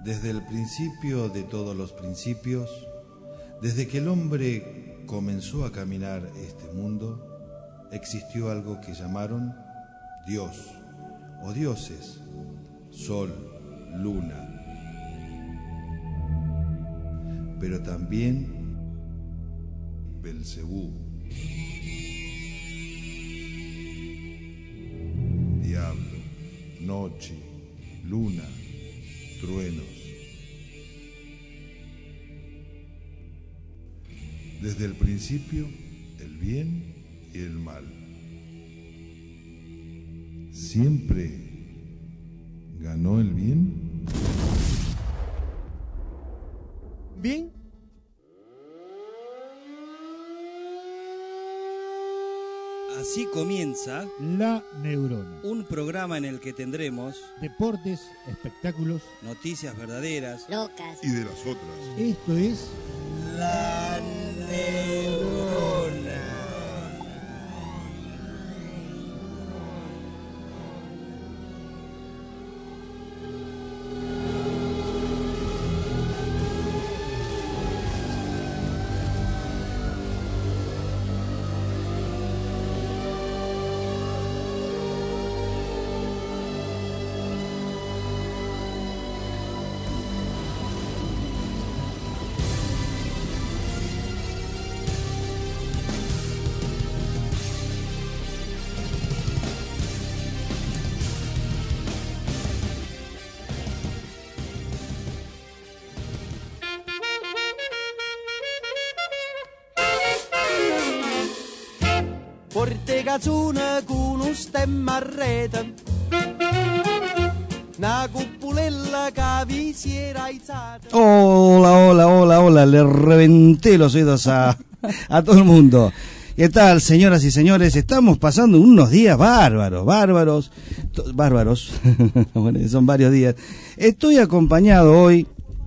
Desde el principio de todos los principios, desde que el hombre comenzó a caminar este mundo, existió algo que llamaron Dios o dioses, sol, luna, pero también Belcebú, diablo, noche, luna, truenos. Desde el principio, el bien y el mal. ¿Siempre ganó el bien? ¿Bien? Así comienza La Neurona, un programa en el que tendremos deportes, espectáculos, noticias verdaderas, locas Y de las otras. esto es La Neurona. Porte cazzuna con un stemma a rete, una cupulella che vi si era alzata. Hola, le reventé los oídos a todo el mundo. ¿Qué tal, señoras y señores? Estamos pasando unos días bárbaros. Bueno, son varios días. Estoy acompañado hoy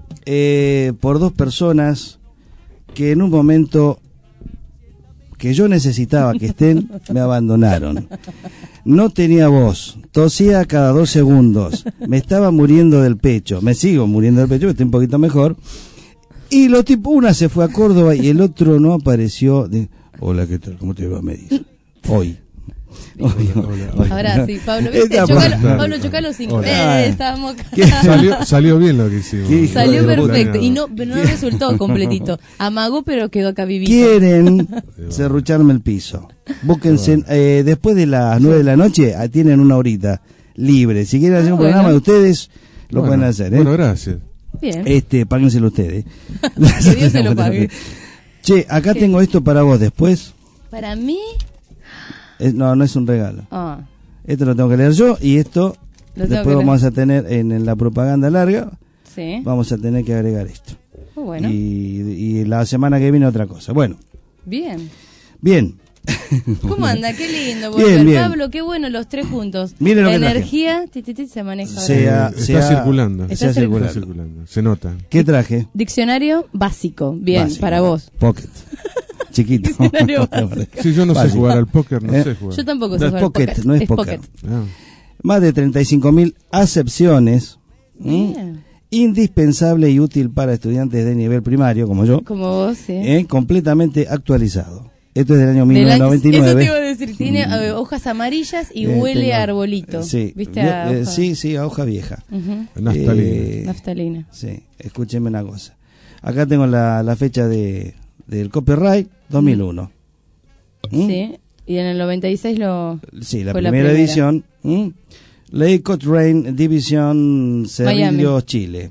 por dos personas que en un momento que yo necesitaba que estén, me abandonaron. No tenía voz, tosía cada 2 segundos, me estaba muriendo del pecho, me sigo muriendo del pecho, estoy un poquito mejor. Y los tipos, una se fue a Córdoba y el otro no apareció. Hola, ¿qué tal? ¿Cómo te va? Me dice. Hoy. Ahora sí, Pablo, ¿viste? Pablo, chocalo sin estábamos acá. Salió bien lo que hicimos. Salió perfecto. Y pero no resultó completito. Amagó, pero quedó acá vivito. Quieren serrucharme el piso. Búsquense, después de las 9 de la noche, tienen una horita libre. Si quieren hacer un programa de ustedes, lo pueden hacer. Bueno, gracias. Bien. Páguenselo ustedes. Que Dios se lo pague. Che, acá tengo esto para vos después. Para mí. No es un regalo. Ah. Esto lo tengo que leer yo y esto después vamos a tener en la propaganda larga. Sí. Vamos a tener que agregar esto. Bueno. Y la semana que viene otra cosa. Bueno. Bien. ¿Cómo anda? Qué lindo volver. Bien. Pablo, qué bueno los tres juntos. Miren lo la que energía se maneja. Está circulando. Está circulando. Se nota. ¿Qué traje? Diccionario básico. Bien, Básico. para vos. Pocket. Chiquito. Sí, yo no sé Básico. jugar al póker, no sé jugar. Yo tampoco sé No es jugar al pocket, póker. no es póker. Ah. Más de 35.000 acepciones. Bien. Indispensable y útil para estudiantes de nivel primario, como yo. Como vos, sí. Completamente actualizado. Esto es del año Del año- 1999. Eso te iba a decir. Tiene hojas amarillas y huele a arbolito. Sí, ¿Viste? A hoja. sí, a hoja vieja. Ujú. Naftalina. Naftalina. Sí, escúchenme una cosa. Acá tengo la fecha del copyright, 2001. Sí. Y en el 96 Sí, la fue primera edición. Lake Cochrane Division Cerrillos, Miami. Chile.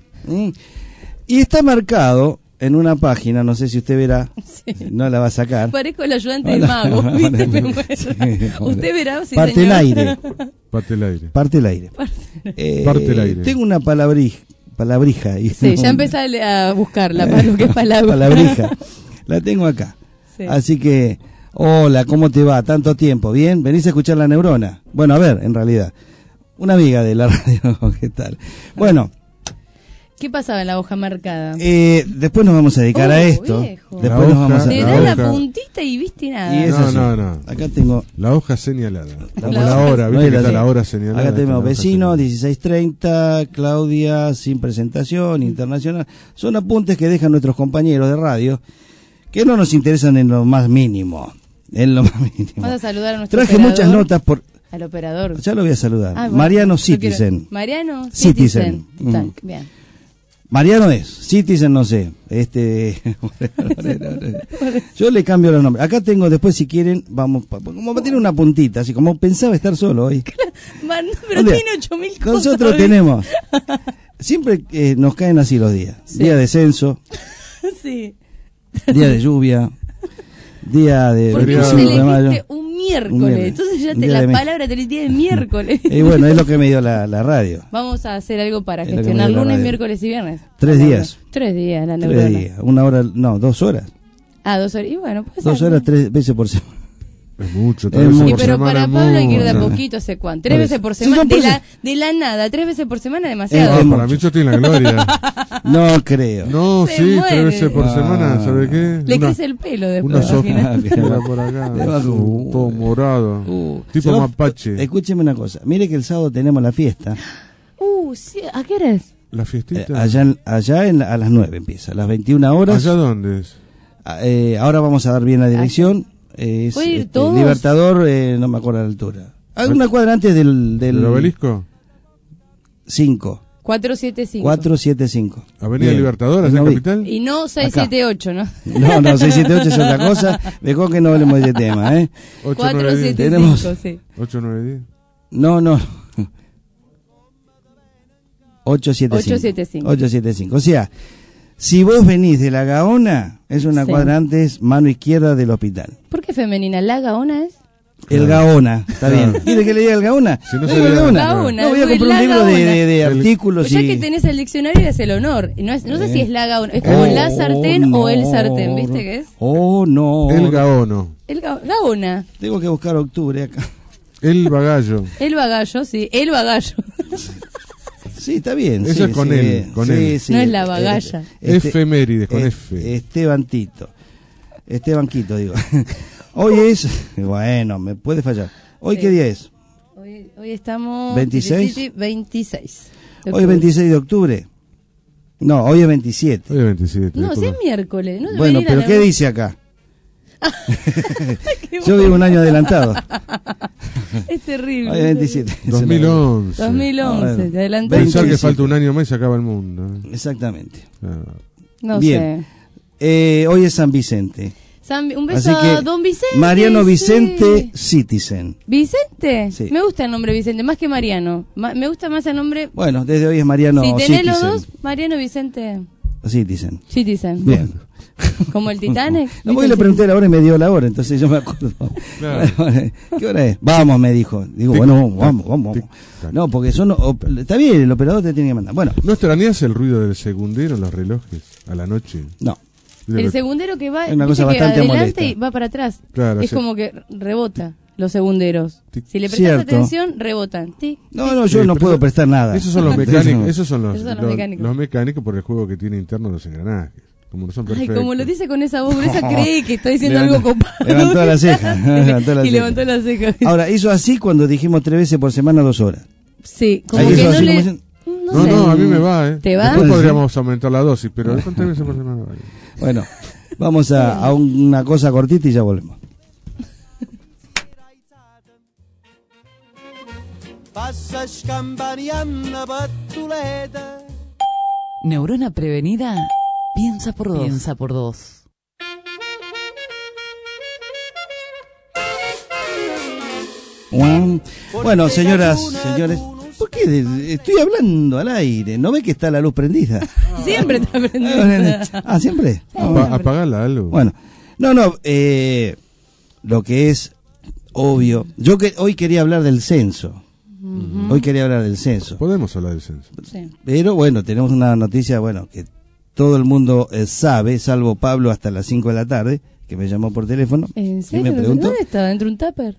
Y está marcado en una página, no sé si usted verá, no la va a sacar. Parezco el ayudante del mago, ¿viste? Me muero. Usted verá, sí, Parte señor. el aire. Parte el aire. Parte el aire. Parte el aire. Tengo una palabrija. Ahí. Sí, ya empecé a buscarla para lo que es palabra. Palabrija. La tengo acá. Sí. Así que, hola, ¿cómo te va? Tanto tiempo, ¿bien? ¿Venís a escuchar La Neurona? Bueno, a ver, en realidad, una amiga de la radio, ¿qué tal? Bueno, ¿Qué pasaba en la hoja marcada? Después nos vamos a dedicar a esto. Viejo. Después nos vamos a... Te la da la hoja. puntita y viste nada. Y eso No, sí. no. Acá tengo... La hoja señalada. Como La la hoja- hora, No, ¿viste? y Que la está de- la hora señalada. Acá tenemos está la hoja vecino, señalada. 16:30, Claudia sin presentación, internacional. Son apuntes que dejan nuestros compañeros de radio que no nos interesan en lo más mínimo. En lo más mínimo. Vamos a saludar a nuestro Traje operador. muchas notas por... Al operador. Ya lo voy a saludar. Ah, bueno, Mariano yo quiero- Citizen. Mariano Citizen. Citizen. Tac, bien. Mariano es, Citizen no sé. Yo le cambio los nombres. Acá tengo después, si quieren, vamos, como tiene una puntita, así como pensaba estar solo hoy. Pero ¿Dónde? tiene 8000 cosas. Nosotros hoy. tenemos, siempre nos caen así los días. Sí. Día de censo, Sí. día de lluvia, día de Porque vos 25 de mayo. elegiste un miércoles. Un miércoles. Entonces ya Un día la de mi- palabra te día de miércoles. Y bueno, es lo que me dio la radio. Vamos a hacer algo para Es lo que gestionar me dio la lunes, radio. miércoles y viernes. 3 días. 3 días la 3 neurona. días, 1 hora, no, 2 horas. Ah, 2 horas. Y bueno, pues 2 horas 3 veces por semana. Es mucho, Es 3 veces mucho. Y por pero semana para es Pablo hay que ir de a mucho. poquito, ¿hace cuánto? 3 Por veces eso. por Sí, semana. no, por eso. De la nada, 3 veces por semana es demasiado. Es Para mí yo estoy en la gloria. No creo. No, Se sí, muere. 3 veces por semana, ¿sabe qué? Le Una- crece el pelo Una después. soja imagínate. queda por acá, Le va- todo morado, Se tipo va- mapache. Escúcheme una cosa. Mire que el sábado tenemos la fiesta. Sí, ¿a qué hora es? La fiestita. A las 9 empieza. A las 21 horas. ¿Allá dónde es? Ahora vamos a dar bien la dirección. Es ¿Puede ir todos? Libertador, no me acuerdo la altura. Alguna cuadra antes del ¿El obelisco? 5. 475. 475. Avenida Bien. Libertador, allá No en vi. Capital. Y no 678, ¿no? No, 678 es otra cosa. Mejor que no hablemos de ese tema, ¿eh? 475, Tenemos- sí. 8, 9, 10. No. 875. 875. 875. O sea, si vos venís de la Gaona, es una Sí. cuadra antes, mano izquierda del hospital. ¿Por qué femenina? ¿La Gaona es? El Gaona, está bien. ¿Quiere que le diga el Gaona? Si no Le sería digo el Gaona. Gaona, No, voy a pues comprar un la libro de Gaona. de El- artículos Pues ya y... que tenés el diccionario, es el honor. No sé si es la Gaona. Es como la sartén o el sartén, ¿viste qué es? Oh, no. El Gaono. Gaona. Tengo que buscar octubre acá. El Bagallo. El bagallo, sí. El bagallo. Sí, está bien. Eso sí, es con sí, él, con sí, él. sí. No es la bagalla. Efemérides, con F. Esteban Quito, digo. Hoy es... Bueno, me puede fallar. ¿Hoy Sí. qué día es? Hoy estamos... 26. 26. de Hoy es octubre. 26 de octubre. No, hoy es 27. Hoy es 27. No, si disculpa. es miércoles. No Bueno, debería ir a pero la- ¿qué dice acá? Qué Yo vivo un año adelantado. Es terrible. Hoy es 27. 2011. 2011. Bueno. Te adelantaste. Pensar que 27. falta un año más y se acaba el mundo. Exactamente. Ah. No Bien. sé. Hoy es San Vicente. Un beso Así que a Don Vicente. Mariano sí. Vicente Citizen. ¿Vicente? Sí. Me gusta el nombre Vicente, más que Mariano. Me gusta más el nombre... Bueno, desde hoy es Mariano si tenés los Citizen. dos, Mariano Vicente Citizen. Citizen. Bien. Como el Titanic. No, porque le pregunté la hora y me dio la hora, entonces yo me acuerdo. Claro. ¿Qué hora es? Vamos, me dijo. Digo, Tic, bueno, tac, vamos. tic, tac. No, porque está bien, el operador te tiene que mandar. Bueno, ¿No extrañas el ruido del segundero en los relojes a la noche? no. El segundero que va Es una viste cosa que bastante adelante molesta. y va para atrás. Claro, es sí. como que rebota los segunderos. Tic. Si le prestas Cierto. atención, rebotan. Tic. No, yo Sí, no pero puedo prestar nada. Esos son los mecánicos, esos son Esos son los mecánicos. los mecánicos por el juego que tiene interno los engranajes. Como no son Ay, perfectos. como lo dice con esa voz gruesa, cree que está diciendo algo copado. Levantó la ceja. Levantó la y ceja. levantó la ceja. Ahora, hizo así cuando dijimos 3 veces por semana 2 horas. Sí, como Ahí que hizo no así le... como dicen- No, sé. no, a mí me va, ¿eh? ¿Te va? Después podríamos aumentar la dosis, pero con 3 veces por semana va. Bueno, vamos a una cosa cortita y ya volvemos. Passa scampaniant la battuleta. Neurona prevenida, piensa por dos. Piensa por dos. Bueno, señoras, señores, ¿por qué estoy hablando al aire? ¿No ve que está la luz prendida? Siempre está aprendiendo. Ah, ¿siempre? Apagala algo. Bueno, no, lo que es obvio. Hoy quería hablar del censo. Hoy quería hablar del censo. Podemos hablar del censo. Sí. Pero bueno, tenemos una noticia, que todo el mundo sabe, salvo Pablo hasta las 5 de la tarde, que me llamó por teléfono. ¿En y serio? me preguntó. ¿Dónde está? ¿Dentro de un tupper?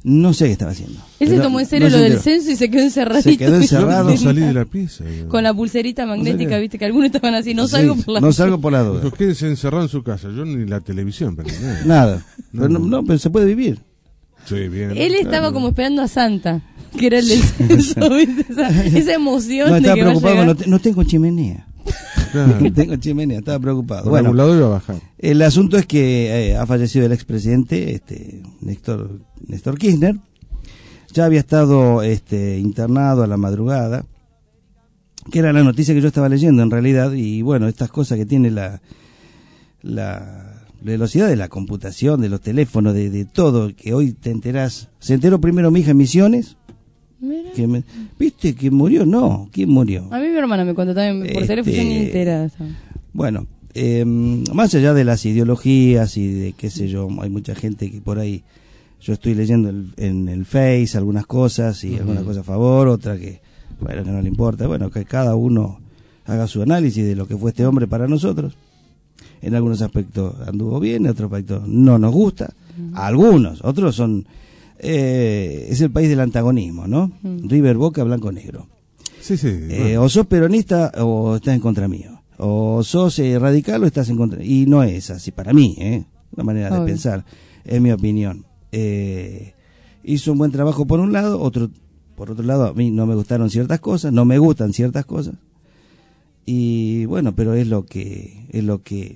No sé qué estaba haciendo. Él se tomó en serio no lo se del enteró. censo y se quedó encerradito. Se quedó encerrado. No salí de la pieza. Con la pulserita magnética, No viste que algunos estaban así, no Sí, salgo por la no salgo por la duda. Dijo, quédese encerrado en su casa. Yo ni la televisión, pero nada. Nada. No, Pero no. no, pero se puede vivir. Sí, bien. Él estaba Claro. como esperando a Santa, que era el del censo, ¿viste? Esa emoción No, de estaba que va a preocupado. llegar. No tengo chimenea. Claro. No tengo chimenea, estaba preocupado. Por Bueno, algún lado iba a bajar. el asunto es que ha fallecido el expresidente Néstor Kirchner. Ya había estado internado a la madrugada, que era la noticia que yo estaba leyendo en realidad. Y bueno, estas cosas que tiene la velocidad de la computación, de los teléfonos, de todo, que hoy te enterás. Se enteró primero mi hija en Misiones. Mira. ¿Viste que murió? No, ¿quién murió? A mí mi hermana me contó también por teléfono, yo ni enterada estaba. Bueno, más allá de las ideologías y de qué sé yo, hay mucha gente que por ahí, yo estoy leyendo en el Face algunas cosas y algunas cosas a favor, otra que, bueno, que no le importa. Bueno, que cada uno haga su análisis de lo que fue este hombre para nosotros. En algunos aspectos anduvo bien, en otros aspectos no nos gusta. Algunos, otros son... es el país del antagonismo, ¿no? River, Boca, blanco, negro. Sí, sí. Bueno. O sos peronista o estás en contra mío. O sos radical o estás en contra. Y no es así para mí, una manera de Obvio. pensar, es mi opinión. Hizo un buen trabajo por un lado, por otro lado a mí no me gustaron ciertas cosas, no me gustan ciertas cosas. Y bueno, pero es lo que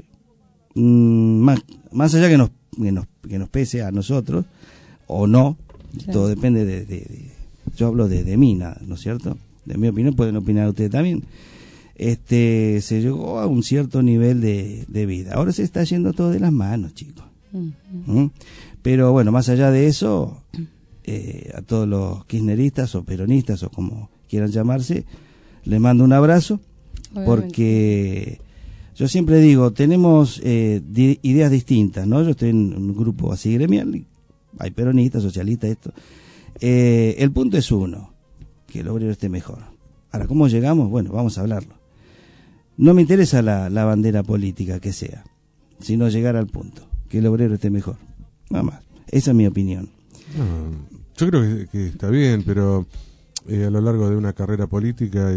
más allá que nos pese a nosotros o no, Sí. todo depende de yo hablo de mí, ¿no es cierto? De mi opinión, pueden opinar ustedes también. Se llegó a un cierto nivel de vida. Ahora se está yendo todo de las manos, chicos. ¿Mm? Pero bueno, más allá de eso, a todos los kirchneristas o peronistas o como quieran llamarse, les mando un abrazo, porque yo siempre digo, tenemos ideas distintas, ¿no? Yo estoy en un grupo así gremial, y hay peronistas, socialistas, esto. El punto es uno, que el obrero esté mejor. Ahora, ¿cómo llegamos? Bueno, vamos a hablarlo. No me interesa la bandera política que sea, sino llegar al punto, que el obrero esté mejor. Nada más. Esa es mi opinión. No, yo creo que está bien, pero a lo largo de una carrera política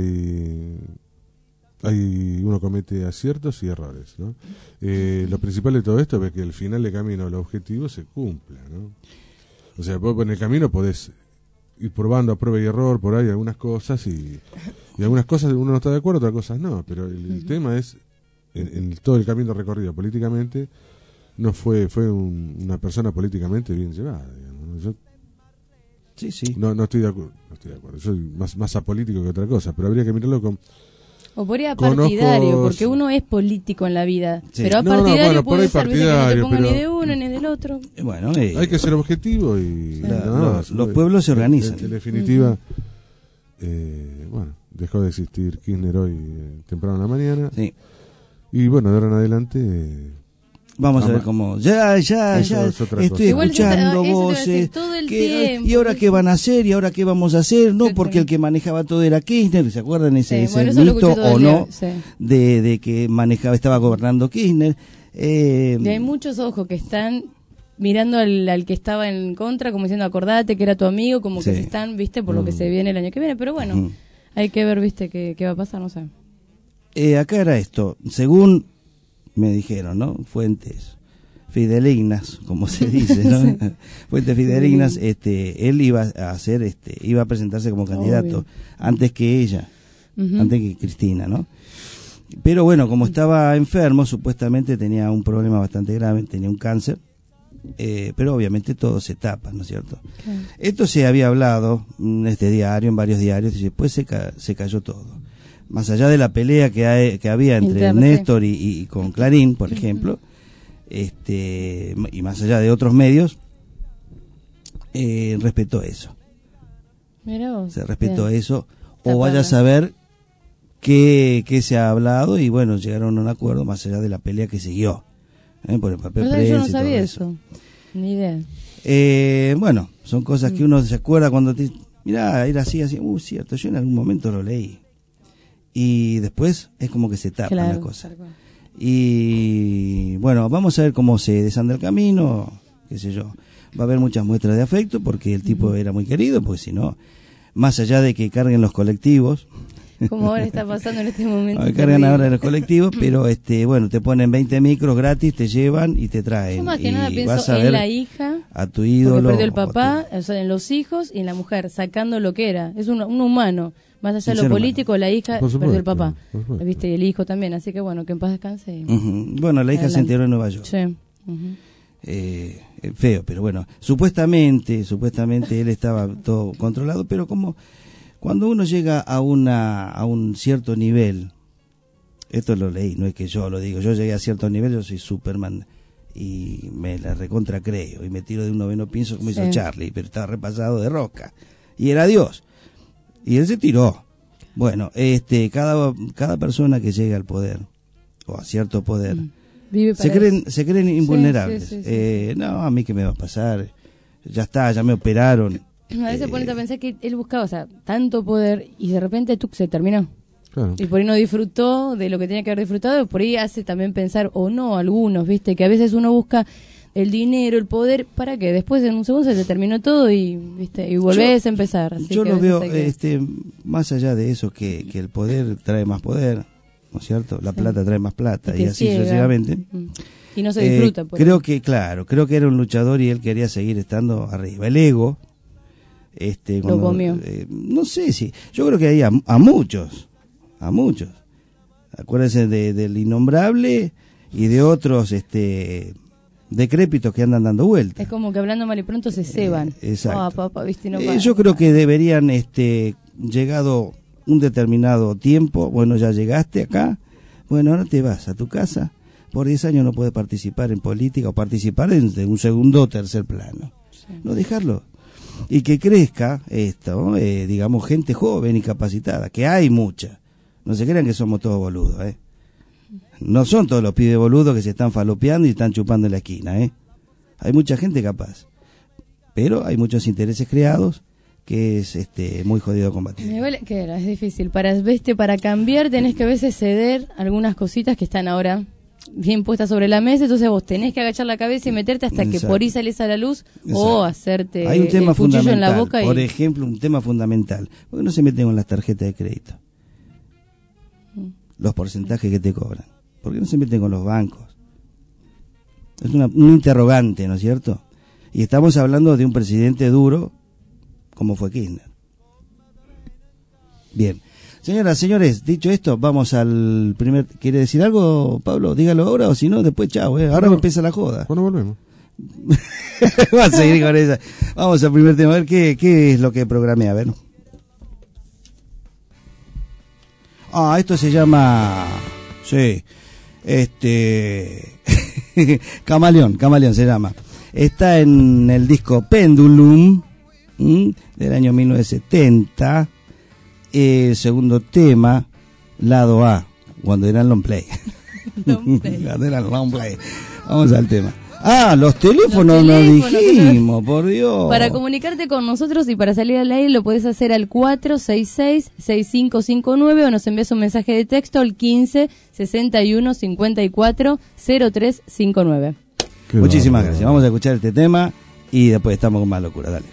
uno comete aciertos y errores, ¿no? Lo principal de todo esto es que el final de camino, el objetivo se cumpla, ¿no? O sea, vos en el camino podés ir probando a prueba y error por ahí algunas cosas y algunas cosas uno no está de acuerdo, otras cosas no, pero el tema es en todo el camino recorrido políticamente no fue una persona políticamente bien llevada, digamos, ¿no? Yo Sí. no estoy de acuerdo, soy más apolítico que otra cosa, pero habría que mirarlo con... O por ahí a Conozco- partidario, porque uno es político en la vida. Sí. Pero a No, no, partidario bueno, por puede ahí ser, ¿viste? Que no te partidario, pongan ni pero- de uno ni del otro. Bueno, Hay que ser objetivo y nada más. los pueblos se organizan. En definitiva, bueno, dejó de existir Kirchner hoy temprano en la mañana. sí. Y bueno, de ahora en adelante... Vamos a ver cómo. Ya Eso es otra estoy cosa. Igual escuchando eso te iba a voces. decir, todo el tiempo, ¿Y ahora ¿viste? qué van a hacer? ¿Y ahora qué vamos a hacer? No, Sí, porque sí. el que manejaba todo era Kirchner. ¿Se acuerdan ese Bueno, eso lo mito escuché todo o el no? día, sí. De que estaba gobernando Kirchner. Y hay muchos ojos que están mirando al que estaba en contra, como diciendo, acordate que era tu amigo, como que Sí. se están, viste, por lo que se viene el año que viene. Pero bueno, Ujú. hay que ver, viste, qué va a pasar, no sé. Acá era esto, según me dijeron, ¿no? Fuentes fidelignas, como se dice, ¿no? Fuentes fidelignas, él iba a hacer, iba a presentarse como candidato Obvio. antes que ella, Ujú. antes que Cristina, ¿no? Pero bueno, como estaba enfermo, supuestamente tenía un problema bastante grave, tenía un cáncer, pero obviamente todo se tapa, ¿no es cierto? Claro. Esto se había hablado en este diario, en varios diarios, y después se cayó todo. Más allá de la pelea que había entre Interna, Néstor y con Clarín, por ejemplo, y más allá de otros medios, respetó eso. Mirá vos. Se respetó Bien. eso. Está O vaya a padre. saber qué se ha hablado, y bueno, llegaron a un acuerdo más allá de la pelea que siguió. Por el papel No sé, prensa yo no y todo sabía eso. eso. Ni idea. Bueno, son cosas que uno se acuerda cuando te... Mirá, era así, cierto, yo en algún momento lo leí. Y después es como que se tapa la Claro. cosa. tal cual. Y bueno, vamos a ver cómo se desanda el camino, qué sé yo. va a haber muchas muestras de afecto porque el tipo era muy querido, porque si no, más allá de que carguen los colectivos, como ahora está pasando en este momento. Cargan ahora en los colectivos, pero bueno, te ponen 20 micros gratis, te llevan y te traen. Yo más que y nada pienso vas a en ver la hija, a tu ídolo, porque perdió el papá, o sea, en los hijos y en la mujer, sacando lo que era. Es un humano, más allá de lo político, la hija perdió el papá, ¿viste? Y el hijo también, así que bueno, que en paz descanse. Bueno, la hija se enteró en Nueva York. Sí. Feo, pero bueno, supuestamente él estaba todo controlado, pero como cuando uno llega a un cierto nivel, esto lo leí, no es que yo lo digo, yo llegué a cierto nivel, yo soy Superman y me la recontra creo y me tiro de un noveno piso como hizo Charlie, pero estaba repasado de roca y era Dios y él se tiró. Bueno, cada persona que llega al poder o a cierto poder se creen invulnerables. No, a mí qué me va a pasar, ya está, ya me operaron. A veces ponete a pensar que él buscaba, o sea, tanto poder y de repente se terminó. Claro. Y por ahí no disfrutó de lo que tenía que haber disfrutado, por ahí hace también pensar, o no, algunos, viste, que a veces uno busca el dinero, el poder, para que después en un segundo se te terminó todo y viste y volvés a empezar. Así yo que lo veo, más allá de eso, que el poder trae más poder, ¿no es cierto? La plata trae más plata y así sucesivamente. Y no se disfruta. Creo que era un luchador y él quería seguir estando arriba. El ego... lo comió. No sé si, yo creo que hay a muchos. Acuérdense del innombrable y de otros decrépitos que andan dando vueltas. Es como que hablando mal y pronto se ceban. Exacto. Papá, ¿viste? No yo creo que deberían, llegado un determinado tiempo, bueno, ya llegaste acá, bueno, ahora te vas a tu casa, por 10 años no puedes participar en política o participar de un segundo o tercer plano. Sí. No dejarlo. Y que crezca esto, digamos, gente joven y capacitada, que hay mucha. No se crean que somos todos boludos, No son todos los pibes boludos que se están falopeando y están chupando en la esquina, Hay mucha gente capaz, pero hay muchos intereses creados que es muy jodido combatir. Es difícil. Para cambiar tenés que a veces ceder algunas cositas que están ahora bien puestas sobre la mesa, entonces vos tenés que agachar la cabeza y meterte hasta que por ahí salís a la luz. Exacto. O hacerte hay un tema el cuchillo fundamental, en la boca. Por ejemplo, un tema fundamental. ¿Por qué no se meten con las tarjetas de crédito? Los porcentajes que te cobran. ¿Por qué no se meten con los bancos? Es un interrogante, ¿no es cierto? Y estamos hablando de un presidente duro como fue Kirchner. Bien. Señoras, señores, dicho esto, vamos al primer... ¿Quiere decir algo, Pablo? Dígalo ahora o si no, después chao, Ahora me empieza la joda. ¿Cuándo volvemos? Va a seguir con esa. Vamos al primer tema, a ver qué es lo que programé, a ver. Esto se llama... Sí. Camaleón se llama. Está en el disco Pendulum del año 1970. Segundo tema, lado A, cuando eran long play. Cuando eran long play. Vamos al tema. Los teléfonos nos dijimos, por Dios. Para comunicarte con nosotros y para salir al aire lo podés hacer al 466-6559 o nos envías un mensaje de texto al 15-61-54-0359. Muchísimas gracias. Vamos a escuchar este tema y después estamos con más locura. Dale.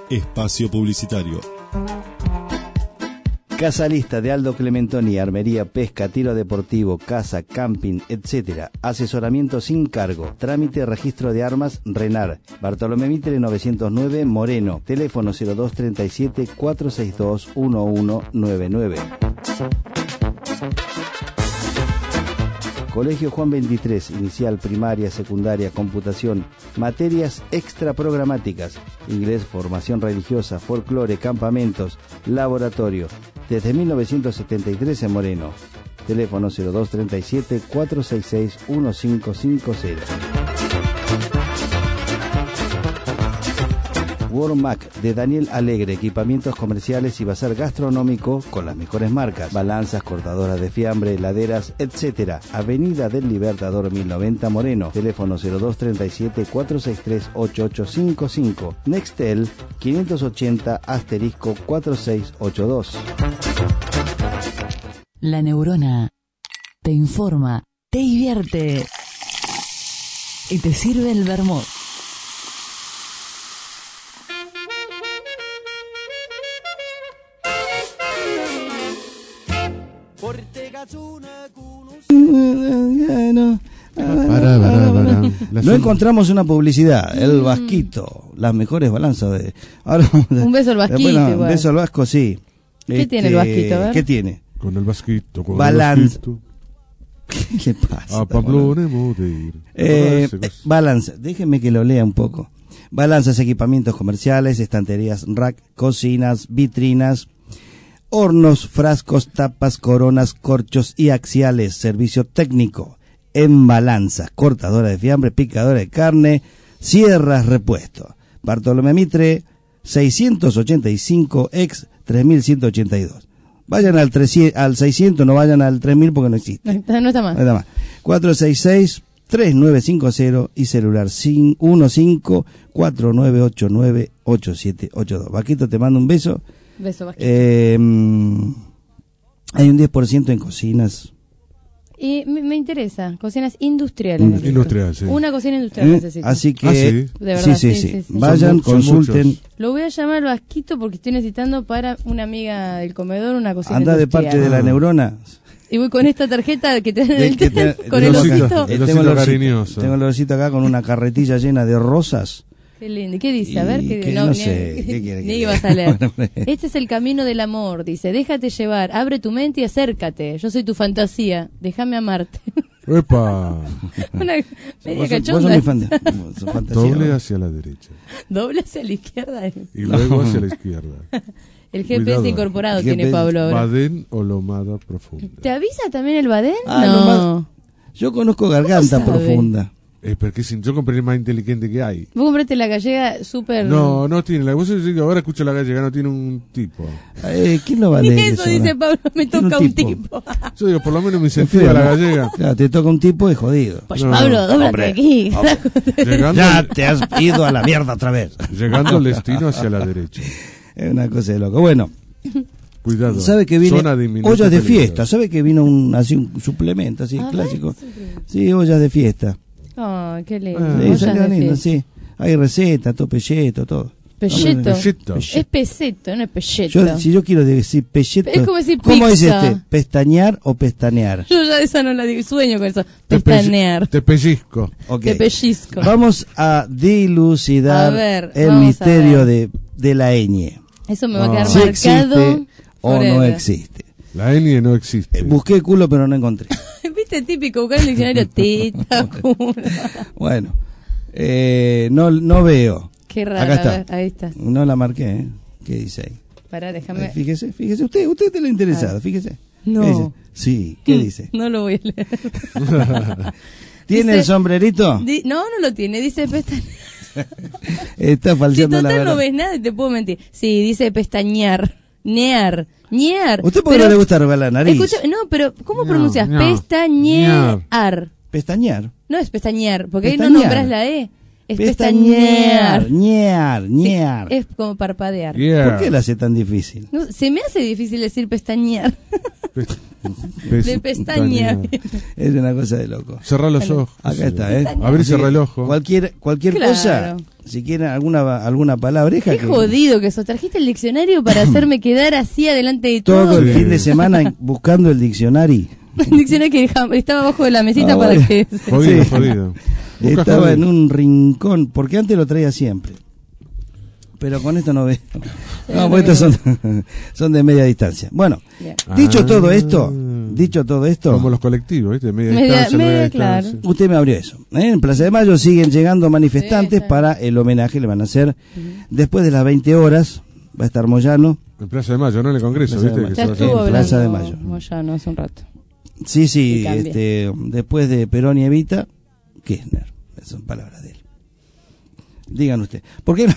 Espacio publicitario. Casa Lista de Aldo Clementoni, armería, pesca, tiro deportivo, caza, camping, etc. Asesoramiento sin cargo. Trámite, registro de armas, RENAR. Bartolomé Mitre 909, Moreno. Teléfono 0237 462 1199. Colegio Juan 23, inicial, primaria, secundaria, computación, materias extraprogramáticas, inglés, formación religiosa, folclore, campamentos, laboratorio, desde 1973 en Moreno. Teléfono 0237 466 1550. Wormac de Daniel Alegre, equipamientos comerciales y bazar gastronómico con las mejores marcas, balanzas, cortadoras de fiambre, heladeras, etc. Avenida del Libertador 1090 Moreno, teléfono 0237 463 8855, Nextel 580 *4682. La Neurona te informa, te divierte y te sirve el vermut. No encontramos una publicidad. El Vasquito, las mejores balanzas de. Ahora, un beso al Vasquito. Bueno, un beso al Vasco, sí. ¿Qué tiene el Vasquito? A ver. ¿Qué tiene? Con el Vasquito, con Balance. el Vasquito. ¿Qué le pasa? A Pamplona hemos de ir. Balance, déjenme que lo lea un poco. Balanzas, equipamientos comerciales, estanterías, rack, cocinas, vitrinas, hornos, frascos, tapas, coronas, corchos y axiales. Servicio técnico en balanzas, cortadora de fiambre, picadora de carne, sierras, repuesto. Bartolomé Mitre 685 ex 3182. Vayan al 600, no vayan al 3000 porque no existe. No está más. 466-3950 y celular 1549898782. Vaquito, te mando un beso. Beso, Vasquito. Hay un 10% en cocinas. Y me interesa, cocinas industriales. Industrial, sí. Una cocina industrial necesito. Así que, de verdad, sí. Vayan, consulten. Lo voy a llamar Vasquito porque estoy necesitando para una amiga del comedor una cocina Anda industrial. de parte de la Neurona. Y voy con esta tarjeta que te dan en el tren, con el el osito. osito. Tengo cariñoso. Tengo el olorcito acá con una carretilla llena de rosas. Qué lindo. ¿Qué dice? A ver, no sé. ¿Qué quiere ni ibas a leer. Este es el camino del amor, dice. Déjate llevar, abre tu mente y acércate. Yo soy tu fantasía, déjame amarte. ¡Epa! Una media Vos cachonda. sos fantasía. Doble hacia la derecha. Doble hacia la izquierda. Y luego hacia la izquierda. El GPS Cuidado. incorporado El tiene GPS. Pablo ahora. Badén o lomada profunda. ¿Te avisa también el Badén? No. Yo conozco garganta ¿Cómo sabe? profunda. Porque si yo compré el más inteligente que hay. Vos compraste la gallega súper... No tiene. Vos decís que ahora escucho la gallega, no tiene un tipo. ¿Quién lo va a Ni leer eso eso, dice no? Pablo, me Tiene toca un tipo. Yo digo, por lo menos me incentiva la gallega. Claro, te toca un tipo y jodido. Pues No, Pablo, dóblate hombre, aquí. Llegando, Ya te has ido a la mierda otra vez. llegando al destino hacia la derecha. Es una cosa de loco. Bueno, Cuidado. sabe que viene Zona de inminente ollas de peligro. fiesta. Sabe que vino un suplemento así clásico. Sí, ollas de fiesta. Ay, qué lindo. Ah. Sí, Ollas salió de lindo, fiesta. sí. Hay recetas, todo pelleto, todo. Pelleto. Pelleto. Es peseto, no es pelleto. Si yo quiero decir pelleto, Es como decir ¿cómo pizza. dice ¿Pestañear o pestañear? Yo ya esa no la digo, sueño con eso. Pestanear. Te pellizco. Ok. Te pellizco. Vamos a dilucidar A ver, el vamos a misterio ver. de la ñ. Eso me va a No. quedar Si marcado. existe o no forever. existe. La N no existe. Busqué culo pero no encontré. ¿Viste? Típico, buscar en el diccionario teta, culo. Bueno, no veo. Qué raro. Acá está. A ver, ahí está. No la marqué, ¿eh? ¿Qué dice ahí? Pará, déjame. Fíjese, usted te lo ha interesado, fíjese. No. ¿Qué dice? Sí, ¿qué dice? No lo voy a leer. ¿Tiene Dice- el sombrerito? No lo tiene, dice pestañear. Está Si falseando la total verdad. no ves nada y te puedo mentir. Sí, dice pestañear. Ñear. ¿Usted por qué no le gusta arrugar la nariz? Escucha, no, pero ¿cómo No, pronuncias? no. Pestañear. Pestañear. No es pestañear, porque ahí no Pestañear. nombras la E. Es Pestañear. pestañear. Ñear. Sí, es como parpadear. Yeah. ¿Por qué la hace tan difícil? No, se me hace difícil decir pestañear. De pestaña. Es una cosa de loco. Cerrar los ojos. Acá está, ¿eh? Abrirse el ojo. Cualquier Claro. cosa, Si quieren alguna palabreja. Qué jodido que sos. Trajiste el diccionario para hacerme quedar así adelante de todo. Todo el fin de semana buscando el diccionario. El diccionario que estaba abajo de la mesita para que... Jodido, jodido. Estaba en un rincón, porque antes lo traía siempre. Pero con esto no veo. No, porque estos son de media distancia. Bueno, dicho todo esto, como los colectivos, ¿viste? Media distancia. Claro. Usted me abrió eso. En Plaza de Mayo siguen llegando manifestantes para el homenaje, le van a hacer después de las 20 horas, va a estar Moyano. En Plaza de Mayo, no en el Congreso, ¿viste? Ya estuvo en Plaza de Mayo. Moyano hace un rato. Sí, después de Perón y Evita, Kirchner. Esas son palabras de él. Digan usted. ¿Por qué no?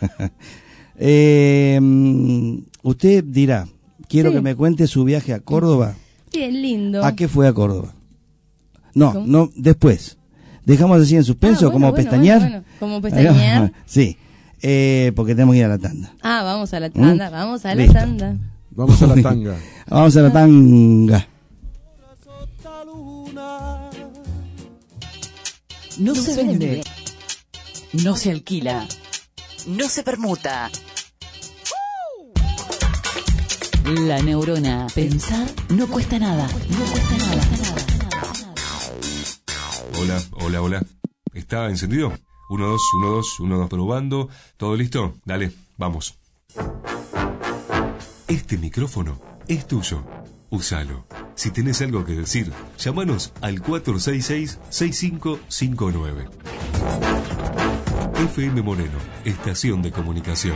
Usted dirá, quiero que me cuente su viaje a Córdoba. Bien lindo. ¿A qué fue a Córdoba? No, después. Dejamos así en suspenso, como pestañear. Bueno. Como pestañear. Sí, porque tenemos que ir a la tanda. Vamos a la tanda, vamos a la Listo. tanda. Vamos a la tanga. Vamos a la tanga. No se vende, no se alquila, no se permuta. La neurona. Pensar no cuesta nada. No cuesta nada. Hola. ¿Está encendido? 1, 2, 1, 2, 1, 2, probando. ¿Todo listo? Dale, vamos. Este micrófono es tuyo. Úsalo. Si tenés algo que decir, llámanos al 466-6559. FM Moreno, estación de comunicación.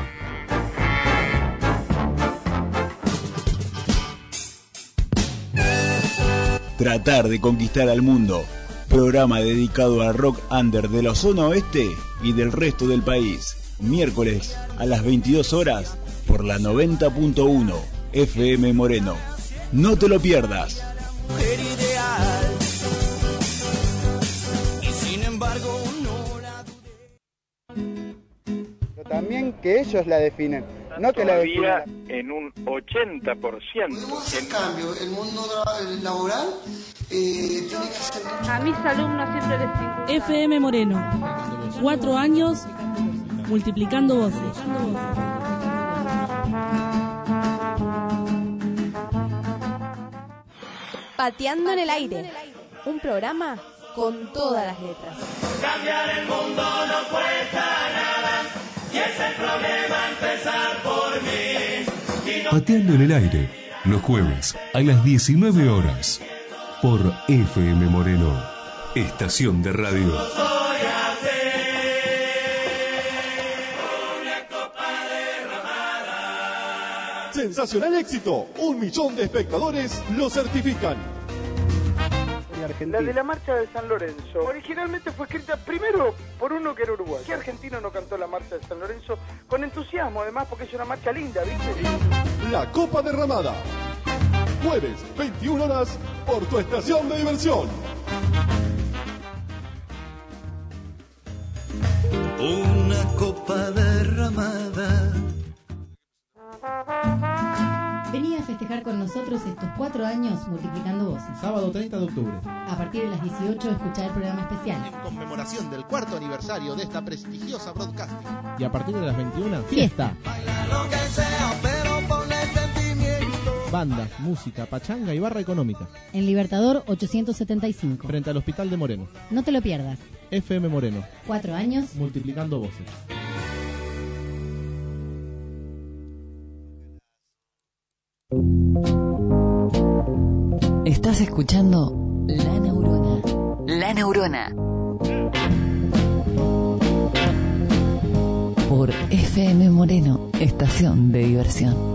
Tratar de conquistar al mundo. Programa dedicado al rock under de la zona oeste y del resto del país. Miércoles a las 22 horas por la 90.1 FM Moreno. No te lo pierdas. Mujer ideal. Y sin embargo no la dudé. Pero también que ellos la definen, no que la Todavía definen. en un 80%. Tenemos el cambio, el mundo laboral tiene que ser... A mis alumnos siempre les digo. FM Moreno, 4 años multiplicando voces. Pateando en el aire, un programa con todas las letras. Cambiar el mundo no cuesta nada y es el problema empezar por mí. Pateando en el aire, los jueves a las 19 horas por FM Moreno, estación de radio. Sensacional éxito, 1 millón de espectadores lo certifican. La de la marcha de San Lorenzo originalmente fue escrita primero por uno que era uruguayo. ¿Qué argentino no cantó la marcha de San Lorenzo con entusiasmo, además, porque es una marcha linda, ¿viste? La Copa Derramada, jueves 21 horas por tu estación de diversión. Una copa derramada. Vení a festejar con nosotros estos 4 años multiplicando voces. Sábado 30 de octubre. A partir de las 18 escuchar el programa especial. En conmemoración del 4º aniversario de esta prestigiosa broadcasting. Y a partir de las 21, fiesta. Lo que sea, pero ponle sentimiento. Bandas, música, pachanga y barra económica. En Libertador 875. Frente al Hospital de Moreno. No te lo pierdas. FM Moreno. 4 años multiplicando voces. Estás escuchando La Neurona. La Neurona. Por FM Moreno, estación de diversión.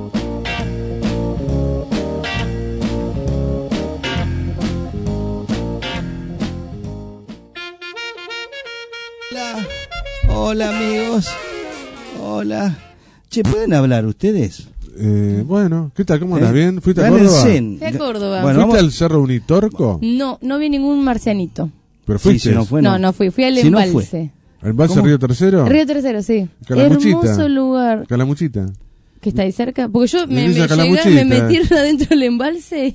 Hola amigos. Hola. Che, ¿pueden hablar ustedes? Bueno, ¿qué tal? ¿Cómo andas? ¿Bien? ¿Fuiste a Córdoba? Fui a Córdoba. Bueno, ¿fuiste al Cerro Unitorco? No vi ningún marcianito. ¿Pero fuiste? Sí, no fue, no fui al embalse. ¿El embalse Río Tercero? Río Tercero, sí. Calamuchita. Hermoso lugar. Calamuchita. que está ahí cerca, porque yo me Villa llegué, Calamuchita. me metí adentro del embalse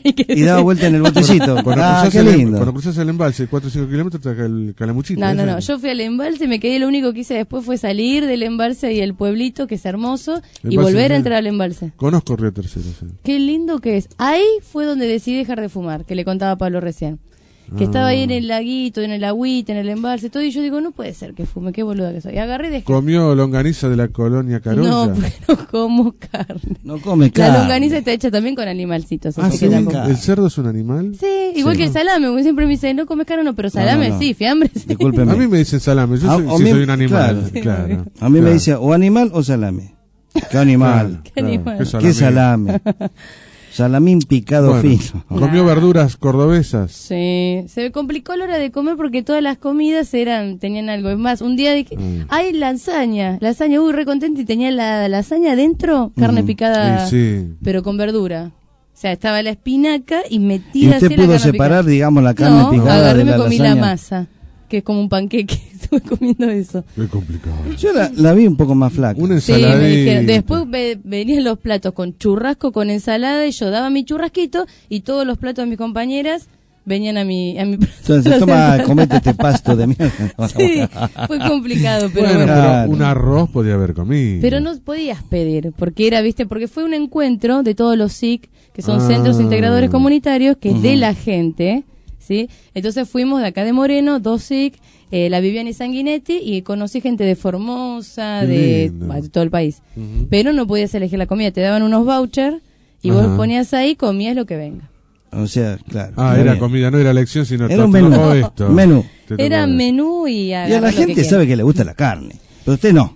Y daba vuelta en el botecito. Qué lindo. Cuando cruzas el embalse, 4 o 5 kilómetros, te acá el Calamuchita. No, yo fui al embalse, me quedé, lo único que hice después fue salir del embalse y el pueblito, que es hermoso, y volver a entrar al embalse. Conozco Río Tercero, sí. Qué lindo que es. Ahí fue donde decidí dejar de fumar, que le contaba a Pablo recién. Que estaba ahí en el laguito, en el agüita, en el embalse, todo, y yo digo, no puede ser que fume, qué boluda que soy. Y agarré y dejé. ¿Comió longaniza de la colonia Carolla? No, porque no como carne. No come carne. La longaniza está hecha también con animalcitos. ¿Sí? ¿El cerdo es un animal? Sí, igual que el salame, porque siempre me dicen, no comes carne, no, pero salame sí, fiambre sí. Discúlpeme. A mí me dicen salame, yo soy un animal. Claro. A mí me dice o animal o salame. ¿Qué animal? ¿Qué animal? ¿Qué salame? Salamín picado fino. ¿Comió verduras cordobesas? Sí, se me complicó a la hora de comer porque todas las comidas tenían algo. Es más, un día dije, hay lasaña, uy, re contenta, y tenía la lasaña adentro, carne picada, pero con verdura. O sea, estaba la espinaca y metida así la carne picada. ¿Y usted pudo separar, digamos, la carne picada agarré de la me comí lasaña? la masa, que es como un panqueque. Estuve comiendo eso. Qué complicado. Yo la vi un poco más flaca. Una ensalada. Sí, me dijeron. Después venían los platos con churrasco, con ensalada, y yo daba mi churrasquito, y todos los platos de mis compañeras venían a mi plato. Entonces, toma, comete este pasto de mierda. Sí, fue complicado, pero bueno. Claro. Pero un arroz podía haber comido. Pero no podías pedir, porque porque fue un encuentro de todos los SIC, que son centros integradores comunitarios, que es de la gente, ¿sí? Entonces fuimos de acá de Moreno, 2 SIC, la Viviana y Sanguinetti, y conocí gente de Formosa, de todo el país. Pero no podías elegir la comida, te daban unos vouchers y vos ponías ahí, comías lo que venga. O sea, claro. Era comida, no era elección, sino era un menú. Menú. Era menú y a la gente sabe que le gusta la carne, pero usted no.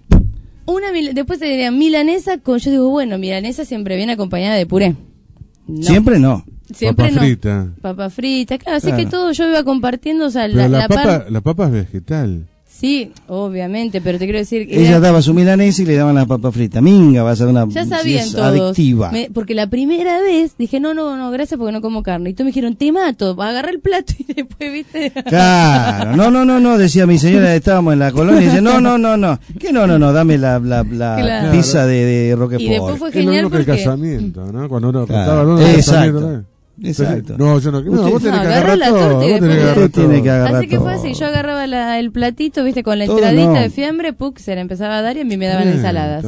Después te dirían milanesa yo digo, bueno, milanesa siempre viene acompañada de puré. No. Siempre no. Siempre papa frita. Papa frita, claro, así que todo yo iba compartiendo, o sea, pero la papa es vegetal. Sí, obviamente, pero te quiero decir que ella daba su milanesa y le daban la papa frita. Minga, va a ser una ya sabían todos, adictiva. Porque la primera vez dije, no, gracias porque no como carne. Y todos me dijeron, te mato, agarré el plato y después, ¿viste? Claro, no, decía mi señora, estábamos en la colonia y dice, no, ¿qué no, dame la pizza de Roquefort. Y después fue genial porque... el casamiento, ¿no? Cuando uno contaba exacto. Exacto. No, yo no. Vos tenés que agarrar la todo. Vos tenés que agarrar así que fue así. Yo agarraba el platito, viste, con la entradita de fiambre, se la empezaba a dar y a mí me daban ensaladas.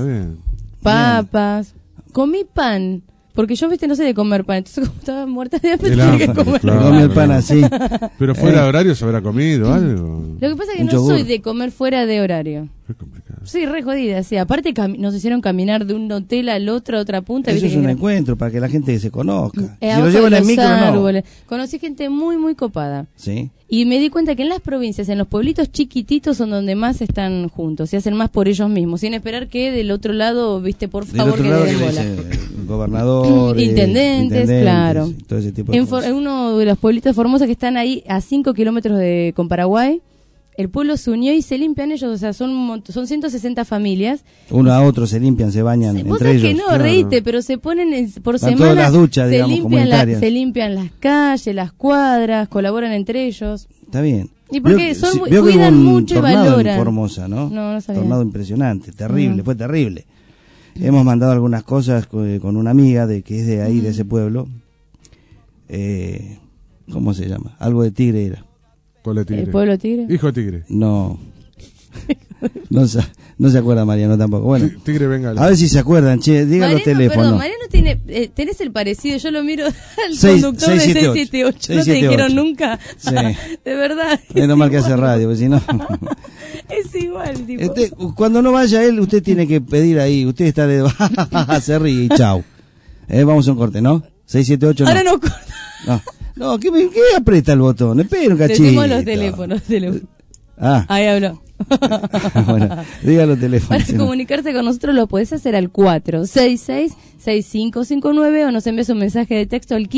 Papas. Comí pan. Porque yo, viste, no sé de comer pan. Entonces, como estaba muerta de hambre, tenía que comer. Comí el pan así. Pero fuera de horario se habrá comido algo. Lo que pasa es que no soy de comer fuera de horario. Es complicado. Sí, re jodida. Sí. Aparte, nos hicieron caminar de un hotel al otro, a otra punta. Eso es un encuentro para que la gente se conozca. Si lo llevan en micro, no. Conocí gente muy, muy copada. Sí. Y me di cuenta que en las provincias, en los pueblitos chiquititos, son donde más están juntos, se hacen más por ellos mismos, sin esperar que del otro lado, viste, por favor, que le den bola. Gobernadores, intendentes, claro. Todo ese tipo de en uno de los pueblitos de Formosa que están ahí a 5 kilómetros con Paraguay, el pueblo se unió y se limpian ellos, o sea, son 160 familias. Uno a otro se limpian, se bañan entre ellos. Que no, claro. Reíte, pero se ponen por van semana, todas las duchas, digamos, comunitarias. Se limpian las calles, las cuadras, colaboran entre ellos. Está bien. Y porque vio cuidan que mucho y valoran. En Formosa, ¿no? No sabía. Tornado impresionante, terrible, fue terrible. Hemos mandado algunas cosas con una amiga que es de ahí, de ese pueblo. ¿Cómo se llama? Algo de Tigre era. ¿El pueblo Tigre? Hijo de Tigre. No. No se acuerda Mariano tampoco. Bueno, Tigre Bengala. A ver si se acuerdan, che, digan los teléfonos. Perdón, Mariano tenés el parecido, yo lo miro al conductor de 678. ¿No te dijeron nunca? Sí. De verdad. Menos mal que hace radio, porque si no... Es igual, tipo. Cuando no vaya él, usted tiene que pedir ahí, usted está de... se ríe y chau. Vamos a un corte, ¿no? 678 no. Ahora no corta. No, ¿qué aprieta el botón? Espera un cachito. Decimos los teléfonos. Ahí habló. Bueno, diga los teléfonos. Para comunicarse con nosotros lo podés hacer al 466-6559 o nos envías un mensaje de texto al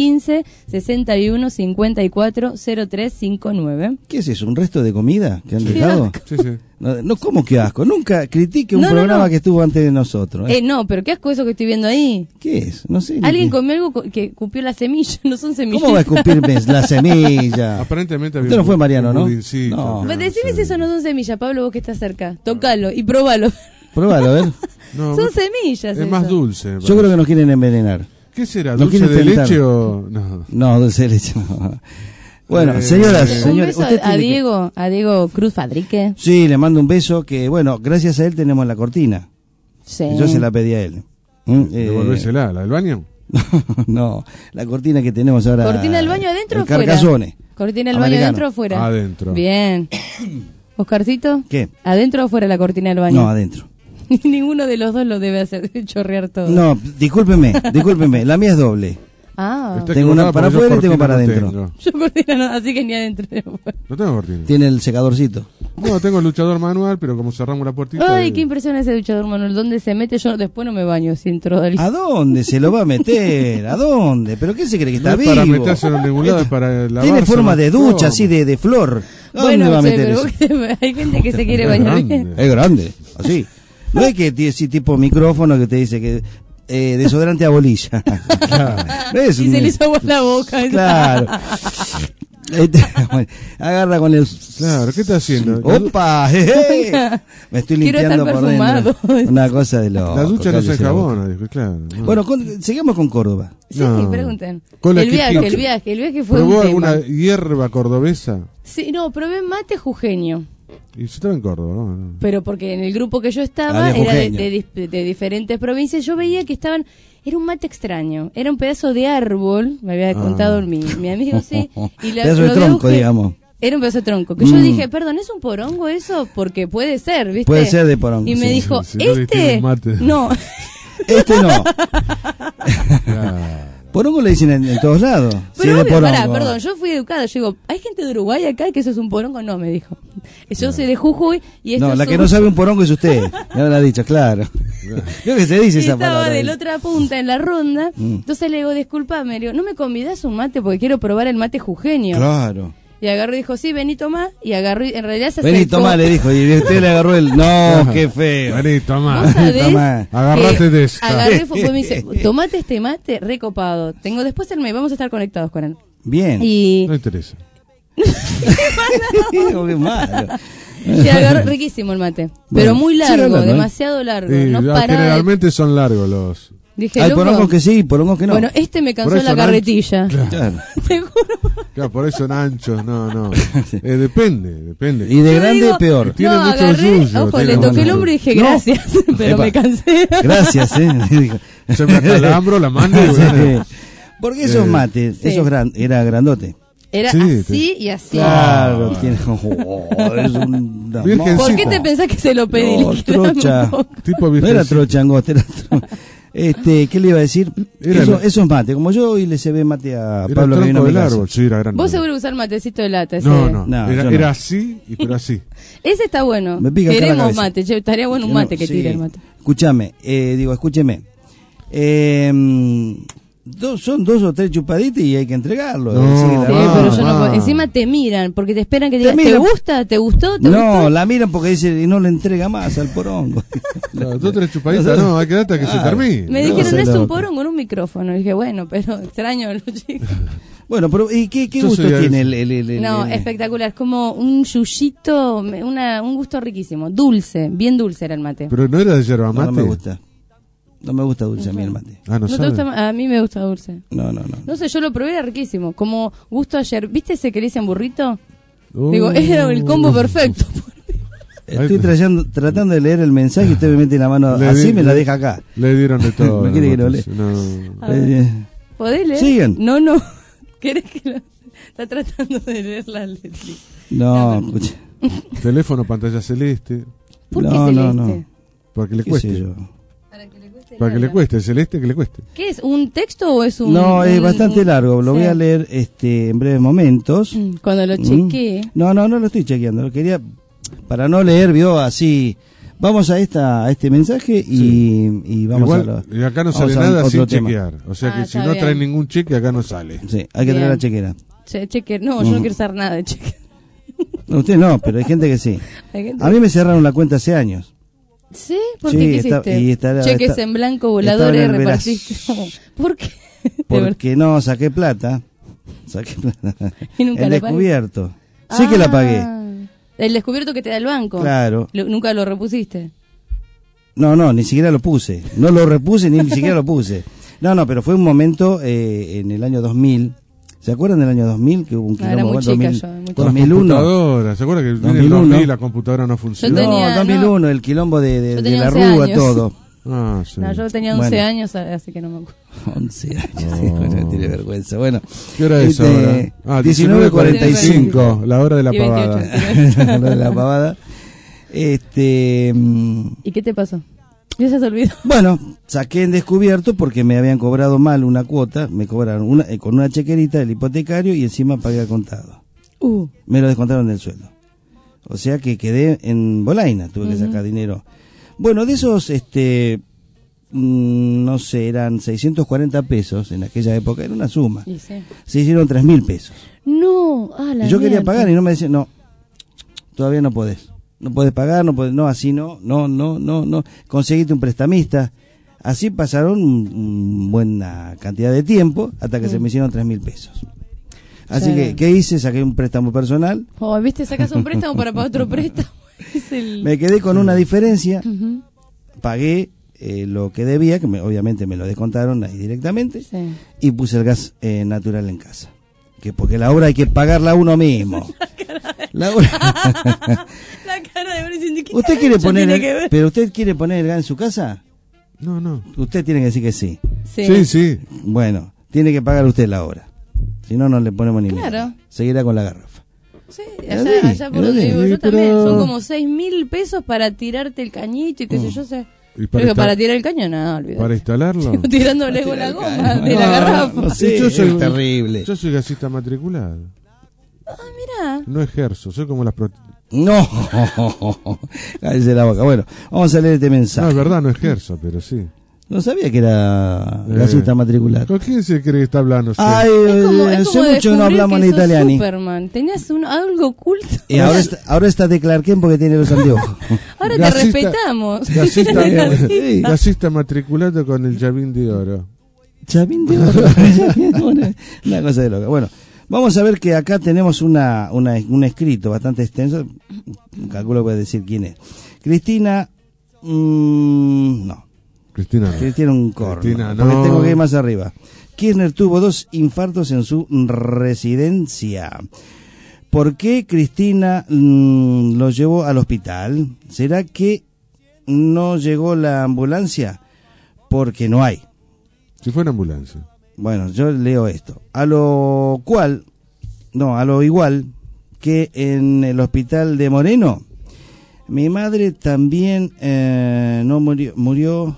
15-61-54-0359. ¿Qué es eso? ¿Un resto de comida que han dejado? Sí. No, ¿cómo que asco? Nunca critique un programa que estuvo antes de nosotros. No, pero qué asco eso que estoy viendo ahí. ¿Qué es? No sé. Alguien comió algo que escupió la semilla, no son semillas. ¿Cómo va a escupirme la semilla? Aparentemente había. Usted no fue Mariano, ¿no? No. Decime si eso no son semillas, Pablo, vos que estás cerca. Tócalo y probalo. Probalo, a ver. No, Son semillas. es eso. más dulce. Yo creo que nos quieren envenenar. ¿Qué será? ¿Nos ¿Dulce quieren de tentar? leche o...? No. No, dulce de leche no. Bueno, señoras, Un señores, beso usted a tiene que- Diego Cruz Fadrique. Sí, le mando un beso que, bueno, gracias a él tenemos la cortina. Sí. Yo se la pedí a él. Devolvésela, ¿la del baño? No, la cortina que tenemos ahora. ¿Cortina del baño adentro en o fuera? Carcassonne. ¿Cortina del baño Americano. adentro o fuera? Adentro. Bien. ¿Oscarcito? ¿Qué? ¿Adentro o fuera la cortina del baño? No, adentro. Ninguno de los dos lo debe hacer chorrear todo. No, discúlpeme, la mía es doble. Ah. Tengo una para afuera y tengo para adentro. Yo cortina no, así que ni adentro ni afuera. No tengo cortina. Tiene el secadorcito. No, tengo el luchador manual, pero como cerramos la puertita... Ay, qué impresión ese duchador, Manuel. ¿Dónde se mete? Yo después no me baño sin trodal. ¿A dónde se lo va a meter? ¿A dónde? ¿Pero qué se cree que está No es vivo? para metérselo en ningún lado, es para lavarse. Tiene forma de ducha, ¿Cómo? así de flor. ¿A dónde Bueno, va a che, meter pero eso? hay gente que se quiere bañar bien. Es grande, así. No es que tiene así tipo micrófono que te dice que desodorante a bolilla. No es Y un- se le hizo agua en la boca. Claro. Agarra con el... Claro, ¿qué está haciendo? ¡Opa! Me estoy Quiero limpiando estar por dentro. perfumado. Una cosa de loco. La ducha no se cállese la boca. enjabona, dijo, claro. No. Bueno, sigamos con Córdoba. Sí, No. pregunten. Con El la que- viaje fue ¿Probó un alguna tema. hierba cordobesa? Sí, no, probé mate jujeño. Y yo estaba en Córdoba, ¿no? Pero porque en el grupo que yo estaba Ah, de era jujeño. de diferentes provincias. Yo veía que estaban... Era un mate extraño. Era un pedazo de árbol, me había contado mi amigo, sí. Y Pedazo de lo tronco, dibujé. digamos. Era un pedazo de tronco. Que yo dije, perdón, ¿es un porongo eso? Porque puede ser, ¿viste? Puede ser de porongo, Y me sí, dijo, sí, sí, no distingue este... un mate. No. Este no. Porongo le dicen en todos lados. Si Pero es de obvio, porongo. pará, perdón, yo fui educada. Yo digo, ¿hay gente de Uruguay acá que eso es un porongo? No, me dijo. Yo soy de Jujuy y esto No, la es que un- no sabe un porongo es usted. Ya me lo ha dicho, claro. Creo que se dice Y esa estaba palabra. de la otra punta en la ronda. Mm. Entonces le digo, disculpame, le digo, ¿no me convidás un mate? Porque quiero probar el mate jujeño. Claro. Y agarró y dijo, sí, vení, tomá. Y agarró y en realidad se Vení, acercó. tomá, le dijo. Y usted le agarró el... No, qué feo. Vení, tomá. ¿Vos sabés Tomá. Agarrate que de esta. agarré y fue, me dice, tomate este mate recopado. Tengo después el mail, vamos a estar conectados con él. Bien. Y, No interesa. Qué malo. y agarró, riquísimo el mate. Pero muy siga largo, hablando, ¿eh? demasiado largo. Y No ya paraba de- generalmente son largos los... Dije, Hay loco, porongos que sí, porongos que no. bueno, este me cansó Por eso la carretilla. Claro. Te juro. Claro, por eso son anchos, no. Depende. Y de Yo grande digo, peor. Tiene no, mucho agarré, yuyo, ojo, tiene le toqué el mucho hombro y dije, No. gracias, pero Epa. me cansé. Gracias, Dijo. Se me acalambro la mano y bueno. Sí. Porque esos mates, Sí. era grandote. Era Sí, así y así. Claro, tiene... es una Virgen, ¿Por sí, qué te pensás que se lo pedí? No, Le quedaba trocha. un poco. Tipo No era virgencita. trocha, angosta, era ¿qué le iba a decir? Era Esos mates, como yo hoy le se ve mate a Era Pablo el que vino a tronco mi del casa. árbol, sí, era grande. Vos seguro usar matecito de lata. Ese, No. No, yo no. Era así, pero así. Ese está bueno. Me pica acá la Queremos cabeza. mate. Che, estaría bueno un mate que Sí. tire el mate. Escúchame, escúcheme. Son 2 o 3 chupaditas y hay que entregarlo. No. Decir, Sí, no, pero yo no no. puedo. Encima te miran porque te esperan que digas, ¿te miran. gusta? ¿Te gustó? ¿Te No, gustó? la miran porque dice y no le entrega más al porongo. No, 2 o 3 chupaditas, no, hay que dar hasta que se termine. Me No, dijeron, se es un loco. porón con un micrófono. Y dije, bueno, pero extraño a los chicos. Bueno, pero ¿y qué Yo gusto soy tiene ese. No, espectacular. Es como un yuyito, un gusto riquísimo. Dulce, bien dulce era el mate. Pero no era de yerba No, mate. no me gusta. No me gusta dulce a mí el mate. Ah, no ¿No te sabe. gusta? A mí me gusta dulce. No. No sé, yo lo probé, era riquísimo. Como gusto ayer. ¿Viste ese que le dicen burrito? Oh. Digo, era el combo perfecto. Estoy tratando de leer el mensaje y usted me mete la mano Le así di- me la le- deja acá. Le dieron de todo. ¿Me quiere que lo lea? No. A ver. ¿Podés leer? Sigan. No. ¿Querés que lo...? Está tratando de leer la letra. No, escuche. Teléfono, pantalla celeste. ¿Por qué No, celeste? no. Para que le ¿Qué cueste. sé yo? Para que le cueste, el celeste que le cueste. ¿Qué es? ¿Un texto o es un...? No, es bastante un- largo. Lo sí. voy a leer en breves momentos. Cuando lo chequeé. No lo estoy chequeando. Lo quería para no leer, vio así. Vamos a este mensaje y vamos Igual, a y acá no vamos sale a nada otro sin tema. chequear. O sea que si está no bien. traen ningún cheque, acá no sale. Sí, hay que traer Bien. la chequera. Cheque. No, yo no quiero usar nada de cheque. No, usted no, pero hay gente que sí. Hay gente- A mí me cerraron la cuenta hace años. ¿Sí? ¿Por Sí, qué? ¿Qué está- hiciste? y está- Cheques está- en blanco, estaba en voladores, el repartiste. ¿Por qué? De verdad. Porque no, saqué plata. Y nunca el la pagué. descubierto. Sí que la pagué. El descubierto que te da el banco. Claro. ¿Nunca lo repusiste? No, ni siquiera lo puse. No lo repuse ni siquiera lo puse. No, pero fue un momento en el año 2000. ¿Se acuerdan del año 2000? Que hubo un quilombo. Era muy chica 2000, yo. 2001. ¿Se acuerdan que en 2001, el 2000 la computadora no funcionó? No, 2001, el quilombo de la Rúa, años. todo. Ah, sí. No, yo tenía 11 años, así que no me acuerdo. 11 años, no tiene vergüenza. Bueno, ¿qué hora es ahora? 19:45, la hora de la pavada. La hora de la pavada. ¿Y qué te pasó? Ya se olvidó. Bueno, saqué en descubierto porque me habían cobrado mal una cuota, me cobraron con una chequerita del hipotecario y encima pagué al contado. Me lo descontaron del sueldo. O sea que quedé en bolaina, tuve que sacar dinero. Bueno, de esos, no sé, eran 640 pesos en aquella época, era una suma. Sí. Se hicieron 3.000 pesos. No, y yo quería pagar y no me decían, no, todavía no podés. No podés pagar, no, así no, conseguiste un prestamista. Así pasaron buena cantidad de tiempo hasta que se me hicieron 3.000 pesos. Así que, ¿qué hice? Saqué un préstamo personal. ¿Viste? Sacas un préstamo para pagar otro préstamo. Me quedé con una diferencia, pagué lo que debía, que obviamente me lo descontaron ahí directamente, y puse el gas natural en casa. Porque la obra hay que pagarla uno mismo. La cara de Boris. ¿Usted quiere poner pero usted quiere poner el gas en su casa? No. Usted tiene que decir que sí. Sí. Bueno, tiene que pagar usted la obra. Si no, no le ponemos ni claro. Seguirá con la garrafa. Sí, allá por donde vivo yo también. Son como 6.000 pesos para tirarte el cañito y qué sé yo. Para tirar el caño, no, olvídate. ¿Para instalarlo? Sigo tirándole con la goma de la garrafa. Yo soy terrible. Yo soy gasista matriculado. Mirá. No ejerzo, soy como las... No, cállese la boca. Bueno, vamos a leer este mensaje. No, es verdad, no ejerzo, pero sí. No sabía que era gasista matriculado. ¿Con quién se cree que está hablando? Ay, hace mucho no hablamos en italiano. Superman, tenías algo oculto. Y ahora está de Clark Kent porque tiene los anteojos. Ahora te respetamos. Gasista matriculado con el Llavín de Oro. ¿Llavín de Oro? Una cosa de loca. Bueno, vamos a ver que acá tenemos un escrito bastante extenso. Calculo que voy a decir quién es. Cristina... no. Cristina un corno. Cristina, no. Porque tengo que ir más arriba. Kirchner tuvo 2 infartos en su residencia. ¿Por qué Cristina lo llevó al hospital? ¿Será que no llegó la ambulancia? Porque no hay. Si fuera ambulancia. Bueno, yo leo esto. A lo igual que en el hospital de Moreno, mi madre también no murió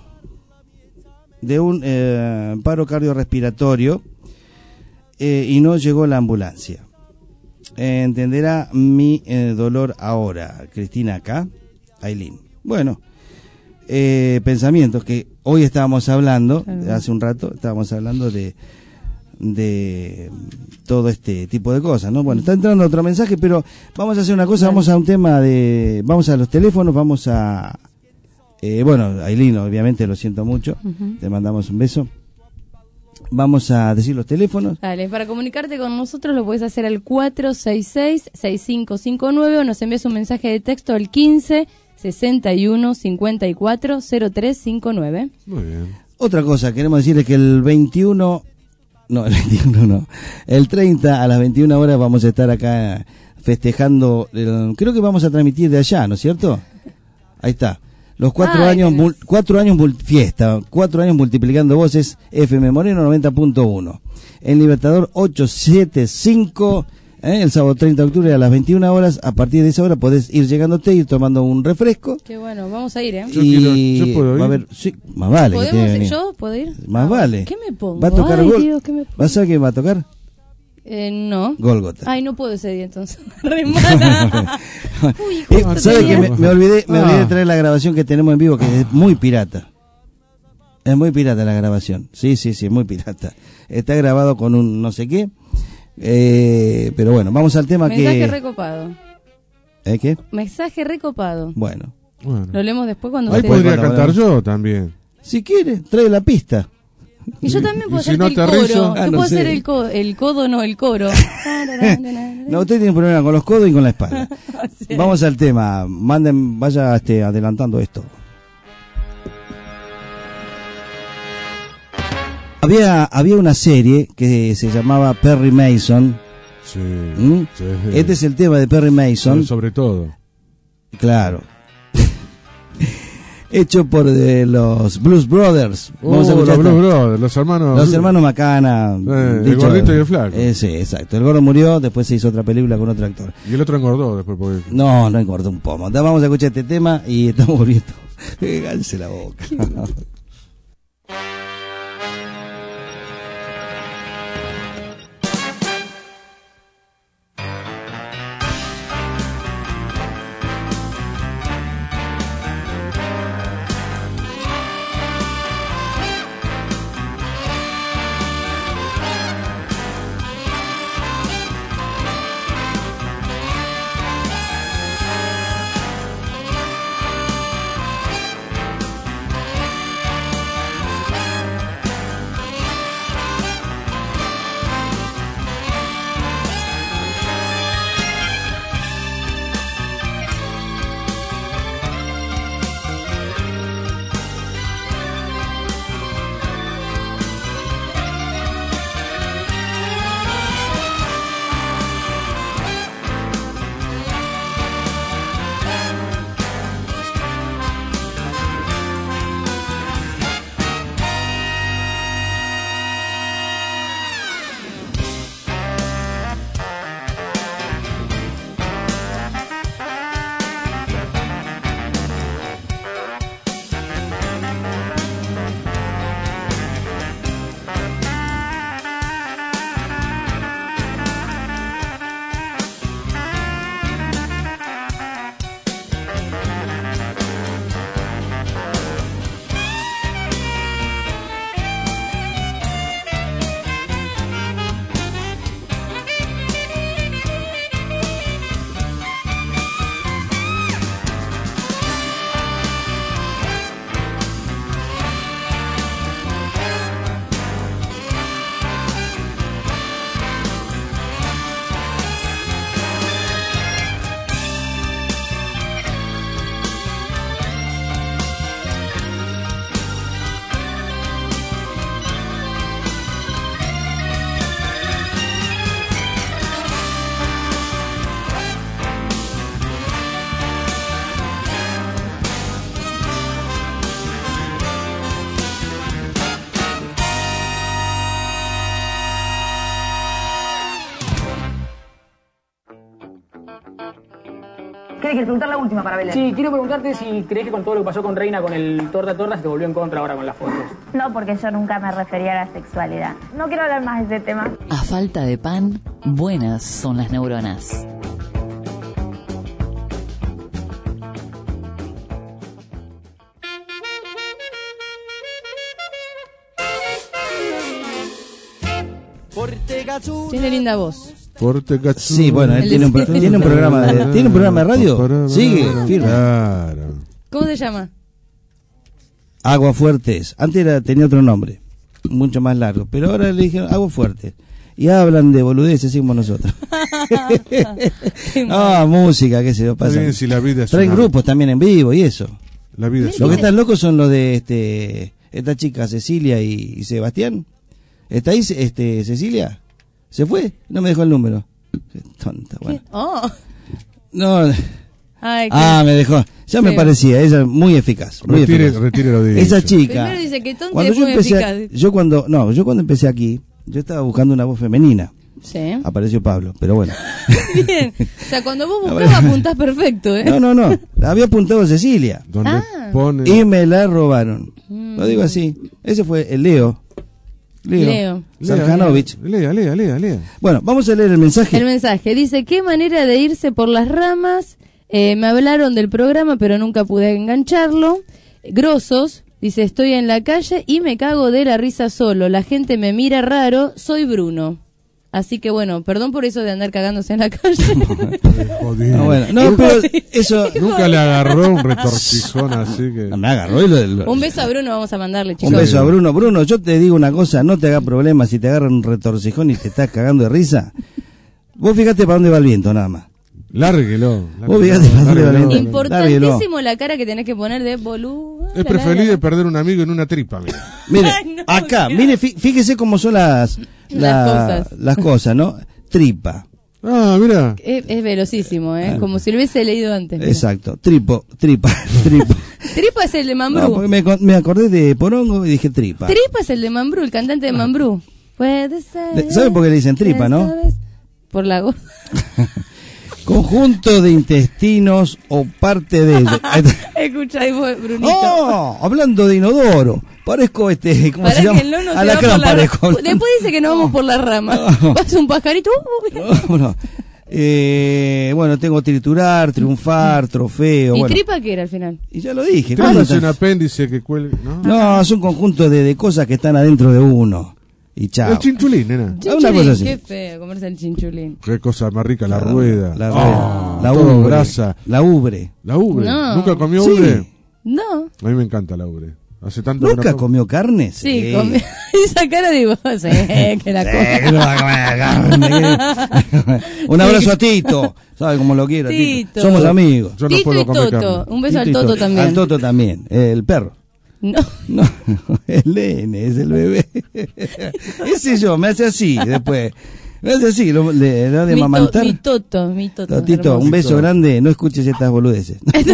de un paro cardiorrespiratorio y no llegó la ambulancia. Entenderá mi dolor ahora, Cristina acá, Ailín. Bueno, pensamientos que hoy estábamos hablando, hace un rato estábamos hablando de todo este tipo de cosas, ¿no? Bueno, está entrando otro mensaje, pero vamos a hacer una cosa, vamos a un tema vamos a los teléfonos, vamos a bueno, Ailín, obviamente lo siento mucho, te mandamos un beso. Vamos a decir los teléfonos. Dale, para comunicarte con nosotros lo puedes hacer al 466-6559 o nos envías un mensaje de texto al 15-61-54-0359. Muy bien. Otra cosa, queremos decirles que el 30 a las 21 horas vamos a estar acá festejando, creo que vamos a transmitir de allá, ¿no es cierto? Ahí está. Los 4 años fiesta, 4 años multiplicando voces, FM Moreno 90.1. En Libertador 875, el sábado 30 de octubre a las 21 horas. A partir de esa hora podés ir llegándote, ir tomando un refresco. Qué bueno, vamos a ir, ¿eh? ¿Yo puedo ir? Va a haber, sí, más vale. ¿Yo puedo ir? Más vale. ¿Qué me pongo? ¿Va a tocar Dios, ¿qué me pongo? ¿Vas a ver qué va a tocar? No. Gólgota. Ay, no puedo ese día entonces. Re mala. ¿Sabes que me olvidé de traer la grabación que tenemos en vivo, que es muy pirata? Es muy pirata la grabación. Sí, muy pirata. Está grabado con un no sé qué. Pero bueno, vamos al tema. Mensaje recopado. ¿Qué? Mensaje recopado. Bueno. Lo leemos después cuando ahí podría cantar yo también. Si quiere, trae la pista. Y yo también puedo hacer el coro. Yo puedo hacer el codo, no el coro. No, usted tiene problema con los codos y con la espalda. Sí. Vamos al tema. Vaya adelantando esto. Había una serie que se llamaba Perry Mason. Sí, sí. Este es el tema de Perry Mason. Sobre todo. Claro. Hecho por los Blues Brothers. Los Blues Brothers, los hermanos Macana. El gordito y el flaco. Sí, exacto. El gordo murió, después se hizo otra película con otro actor. Y el otro engordó después. Porque... No engordó un pomo. Vamos a escuchar este tema y estamos volviendo. Cállese la boca. ¿Quieres preguntar la última para Belén? Sí, quiero preguntarte si crees que con todo lo que pasó con Reina, con el torta se te volvió en contra ahora con las fotos. No, porque yo nunca me refería a la sexualidad. No quiero hablar más de ese tema. A falta de pan, buenas son las neuronas. Tiene linda voz. Sí, bueno, él tiene un programa de radio. Sigue, firme. Claro. ¿Cómo se llama? Agua Fuertes. Antes tenía otro nombre, mucho más largo, pero ahora le dijeron Agua Fuertes. Y hablan de boludeces, así como nosotros. Música, qué sé yo, pasa. Bien, si la vida es traen grupos también en vivo y eso. La vida es Los que están locos son los de esta chica Cecilia y Sebastián. ¿Está ahí Cecilia? ¿Se fue? No me dejó el número. Tonta, bueno. No. Me dejó. Ya me parecía, ella muy eficaz. Muy eficaz. Retire lo dicho. Esa chica. Primero dice que tonta y muy eficaz. Yo cuando empecé aquí, yo estaba buscando una voz femenina. Sí. Apareció Pablo, pero bueno. Bien. O sea, cuando vos buscabas apuntás perfecto, ¿eh? No. Había apuntado a Cecilia. Y me la robaron. Lo digo así. Ese fue el Leo. Sarjanovich. Lea. Bueno, vamos a leer el mensaje. El mensaje dice: qué manera de irse por las ramas. Me hablaron del programa, pero nunca pude engancharlo. Grosos. Dice: estoy en la calle y me cago de la risa solo. La gente me mira raro. Soy Bruno. Así que bueno, perdón por eso de andar cagándose en la calle. Pero eso nunca le agarró un retorcijón así que. No me agarró. Un beso a Bruno vamos a mandarle, chicos. Un beso a Bruno. Bruno, yo te digo una cosa, no te hagas problema si te agarran un retorcijón y te estás cagando de risa. Vos fíjate para dónde va el viento, nada más. Lárguelo. Vos fíjate para dónde va el viento. Importantísimo la cara que tenés que poner de boludo. Es preferible perder un amigo en una tripa, mira. Mire, acá, mire, fíjese cómo son las cosas, ¿no? Tripa. Ah, mira. Es velocísimo, como si lo hubiese leído antes. Mira. Exacto, tripa. Tripa es el de Mambrú. No, porque me acordé de Porongo y dije tripa. Tripa es el de Mambrú, el cantante de Mambrú. Puede ser. ¿Sabe por qué le dicen tripa, no? Por la gorda. Conjunto de intestinos o parte de ellos. Escucha ahí, Brunito. ¡Oh! Hablando de inodoro. Parezco ¿cómo para se llama? Alacrán parezco. Después dice que no vamos por la rama. Vas un pajarito. No. Bueno, tengo triturar, triunfar, trofeo. ¿Y bueno. tripa qué era al final? Y ya lo dije. Es un apéndice que cuelga, ¿no? No, es un conjunto de cosas que están adentro de uno. Y chao. El chinchulín, nena. Una cosa así. Qué feo comerse el chinchulín. Qué cosa más rica, la rueda. La ubre. Grasa. La ubre. La ubre. No. ¿Nunca comió ubre? No. A mí me encanta la ubre. Hace tanto ¿Nunca comió carne? Sí, comió. Esa cara digo, que la carne. Un abrazo a Tito. ¿Sabe cómo lo quiero? Tito. Somos amigos. Yo no Tito puedo y comer Toto. carne. Un beso al Toto también. Al Toto también. El perro. No, el nene, es el bebé. Ese yo, me hace así después. Me hace así, le da de mamantar. Mi Toto. Totito, un beso grande, no escuches estas boludeces.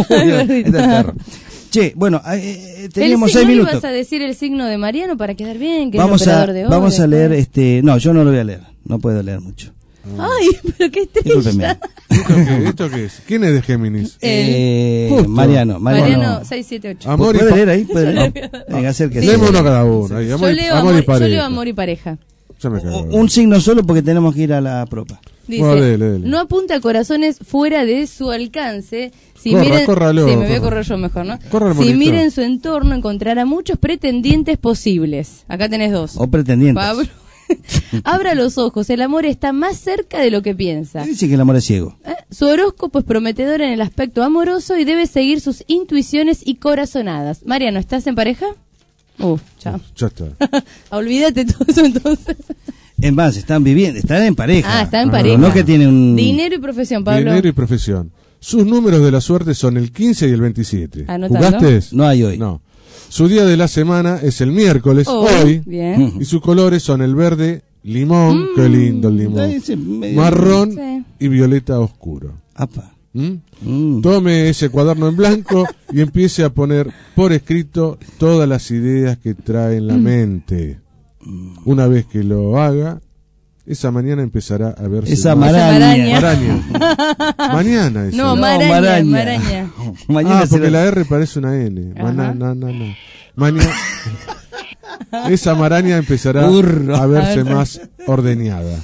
Che, bueno, teníamos 6 minutos. ¿No ibas a decir el signo de Mariano para quedar bien? Que vamos es el operador de hoy, vamos a leer no, yo no lo voy a leer, no puedo leer mucho. Ay, pero qué estrella. ¿Esto qué es? ¿Quién es de Géminis? Mariano 678. ¿Puede leer ahí? Venga, acérquese. Leemos uno cada uno. Ahí, amor yo leo amor y pareja. Un signo solo porque tenemos que ir a la propa. Dice, no apunta corazones fuera de su alcance. Córralo. Sí, me voy a correr yo mejor, ¿no? Si miren su entorno, encontrará muchos pretendientes posibles. Acá tenés 2. O pretendientes. Pablo. Abra los ojos, el amor está más cerca de lo que piensa. Dice que el amor es ciego. Su horóscopo es prometedor en el aspecto amoroso y debe seguir sus intuiciones y corazonadas. Mariano, ¿estás en pareja? Chao. Ya está. Olvídate todo eso entonces. Es más, están en pareja. Están en pareja. No que tiene un... Dinero y profesión, Pablo. Dinero y profesión. Sus números de la suerte son el 15 y el 27. Anótalo. ¿Jugaste? No hay hoy. No. Su día de la semana es el miércoles, hoy. Bien. Y sus colores son el verde, limón, qué lindo el limón, marrón y violeta oscuro. Apa. Tome ese cuaderno en blanco y empiece a poner por escrito todas las ideas que trae en la mente. Una vez que lo haga, esa mañana empezará a verse esa maraña. Mañana eso. No, maraña. Porque la R parece una N. Mañana. Esa maraña empezará a verse más ordenada.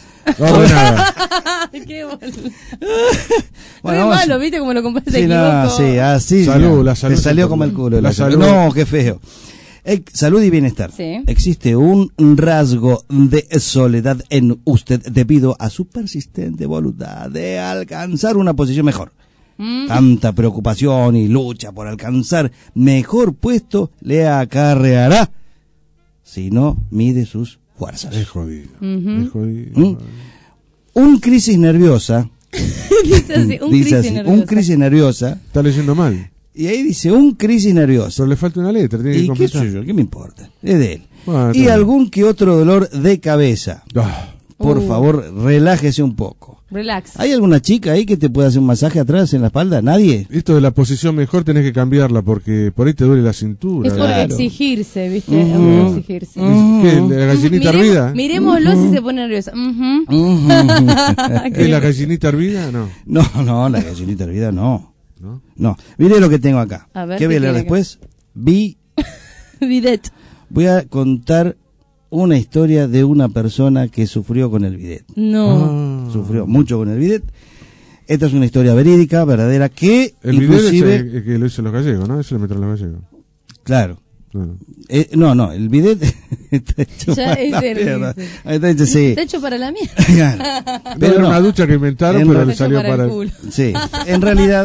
Qué bueno, malo, ¿viste cómo lo compraste? Sí, así. La salud. Te salió como el culo. La salud. No, qué feo. Salud y bienestar. Sí. Existe un rasgo de soledad en usted debido a su persistente voluntad de alcanzar una posición mejor. Tanta preocupación y lucha por alcanzar mejor puesto le acarreará si no mide sus fuerzas. Es jodido. Es jodido. Un crisis nerviosa. Dice así, un crisis nerviosa. Está leyendo mal. Y ahí dice un crisis nerviosa. Pero le falta una letra. Tiene que ¿Y qué soy yo? ¿Qué me importa? Es de él. Bueno, y algún que otro dolor de cabeza. Por favor, relájese un poco. Relax. ¿Hay alguna chica ahí que te pueda hacer un masaje atrás en la espalda? ¿Nadie? Esto de la posición mejor tenés que cambiarla porque por ahí te duele la cintura. Es porque exigirse, ¿viste? Exigirse. ¿Qué? ¿La gallinita hervida? Miremoslo si se pone nerviosa. ¿Es la gallinita hervida? No. No, la gallinita hervida no. No. Mire lo que tengo acá. A ver, ¿qué voy a leer después? Bidet. Voy a contar una historia de una persona que sufrió con el bidet. No. Sufrió mucho con el bidet. Esta es una historia verídica, verdadera, que el inclusive... bidet es el que lo hizo los gallegos, ¿no? Eso lo metieron los gallegos. Claro. No, el bidet está hecho ya para la mierda. Está hecho para la mierda. Pero era una ducha que inventaron, pero le salió para el culo. Sí, en realidad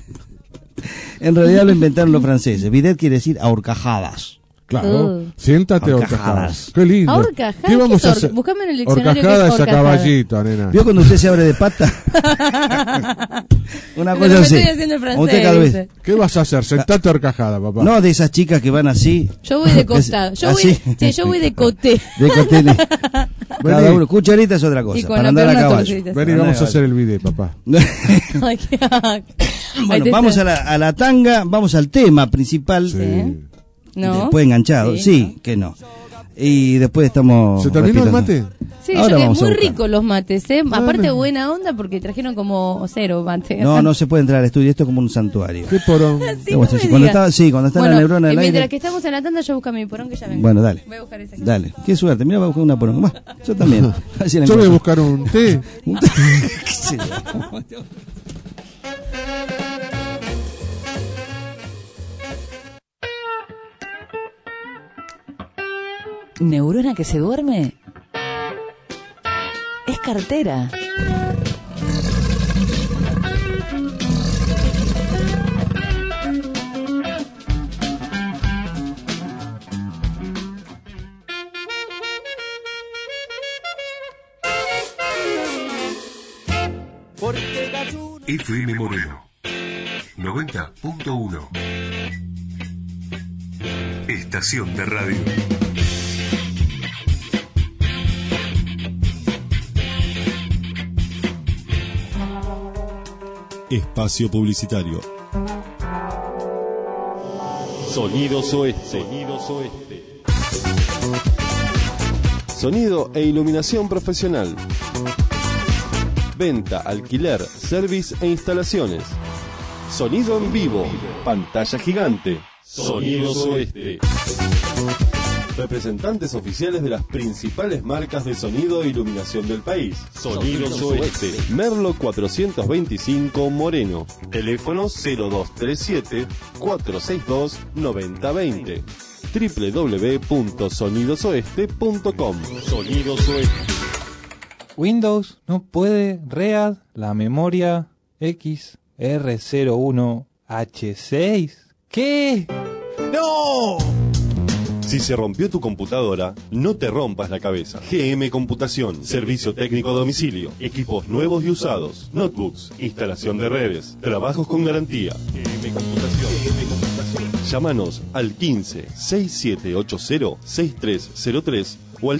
lo inventaron los franceses. Bidet quiere decir ahorcajadas. Claro, siéntate horcajadas. Qué lindo. Ahorcajadas. ¿Qué vamos a hacer? Buscame en el diccionario. Horcajadas a caballito, nena. ¿Vio cuando usted se abre de pata? Una Pero cosa me así. estoy haciendo el francés, Usted tal vez. dice. ¿Qué vas a hacer? Sentate horcajada, papá. No de esas chicas que van así. Yo voy de costado. Yo voy de coté. De coté. Cada uno. Cucharita es otra cosa. Y con Para la andar a pierna caballo. torcida. Ven y vamos a hacer el video, papá. Ay, qué asco. Bueno, vamos a la tanga, vamos al tema principal. Sí. No. Después enganchado. Sí, que no. Y después estamos... ¿Se terminó el mate? Sí, Ahora vamos a muy buscar. ricos los mates, ¿eh? Aparte buena onda porque trajeron como 0 mate. No se puede entrar al estudio, esto es como un santuario. ¿Qué porón? Sí, no me cuando está bueno, la neurona del mientras aire. que estamos en la tanda, yo busco mi porón que ya vengo. Bueno, dale. Voy a buscar esa. Dale, qué suerte. Mira, voy a buscar una porón. Bah, yo también. Así la Yo voy a encuentro. buscar un té. Un té. ¿Qué sé yo? ¿Neurona que se duerme? Es cartera. FM Moreno 90.1. Estación de radio. Espacio publicitario. Sonidos Oeste. Sonido e iluminación profesional. Venta, alquiler, service e instalaciones. Sonido en vivo. Pantalla gigante. Sonidos Oeste. Representantes oficiales de las principales marcas de sonido e iluminación del país. Sonidos Oeste. Merlo 425 Moreno. Teléfono 0237-462-9020. www.sonidosoeste.com. Sonidos Oeste. Windows no puede READ la memoria XR01H6. ¿Qué? ¡No! Si se rompió tu computadora, no te rompas la cabeza. GM Computación, servicio técnico a domicilio, equipos nuevos y usados, notebooks, instalación de redes, trabajos con garantía. GM Computación. Llámanos al 15-6780-6303 o al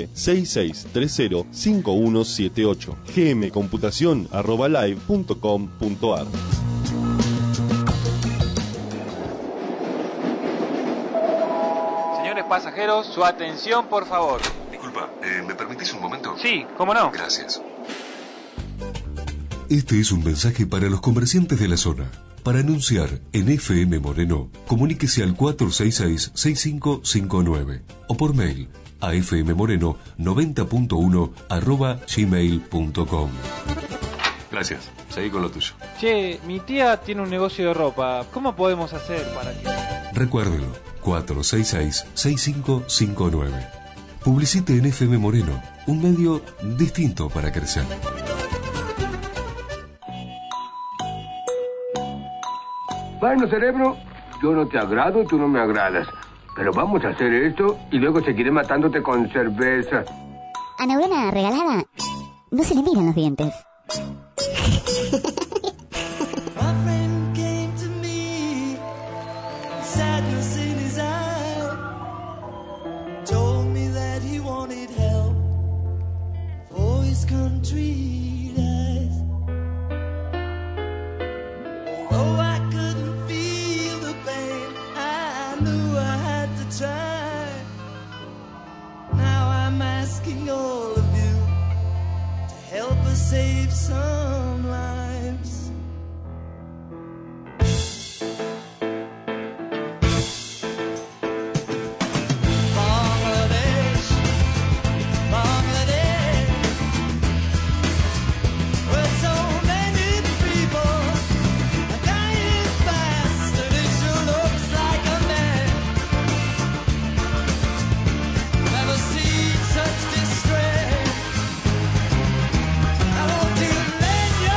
15-6630-5178. gmcomputacion@live.com.ar. Señores pasajeros, su atención, por favor. Disculpa, ¿me permitís un momento? Sí, ¿cómo no? Gracias. Este es un mensaje para los comerciantes de la zona. Para anunciar en FM Moreno, comuníquese al 466-6559 o por mail a fmmoreno90.1@gmail.com. Gracias, seguí con lo tuyo. Che, mi tía tiene un negocio de ropa. ¿Cómo podemos hacer para que...? Recuérdelo, 466-6559. Publicite en FM Moreno, un medio distinto para crecer. Bueno, cerebro, yo no te agrado, tú no me agradas. Pero vamos a hacer esto y luego seguiré matándote con cerveza. A neurona regalada no se le miran los dientes. Save some lives. Bangladesh, Bangladesh, where so many people are dying fast, and it sure looks like a man. Never seen such distress. I want to lend you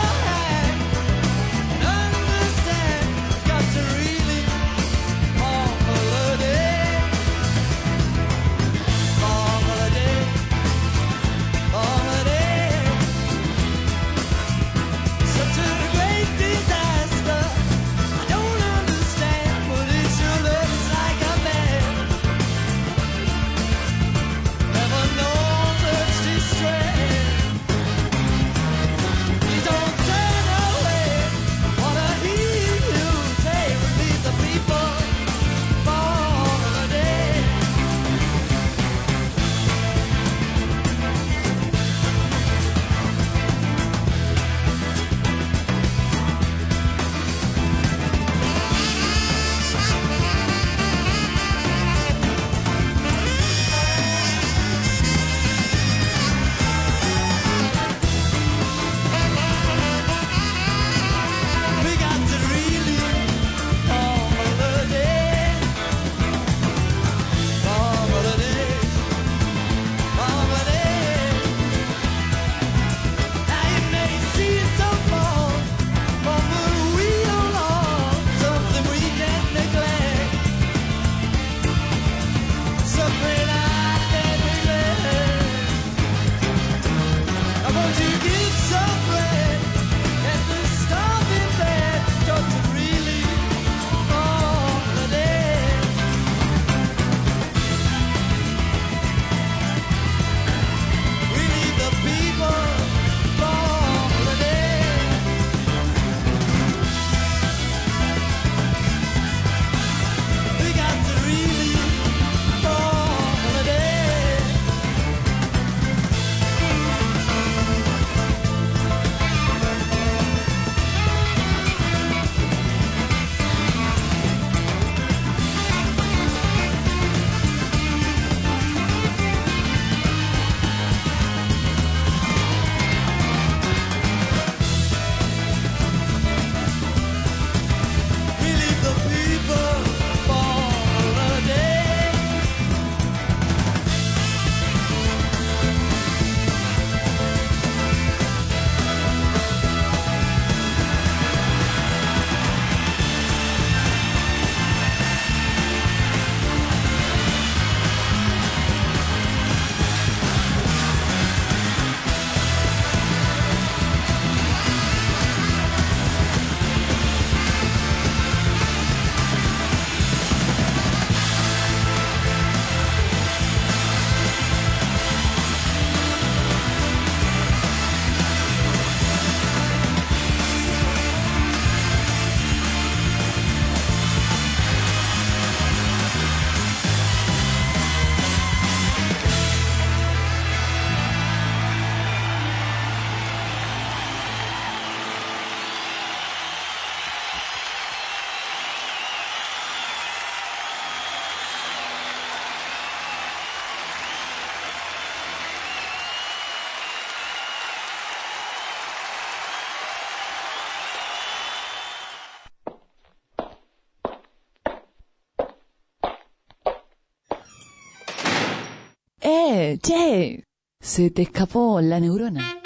Che, se te escapó la neurona.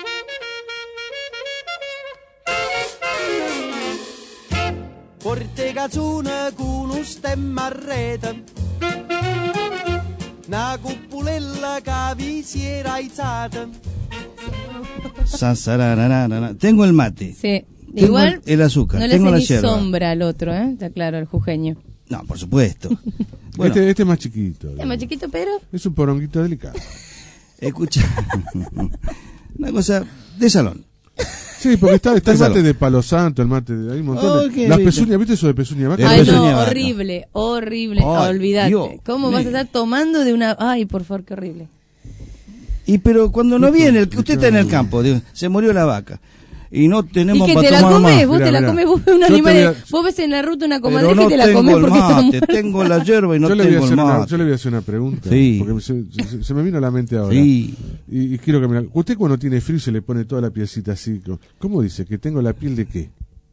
Porte cazzone con un stemma a rete, una cupulella che vi si era alzata. Tengo el mate. Sí. Tengo Igual el azúcar. no le tengo hace la ni yerba. sombra al otro, ¿eh? Está claro, el jujeño. No, por supuesto. Bueno, Este es más chiquito. Es más chiquito, pero... Es un poronguito delicado. Escucha. Una cosa de salón. Sí, porque está el Salón. mate de Palo Santo, el mate de... Hay un montón de... qué Las rico. pezuñas, ¿viste eso de pezuña de vaca? Ay, pezuña no, de vaca. horrible. Ay, Olvídate. Dios ¿Cómo vas a mío. estar tomando de una...? Ay, por favor, qué horrible. Y pero cuando no viene, usted está en el campo, digo, se murió la vaca. Y no Y tenemos que para te la tomar comes, más. vos te Mirá, la mirá. comes, vos ves un Yo te animal, voy a- vos ves en la ruta una Pero comadreja no y te la tengo comes el porque está mate, muerta. tengo la yerba y no yo le voy a tengo el hacer mate. yo le voy a hacer una pregunta, Sí. porque se me vino a la mente ahora. Sí. Y quiero que me la... Usted cuando tiene frío se le pone toda la pielcita así. ¿Cómo dice? ¿Que tengo la piel de qué?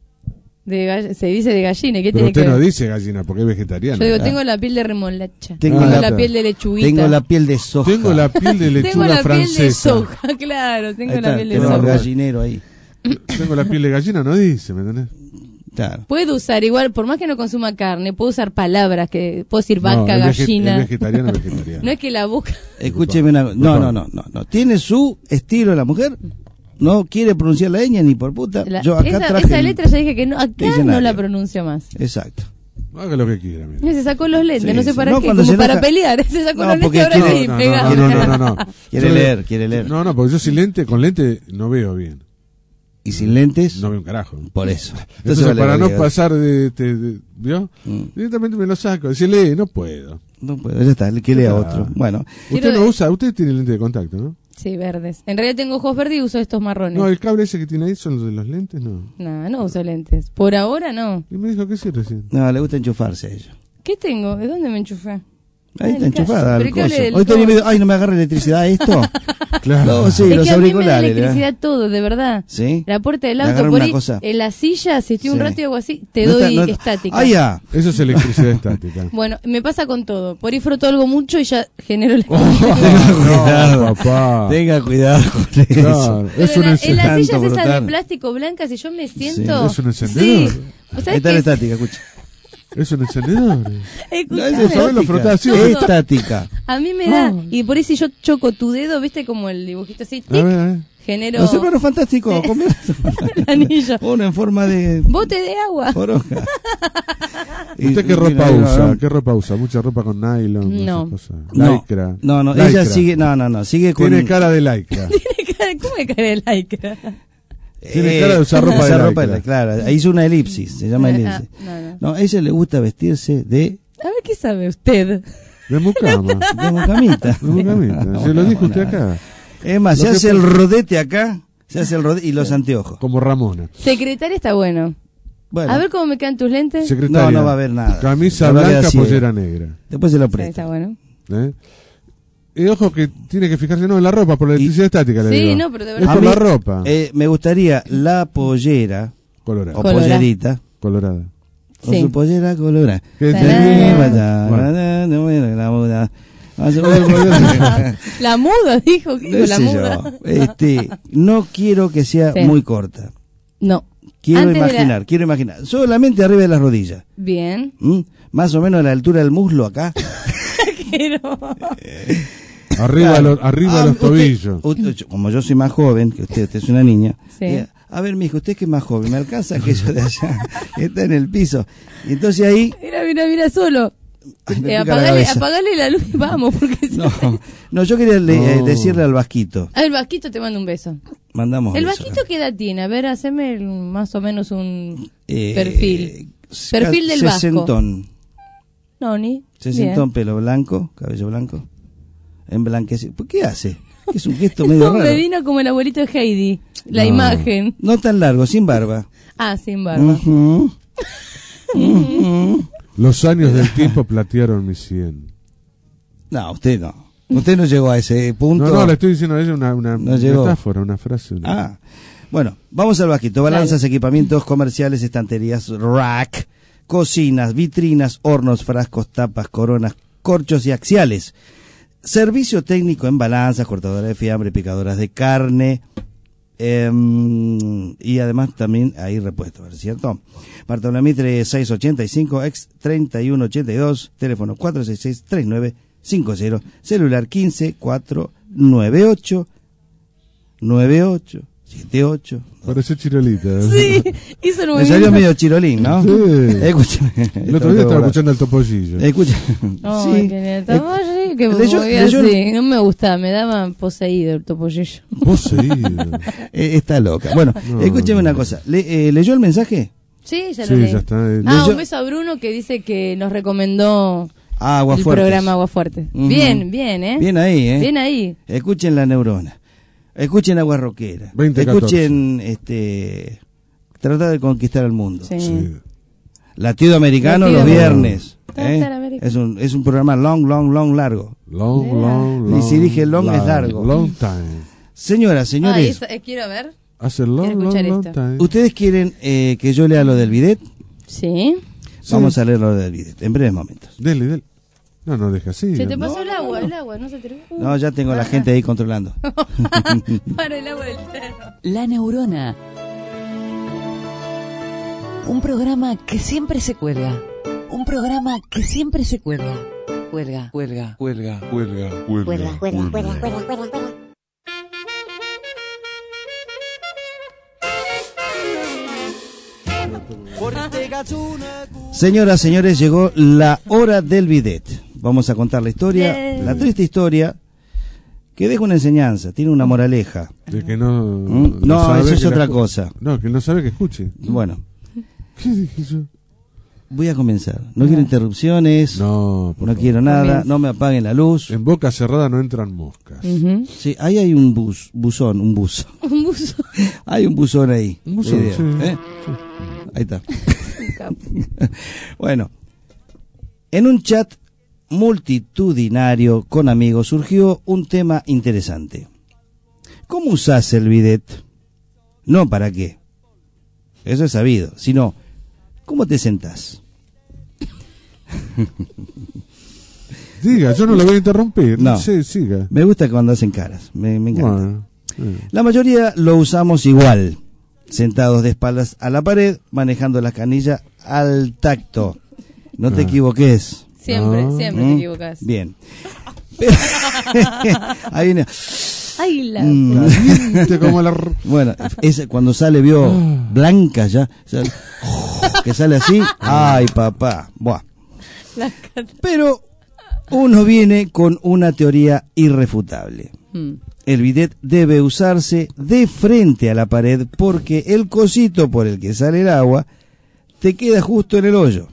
Se dice de gallina, ¿qué Pero tiene que usted no ver? dice gallina porque es vegetariano. Yo digo, tengo la piel de remolacha. Tengo Tengo la- la piel de lechuguita. Tengo la piel de soja. Tengo la piel de Tengo lechuga la piel de francesa. soja, claro, tengo Ahí la está, piel de tengo el soja. gallinero ahí. Tengo la piel de gallina, no dice, ¿me entendés? Claro. Puedo usar igual, por más que no consuma carne, puedo usar palabras que puedo decir vaca, el gallina. vegetariano es vegetariano. No es que la busca. Escúcheme una no. Tiene su estilo la mujer. No quiere pronunciar la ñ ni por puta. Yo acá traje esa el letra ya dije que no, acá diccionario. no la pronuncio más. Exacto. Haga lo que quiera, mire. Se sacó los lentes, Sí, no sé sí. para No, qué, cuando como se para enoja- pelear. Se sacó No, los lentes porque y ahora quiere- sí, No, pega. no. Quiere leer. No, porque yo sin lente, con lente no veo bien. Y sin lentes, No veo un carajo. por eso. Entonces, vale para la no vida. pasar ¿vio? Directamente me lo saco. Si lee, no puedo. No puedo, ya está, que lea Claro. otro. Bueno, Usted no usa, usted tiene lente de contacto, ¿no? Sí, verdes. En realidad tengo ojos verdes y uso estos marrones. No, el cable ese que tiene ahí son los de los lentes, no. No uso lentes. Por ahora no. Y me dijo que sí recién. no, le gusta enchufarse a ella. ¿Qué tengo? ¿De dónde me enchufé? Ahí está el enchufada calle. el Pero el coso. cable del Hoy tenía coso. miedo, ay, no me agarra electricidad esto. Claro. No, sí, Es los que a mí me da auriculares. electricidad todo, de verdad. ¿Sí? La puerta del Le auto, agarra por una ahí, cosa. en la silla, si estoy un Sí. rato y algo así, te No doy está- no está- estática. Ah, ya. Eso es electricidad estática. Bueno, me pasa con todo. Por ahí froto algo mucho y ya genero la... Cuidado, papá. Tenga cuidado con eso. Claro, Pero es un en las sillas tanto esas de frotar. plástico blancas, si yo me siento... es un encendedor. Sí. ¿Vos Ahí sabés está la que- estática, escucha. Es un encendedor. Escuchame. No, es ¿Sabés lo frotás así? Todo. Estática. A mí me da... Y por ahí si yo choco tu dedo, viste como el dibujito así, tic, A ver. genero... Los hermanos fantásticos, anillo. uno en forma de Bote de agua. oronja. ¿Usted qué ropa usa? ¿Qué ropa usa? ¿Mucha ropa con nylon? No. esas cosas? No, Lycra. no, Lycra. ella sigue, no, sigue con... Tiene cara de lycra. ¿Cómo me cae el lycra? Tiene cara de usar ropa usar de ropa lycra. claro, ahí hizo una elipsis, se llama elipsis. no. No, a ella le gusta vestirse de A ver qué sabe usted. De mucama. de mucamita. De mucamita. Se lo dijo usted acá. Es más, Lo se que hace el pasa- rodete acá, se hace el rodete y los anteojos. Como Ramona. Secretaria está bueno. Bueno, A ver cómo me quedan tus lentes. Secretaria. no va a haber nada. Camisa La verdad blanca, así pollera negra. después se lo Sí, presta. está bueno. ¿Eh? Y ojo que tiene que fijarse no en la ropa, por la electricidad estática. Le Sí, digo. no, pero de Es verdad. por A la mí, ropa. Me gustaría la pollera Colorada. o Colorada. pollerita Colorada. con Sí. su pollera colorada. ¿Qué Sí. La muda, dijo. ¿Qué dijo? No La sé muda. yo. No quiero que sea Sí. muy corta. No. Quiero Antes de la- quiero imaginar. Solamente arriba de las rodillas. Bien. ¿Mm? Más o menos a la altura del muslo acá. Pero... Arriba, Claro. arriba los usted- tobillos. como yo soy más joven que usted es una niña. Sí. A ver, mijo, usted que es más joven, ¿me alcanza aquello de allá? Que está en el piso. Y entonces ahí... Mira, solo. Ay, me pica la cabeza. Apagale la luz y vamos, porque No, yo quería decirle al Vasquito. El Vasquito te mando un beso. Mandamos ¿El besos. Vasquito qué edad tiene? A ver, haceme más o menos un Eh, perfil. Perfil del Vasco. Sesentón. Noni. Sesentón, pelo blanco, cabello blanco. Emblanquecido. ¿Por qué hace? Es un gesto medio Me raro. vino como el abuelito de Heidi. La No. imagen. No tan largo, sin barba. Ah, sin barba. Ujú. Ujú. Los años del tiempo platearon mi sien. No, usted no. Usted no llegó a ese punto. No, le estoy diciendo a ella una No llegó. metáfora, una frase. Ah, bueno, vamos al Vasquito. Balanzas, equipamientos comerciales, estanterías, rack, cocinas, vitrinas, hornos, frascos, tapas, coronas, corchos y axiales. Servicio técnico en balanzas, cortadoras de fiambre, picadoras de carne, y además también hay repuestos, ¿cierto? Bartolomé Mitre 685, ex 3182, teléfono 466-3950, celular 15498 9878. Parece chirolita. Sí, hizo el Me movimiento. salió medio chirolín, ¿no? Sí. Escúchame. El otro día estaba escuchando el Topollillo. Escucha. Oh, Sí. que que Leyó- leyó, leyó- no me gustaba, me daba poseído el topollillo. Poseído. Está loca. Bueno, No, escúcheme una cosa. ¿Leyó el mensaje? Sí, ya Sí, lo leí. ya está. Leyó- Un beso a Bruno que dice que nos recomendó Agua el Fuerte. programa Agua Fuerte. Ujú. Bien, bien, ¿eh? Bien ahí, ¿eh? Bien ahí. Escuchen La Neurona. Escuchen Agua Roquera. 2014. Escuchen Tratar de Conquistar el Mundo. Sí. Latido Americano Latido los Americano. viernes. Tratar Americano. Es un programa long, largo. Long, Y si dije long es largo. Long time. Señoras, señores, Quiero ver. Hace Quiero escuchar long esto. time. ¿ustedes quieren que yo lea lo del bidet? Sí. Vamos a leer lo del bidet en breves momentos. Dele. No deja así. Se te ¿no? pasó el agua, no se te... No, ya tengo a la gente ahí controlando. Para el agua del terno. La Neurona. Un programa que siempre se cuelga. Un programa que siempre se cuelga. Cuelga. Cuelga. Señoras, señores, llegó la hora del bidet. Vamos a contar la historia, Bien. la triste historia, que deja una enseñanza, tiene una moraleja. De que no. No, sabe eso es que la otra escu- cosa. No, que no sabe que escuche. Bueno, ¿Qué dije yo? voy a comenzar. No quiero interrupciones, No, por no favor. quiero nada, Comienza. no me apaguen la luz. En boca cerrada no entran moscas. Ujú. Sí, ahí hay un buzón. Un buzo. Hay un buzón ahí. Un buzón, Idea, sí. ¿eh? Ahí está. Bueno, en un chat multitudinario con amigos surgió un tema interesante. ¿Cómo usás el bidet? No para qué, eso es sabido, sino ¿cómo te sentás? Diga, yo no lo voy a interrumpir. No. Sí, siga. Me gusta cuando hacen caras, me encanta. Bueno, La mayoría lo usamos igual, sentados de espaldas a la pared, manejando la canilla al tacto. No te equivoques. Siempre, No. siempre te equivocas. Bien. Pero- ahí viene. Ay, la... Caliente como la... Bueno, es cuando sale, vio, blanca ya, que sale así, ay papá, buah. la... Pero uno viene con una teoría irrefutable. El bidet debe usarse de frente a la pared porque el cosito por el que sale el agua te queda justo en el hoyo.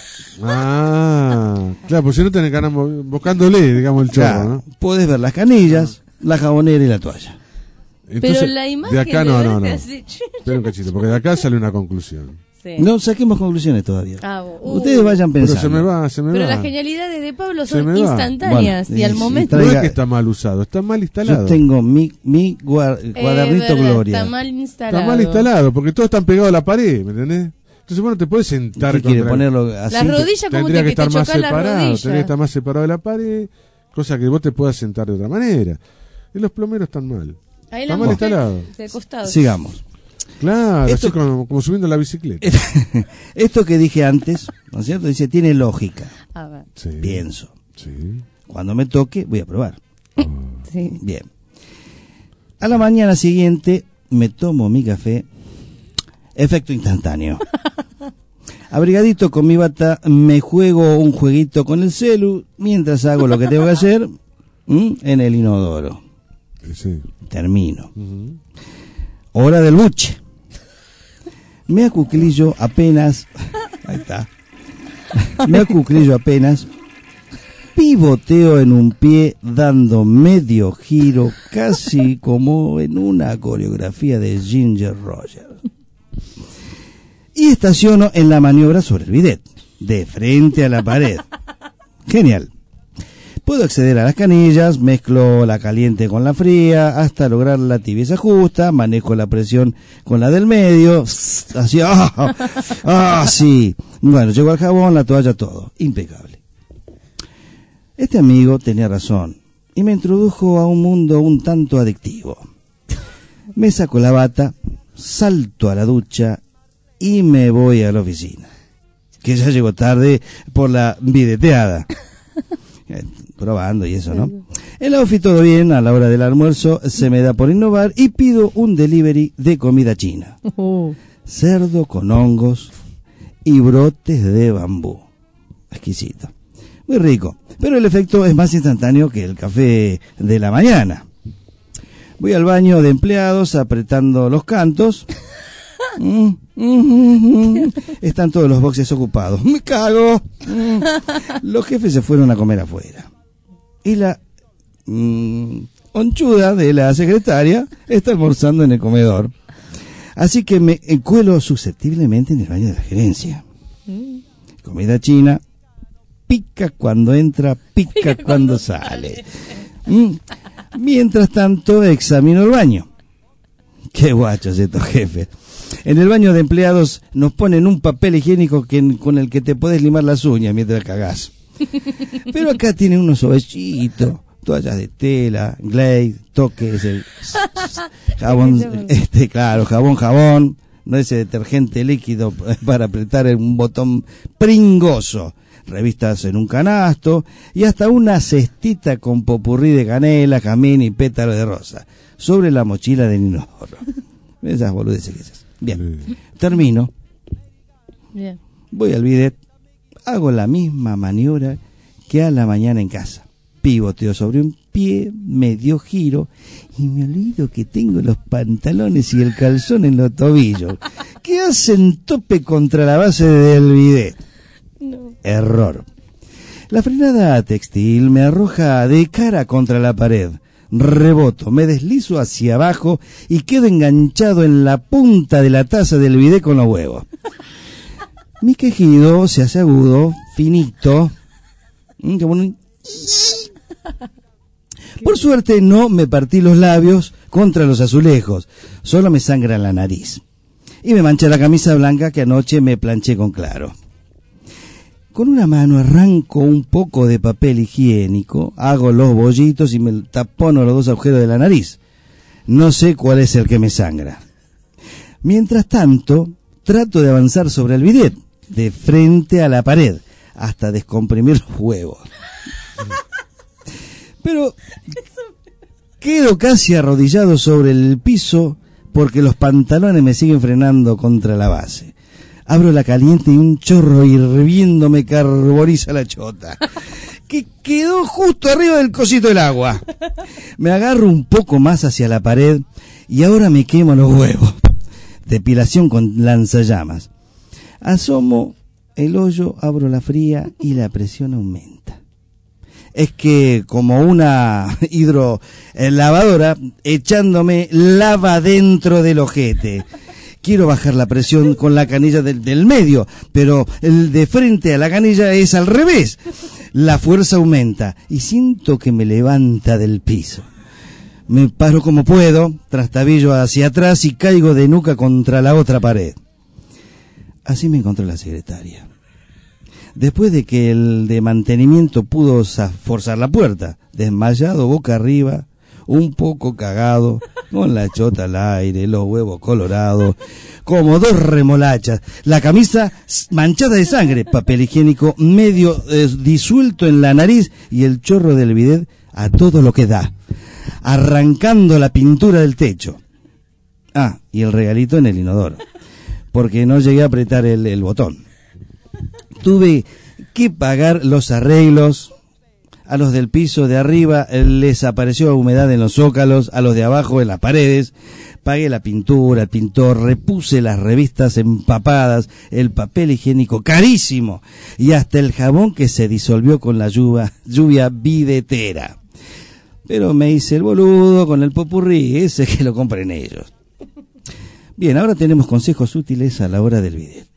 Claro, pues si no tenés ganas buscándole, digamos, el chorro, Claro, ¿no? podés ver las canillas, la jabonera y la toalla. Entonces, Pero la imagen de acá de no. verte así. Espera un cachito, porque de acá sale una conclusión. Sí. No saquemos conclusiones todavía. Uh. Ustedes vayan Pero pensando. se me Pero va. las genialidades de Pablo Se son me va. instantáneas Bueno, y al sí, momento... No traiga- es que está mal usado, está mal instalado. Yo tengo mi cuadernito verdad, Gloria. Está mal instalado. Está mal instalado, porque todos están pegados a la pared, ¿me entendés? Entonces vos no te puedes sentar ¿Qué quiere contra- ponerlo así? Las rodillas como Tendría que te estar más chocas las separado, rodillas. tendría que estar más separado de la pared, cosa que vos te puedas sentar de otra manera. Y los plomeros están mal. Ahí Está la mal mujer instalado. de costado. Sigamos. Claro, Esto- así como subiendo la bicicleta. Esto que dije antes, ¿no es cierto? Dice, tiene lógica. A ver. Sí. Pienso. Sí. Cuando me toque, voy a probar. Sí. Bien. A la mañana siguiente, me tomo mi café. Efecto instantáneo. Abrigadito con mi bata, me juego un jueguito con el celu mientras hago lo que tengo que hacer en el inodoro. Sí. Termino. Hora del buche. Me acuclillo apenas. Ahí está. Me acuclillo apenas. Pivoteo en un pie dando medio giro, casi como en una coreografía de Ginger Rogers. Y estaciono en la maniobra sobre el bidet, de frente a la pared. Genial. Puedo acceder a las canillas, mezclo la caliente con la fría, hasta lograr la tibieza justa, manejo la presión con la del medio, así, sí. Bueno, llego al jabón, la toalla, todo, impecable. Este amigo tenía razón. y me introdujo a un mundo un tanto adictivo. Me saco la bata, salto a la ducha y me voy a la oficina, que ya llego tarde por la videteada. Probando y eso, ¿no? En la ofi todo bien, a la hora del almuerzo se me da por innovar y pido un delivery de comida china. Cerdo con hongos y brotes de bambú. Exquisito. Muy rico, pero el efecto es más instantáneo que el café de la mañana. Voy al baño de empleados apretando los cantos. Están todos los boxes ocupados. ¡Me cago! Los jefes se fueron a comer afuera. Y la honchuda de la secretaria está almorzando en el comedor. Así que me cuelo susceptiblemente en el baño de la gerencia. Comida china, pica cuando entra, pica cuando sale. Mientras tanto examino el baño. Qué guachos estos jefes. En el baño de empleados nos ponen un papel higiénico con el que te puedes limar las uñas mientras cagás. Pero acá tienen unos ovecitos, toallas de tela, Glade, toques, jabón, jabón, no ese detergente líquido para apretar un botón pringoso, revistas en un canasto y hasta una cestita con popurrí de canela, jazmín y pétalo de rosa sobre la mochila del inodoro. Esas boludeces que esas. Bien, termino. Bien. Voy al bidet, hago la misma maniobra que a la mañana en casa. Pivoteo sobre un pie, medio giro y me olvido que tengo los pantalones y el calzón en los tobillos, que hacen tope contra la base del bidet. No. Error. La frenada textil me arroja de cara contra la pared. Reboto, me deslizo hacia abajo y quedo enganchado en la punta de la taza del bidet con los huevos. Mi quejido se hace agudo, finito. Por suerte no me partí los labios contra los azulejos, solo me sangra la nariz. Y me mancha la camisa blanca que anoche me planché con Claro. Con una mano arranco un poco de papel higiénico, hago los bollitos y me tapono los dos agujeros de la nariz. No sé cuál es el que me sangra. Mientras tanto, trato de avanzar sobre el bidet, de frente a la pared, hasta descomprimir los huevos. Pero quedo casi arrodillado sobre el piso porque los pantalones me siguen frenando contra la base. Abro la caliente y un chorro hirviendo me carboniza la chota, que quedó justo arriba del cosito del agua. Me agarro un poco más hacia la pared y ahora me quemo los huevos. Depilación con lanzallamas. Asomo el hoyo, abro la fría y la presión aumenta. Es que como una hidrolavadora echándome lava dentro del ojete. Quiero bajar la presión con la canilla del medio, pero el de frente a la canilla es al revés. La fuerza aumenta y siento que me levanta del piso. Me paro como puedo, trastabillo hacia atrás y caigo de nuca contra la otra pared. Así me encontró la secretaria. Después de que el de mantenimiento pudo forzar la puerta, desmayado boca arriba, un poco cagado, con la chota al aire, los huevos colorados, como dos remolachas, la camisa manchada de sangre, papel higiénico medio disuelto en la nariz y el chorro del bidet a todo lo que da, arrancando la pintura del techo. Ah, y el regalito en el inodoro, porque no llegué a apretar el botón. Tuve que pagar los arreglos. A los del piso de arriba les apareció humedad en los zócalos, a los de abajo en las paredes. Pagué la pintura, el pintor, repuse las revistas empapadas, el papel higiénico carísimo y hasta el jabón que se disolvió con la lluvia bidetera. Pero me hice el boludo con el popurrí, ese que lo compren ellos. Bien, ahora tenemos consejos útiles a la hora del bidet.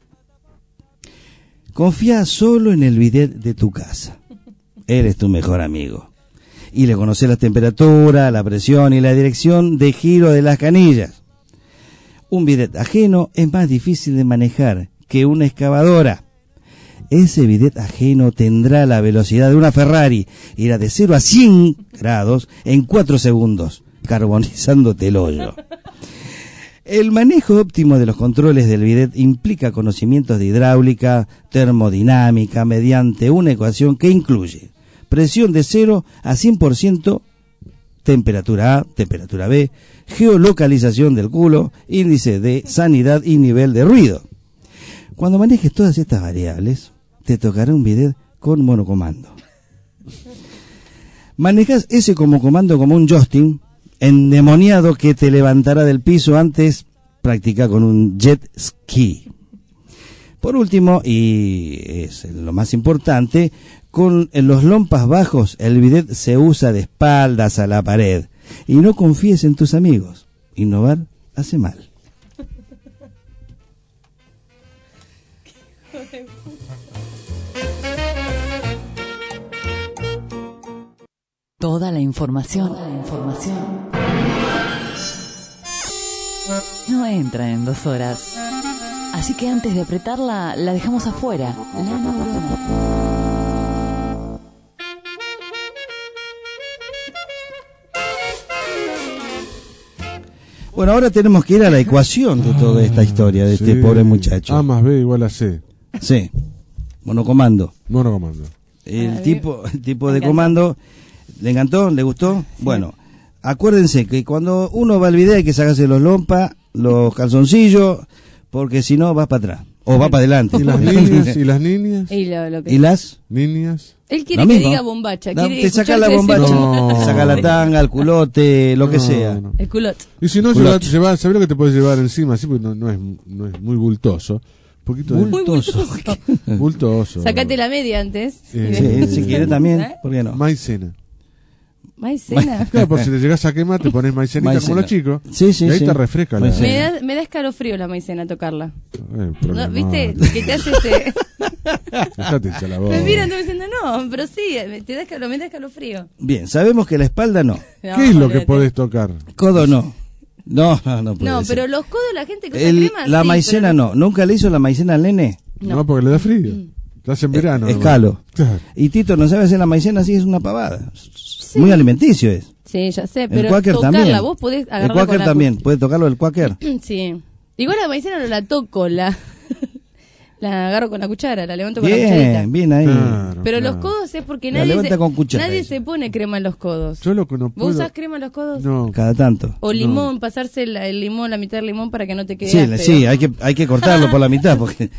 Confía solo en el bidet de tu casa. Él es tu mejor amigo. Y le conoces la temperatura, la presión y la dirección de giro de las canillas. Un bidet ajeno es más difícil de manejar que una excavadora. ese bidet ajeno tendrá la velocidad de una Ferrari, irá de 0 a 100 grados en 4 segundos, carbonizándote el hoyo. El manejo óptimo de los controles del bidet implica conocimientos de hidráulica, termodinámica, mediante una ecuación que incluye presión de 0 a 100%, temperatura A, temperatura B, geolocalización del culo, índice de sanidad y nivel de ruido. Cuando manejes todas estas variables, te tocará un bidet con monocomando. Manejas ese como comando como un Justin endemoniado que te levantará del piso antes practica con un jet ski. Por último, y es lo más importante, con los lompas bajos el bidet se usa de espaldas a la pared. Y no confíes en tus amigos. Innovar hace mal. Toda la información no entra en 2 horas. Así que antes de apretarla, la dejamos afuera. La neurona. Bueno, ahora tenemos que ir a la ecuación de toda esta historia de este pobre muchacho. A más B igual a C. Sí, monocomando. Monocomando. El tipo de comando, ¿le encantó? ¿Le gustó? Bueno, acuérdense que cuando uno va al video hay que sacarse los lompas, los calzoncillos, porque si no vas para atrás. O va para adelante. ¿Y las niñas? ¿Y las niñas? ¿Y las? Niñas. Él quiere que diga bombacha. Te saca la bombacha. Te saca la tanga, el culote, lo que sea. El culote. Y si no, ¿sabés lo que te puedes llevar encima? Así, porque no es muy bultoso. Poquito bultoso. Bultoso. Sacate la media antes. Sí, si quiere también. ¿Por qué no? Maicena. Maicena. Claro, por si te llegas a quemar, te pones maicenita como los chicos. Sí, y ahí te refresca. Me da escalofrío la maicena tocarla. ¿No? ¿Viste? Que te hace ese... Me miran diciendo, no, pero sí, me da escalofrío. Bien, sabemos que la espalda no. ¿Qué es lo que podés tocar? Codo no. No puede No, ser. pero los codos, la gente que usa crema, la sí, maicena pero... no. ¿Nunca le hizo la maicena al nene? No, porque le da frío. Estás en verano. Es calo. Claro. Y Tito no sabe hacer la maicena, así es una pavada. Sí. Muy alimenticio es. Sí, ya sé, pero el Quaker tocarla, también. vos podés agarrarla. El Quaker también, puede tocarlo el Quaker. Sí. Igual la maicena no la toco, la agarro con la cuchara, la levanto con bien, la cucharita. Bien ahí. Claro, pero los codos es porque nadie se pone crema en los codos. Yo lo que no puedo... ¿Vos usás crema en los codos? No. Cada tanto. O limón, pasarse el limón, la mitad del limón para que no te quede sí, áspero. Sí, hay que cortarlo por la mitad porque...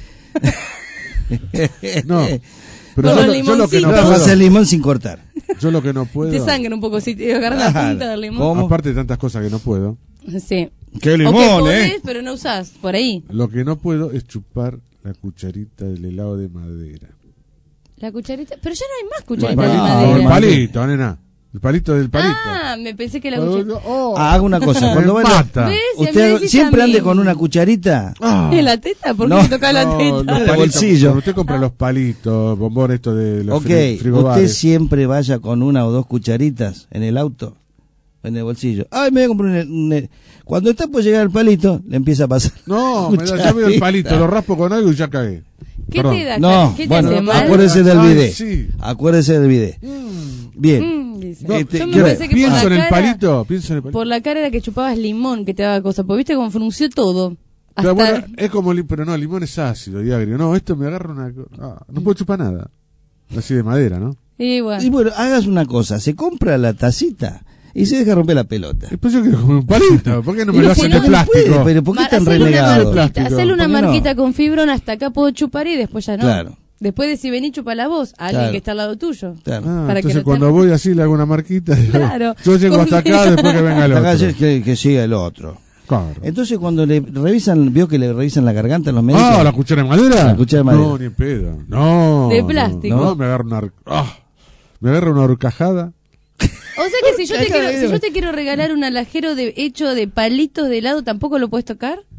No. Pero yo lo que no puedo... hacer limón sin cortar. Yo lo que no puedo... Te sangran un poco si te agarras la punta del limón. ¿Cómo? Aparte de tantas cosas que no puedo. Sí. ¡Qué limón, podés, pero no usás, por ahí. Lo que no puedo es chupar la cucharita del helado de madera. La cucharita... Pero ya no hay más cucharitas de madera. El palito, nena. El palito del palito. Ah, me pensé que la cucharita... haga una cosa. Cuando vaya, usted siempre ande con una cucharita. ¿En la teta? ¿Por qué se toca la teta? En el bolsillo. Cuando usted compra los palitos, bombones estos de los usted frigobares. siempre vaya con una o dos cucharitas en el auto, en el bolsillo. Ay, me voy a comprar Cuando está por llegar el palito, le empieza a pasar. No, me da el palito, lo raspo con algo y ya cagué. ¿Qué te da? No, ¿Qué te bueno, hace mal? acuérdese del bidet. Sí. Acuérdese del bidet. Bien. No, yo me parece que pienso en el palito. Por la cara era que chupabas limón que te daba cosa, porque viste cómo frunció todo. Pero bueno, es como, pero no, el limón es ácido y agrio. No, esto me agarra una... no puedo chupar nada. Así de madera, ¿no? Y bueno, hagas una cosa, se compra la tacita y se deja romper la pelota. Después yo quiero comer un palito. ¿Por qué no me lo hacen de plástico? Pero ¿por qué están renegados? Hacele una marquita con fibrón, hasta acá puedo chupar y después ya no. Claro. Después de si vení chupa la voz a alguien que está al lado tuyo. Claro. Para entonces que cuando voy así le hago una marquita. Claro. Yo llego hasta acá después que venga el otro. Que siga el otro. Claro. Entonces cuando le revisan, vio que le revisan la garganta en los médicos. ¿La cuchara de madera? La cuchara de madera. No, ni en pedo. No. De plástico. No, me agarra una horcajada. O sea que si yo te quiero regalar un alajero hecho de palitos de helado, ¿tampoco lo puedes tocar?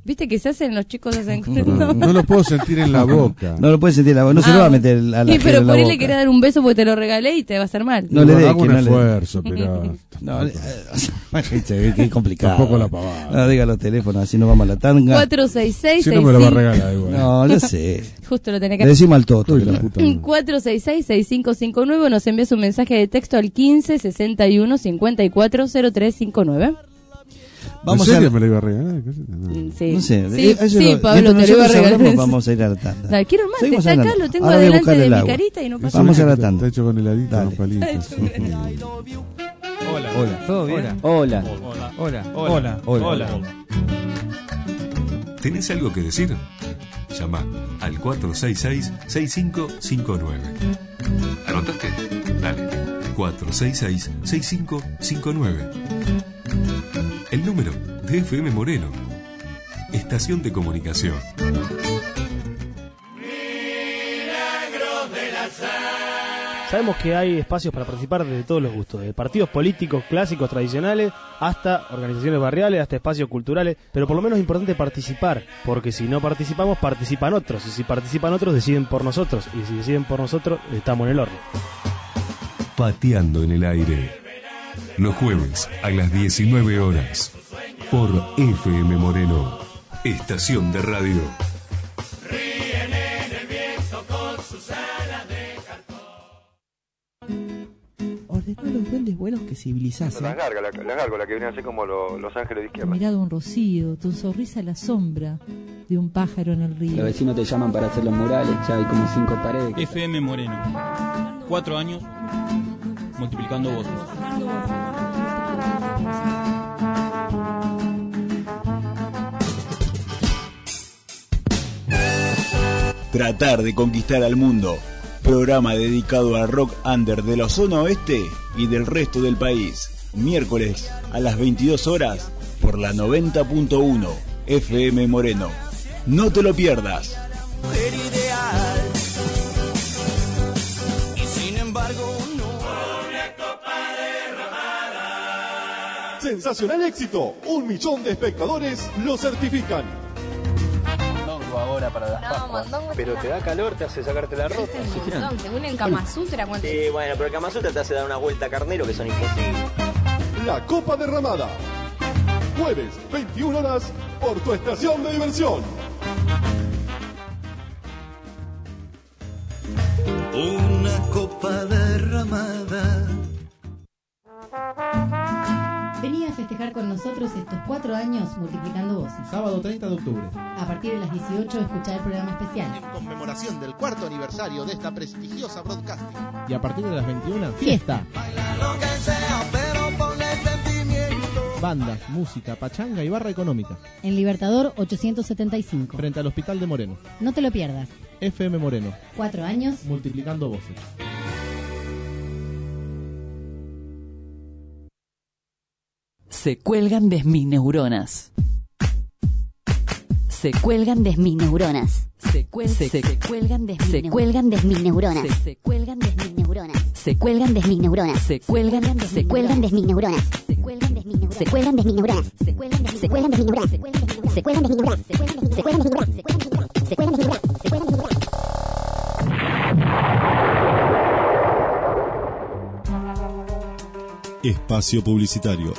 Viste que se hacen, los chicos hacen... No lo puedo sentir en la boca. No lo puede sentir en la boca, no se lo va a meter a la Sí, pero en la por ahí boca. le querés dar un beso porque te lo regalé y te va a hacer mal. No le dé, hago un que no le dé. esfuerzo, pero... No, qué complicado. Tampoco la pavada. No diga los teléfonos, así nos vamos a la tanga. 466 Si no me lo va a regalar igual. No, yo sé. Justo lo tenés que Le decimos al Toto. Uy, la puta madre. 466-6559, nos envías un mensaje de texto al 15 61 54 0359. Vamos ¿En serio a... me lo iba a regalar? ¿Qué sé? No. Sí, No sé, sí, eso sí, lo- Pablo, mientras te lo iba a nosotros regalar. hablamos, vamos a ir a la tanda. Dale, quiero más, Seguimos está acá, hablando. lo tengo Ahora voy a adelante buscar de el mi agua. carita y no pasa Vamos a nada. la tanda. Está hecho con heladito, Dale. los palitos. Hola. ¿Todo bien? Hola. Hola. ¿Tenés algo que decir? Llama al 466-6559. ¿Anotaste? Dale. 466-6559. El número de FM Moreno. Estación de comunicación. Sabemos que hay espacios para participar desde todos los gustos, de partidos políticos clásicos, tradicionales, hasta organizaciones barriales, hasta espacios culturales, pero por lo menos es importante participar, porque si no participamos, participan otros, y si participan otros, deciden por nosotros, y si deciden por nosotros, estamos en el horno. Pateando en el aire. Los jueves a las 19 horas. Por FM Moreno. Estación de radio. Ordenó los duendes buenos que civilizasen. Las gárgolas que vienen a ser como los ángeles de Tu izquierda. mirada un rocío, tu sonrisa la sombra de un pájaro en el río. Los vecinos te llaman para hacer los murales, ya hay como 5 paredes. FM Moreno. 4 años multiplicando votos. Tratar de conquistar al mundo. Programa dedicado al rock under de la zona oeste y del resto del país. Miércoles a las 22 horas por la 90.1 FM Moreno. No te lo pierdas. Mujer ideal. Y sin embargo no. Una copa derramada. Sensacional éxito. 1 millón de espectadores lo certifican. Ahora para las Pascuas. Pero te da calor, te hace sacarte la ropa. Según el Kama Sutra, ¿cuánto? Sí, bueno, pero el Kama Sutra te hace dar una vuelta a carnero que son imposibles. La Copa Derramada. Jueves, 21 horas, por tu estación de diversión. Una copa derramada. Vení a festejar con nosotros estos 4 años multiplicando voces. Sábado 30 de octubre. A partir de las 18 escuchá el programa especial. En conmemoración del 4º aniversario de esta prestigiosa broadcasting. Y a partir de las 21, fiesta. Bandas, música, pachanga y barra económica. En Libertador 875. Frente al Hospital de Moreno. No te lo pierdas. FM Moreno. 4 años multiplicando voces. Se cuelgan de mis neuronas. Se cuelgan de mis neuronas. Se cuelgan de Se cuelgan de mis neuronas. Se cuelgan de mis neuronas. Se cuelgan de mis neuronas. Se cuelgan de Se cuelgan de mis neuronas. Se cuelgan de mis neuronas. Se cuelgan de mis neuronas. Se cuelgan de mis neuronas. Se cuelgan de mis neuronas. Se cuelgan de mis neuronas. Se cuelgan de mis neuronas. Se cuelgan de mis neuronas. Se cuelgan de mis neuronas. Se cuelgan de mis neuronas. Se cuelgan de mis neuronas. Se cuelgan de mis neuronas. Espacio publicitario.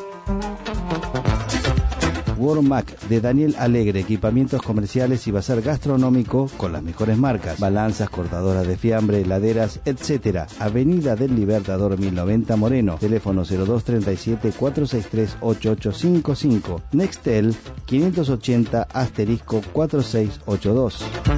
Wormac de Daniel Alegre, equipamientos comerciales y bazar gastronómico con las mejores marcas, balanzas, cortadoras de fiambre, heladeras, etc. Avenida del Libertador 1090 Moreno, teléfono 0237-463-8855, Nextel 580*4682.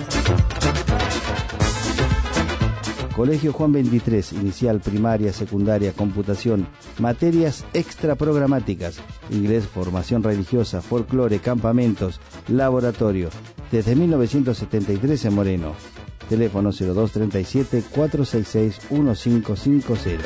Colegio Juan 23, inicial, primaria, secundaria, computación, materias extraprogramáticas, inglés, formación religiosa, folclore, campamentos, laboratorio, desde 1973 en Moreno. Teléfono 0237-466-1550.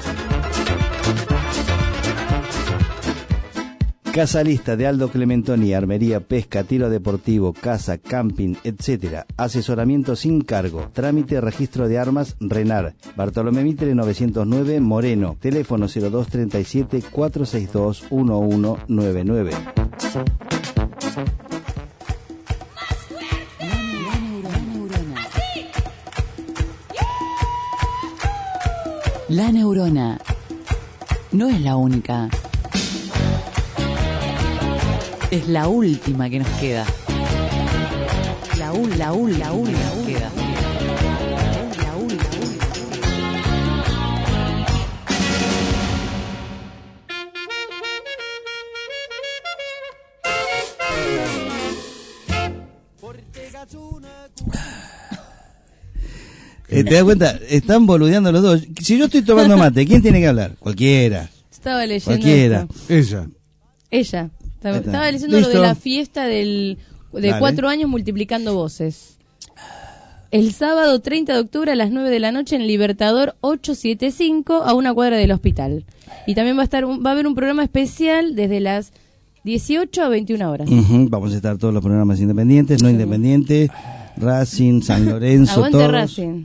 Casa Lista de Aldo Clementoni, armería, pesca, tiro deportivo, casa, camping, etc. Asesoramiento sin cargo. Trámite, registro de armas, RENAR. Bartolomé Mitre 909, Moreno. Teléfono 0237-462-1199. La neurona no es la única. Es la última que nos queda. La última que queda. ¿Te das cuenta? Están boludeando los dos. Si yo estoy tomando mate, ¿quién tiene que hablar? Cualquiera. Estaba leyendo Cualquiera. esto. Ahí Ella. está. Estaba leyendo Listo. lo de la fiesta de Dale. 4 años multiplicando voces. El sábado 30 de octubre a las 9 de la noche en Libertador 875 a una cuadra del hospital. Y también va a haber un programa especial desde las 18 a 21 horas. Ujú, vamos a estar todos los programas independientes, no independientes, Racing, San Lorenzo, Aguante todos. Racing.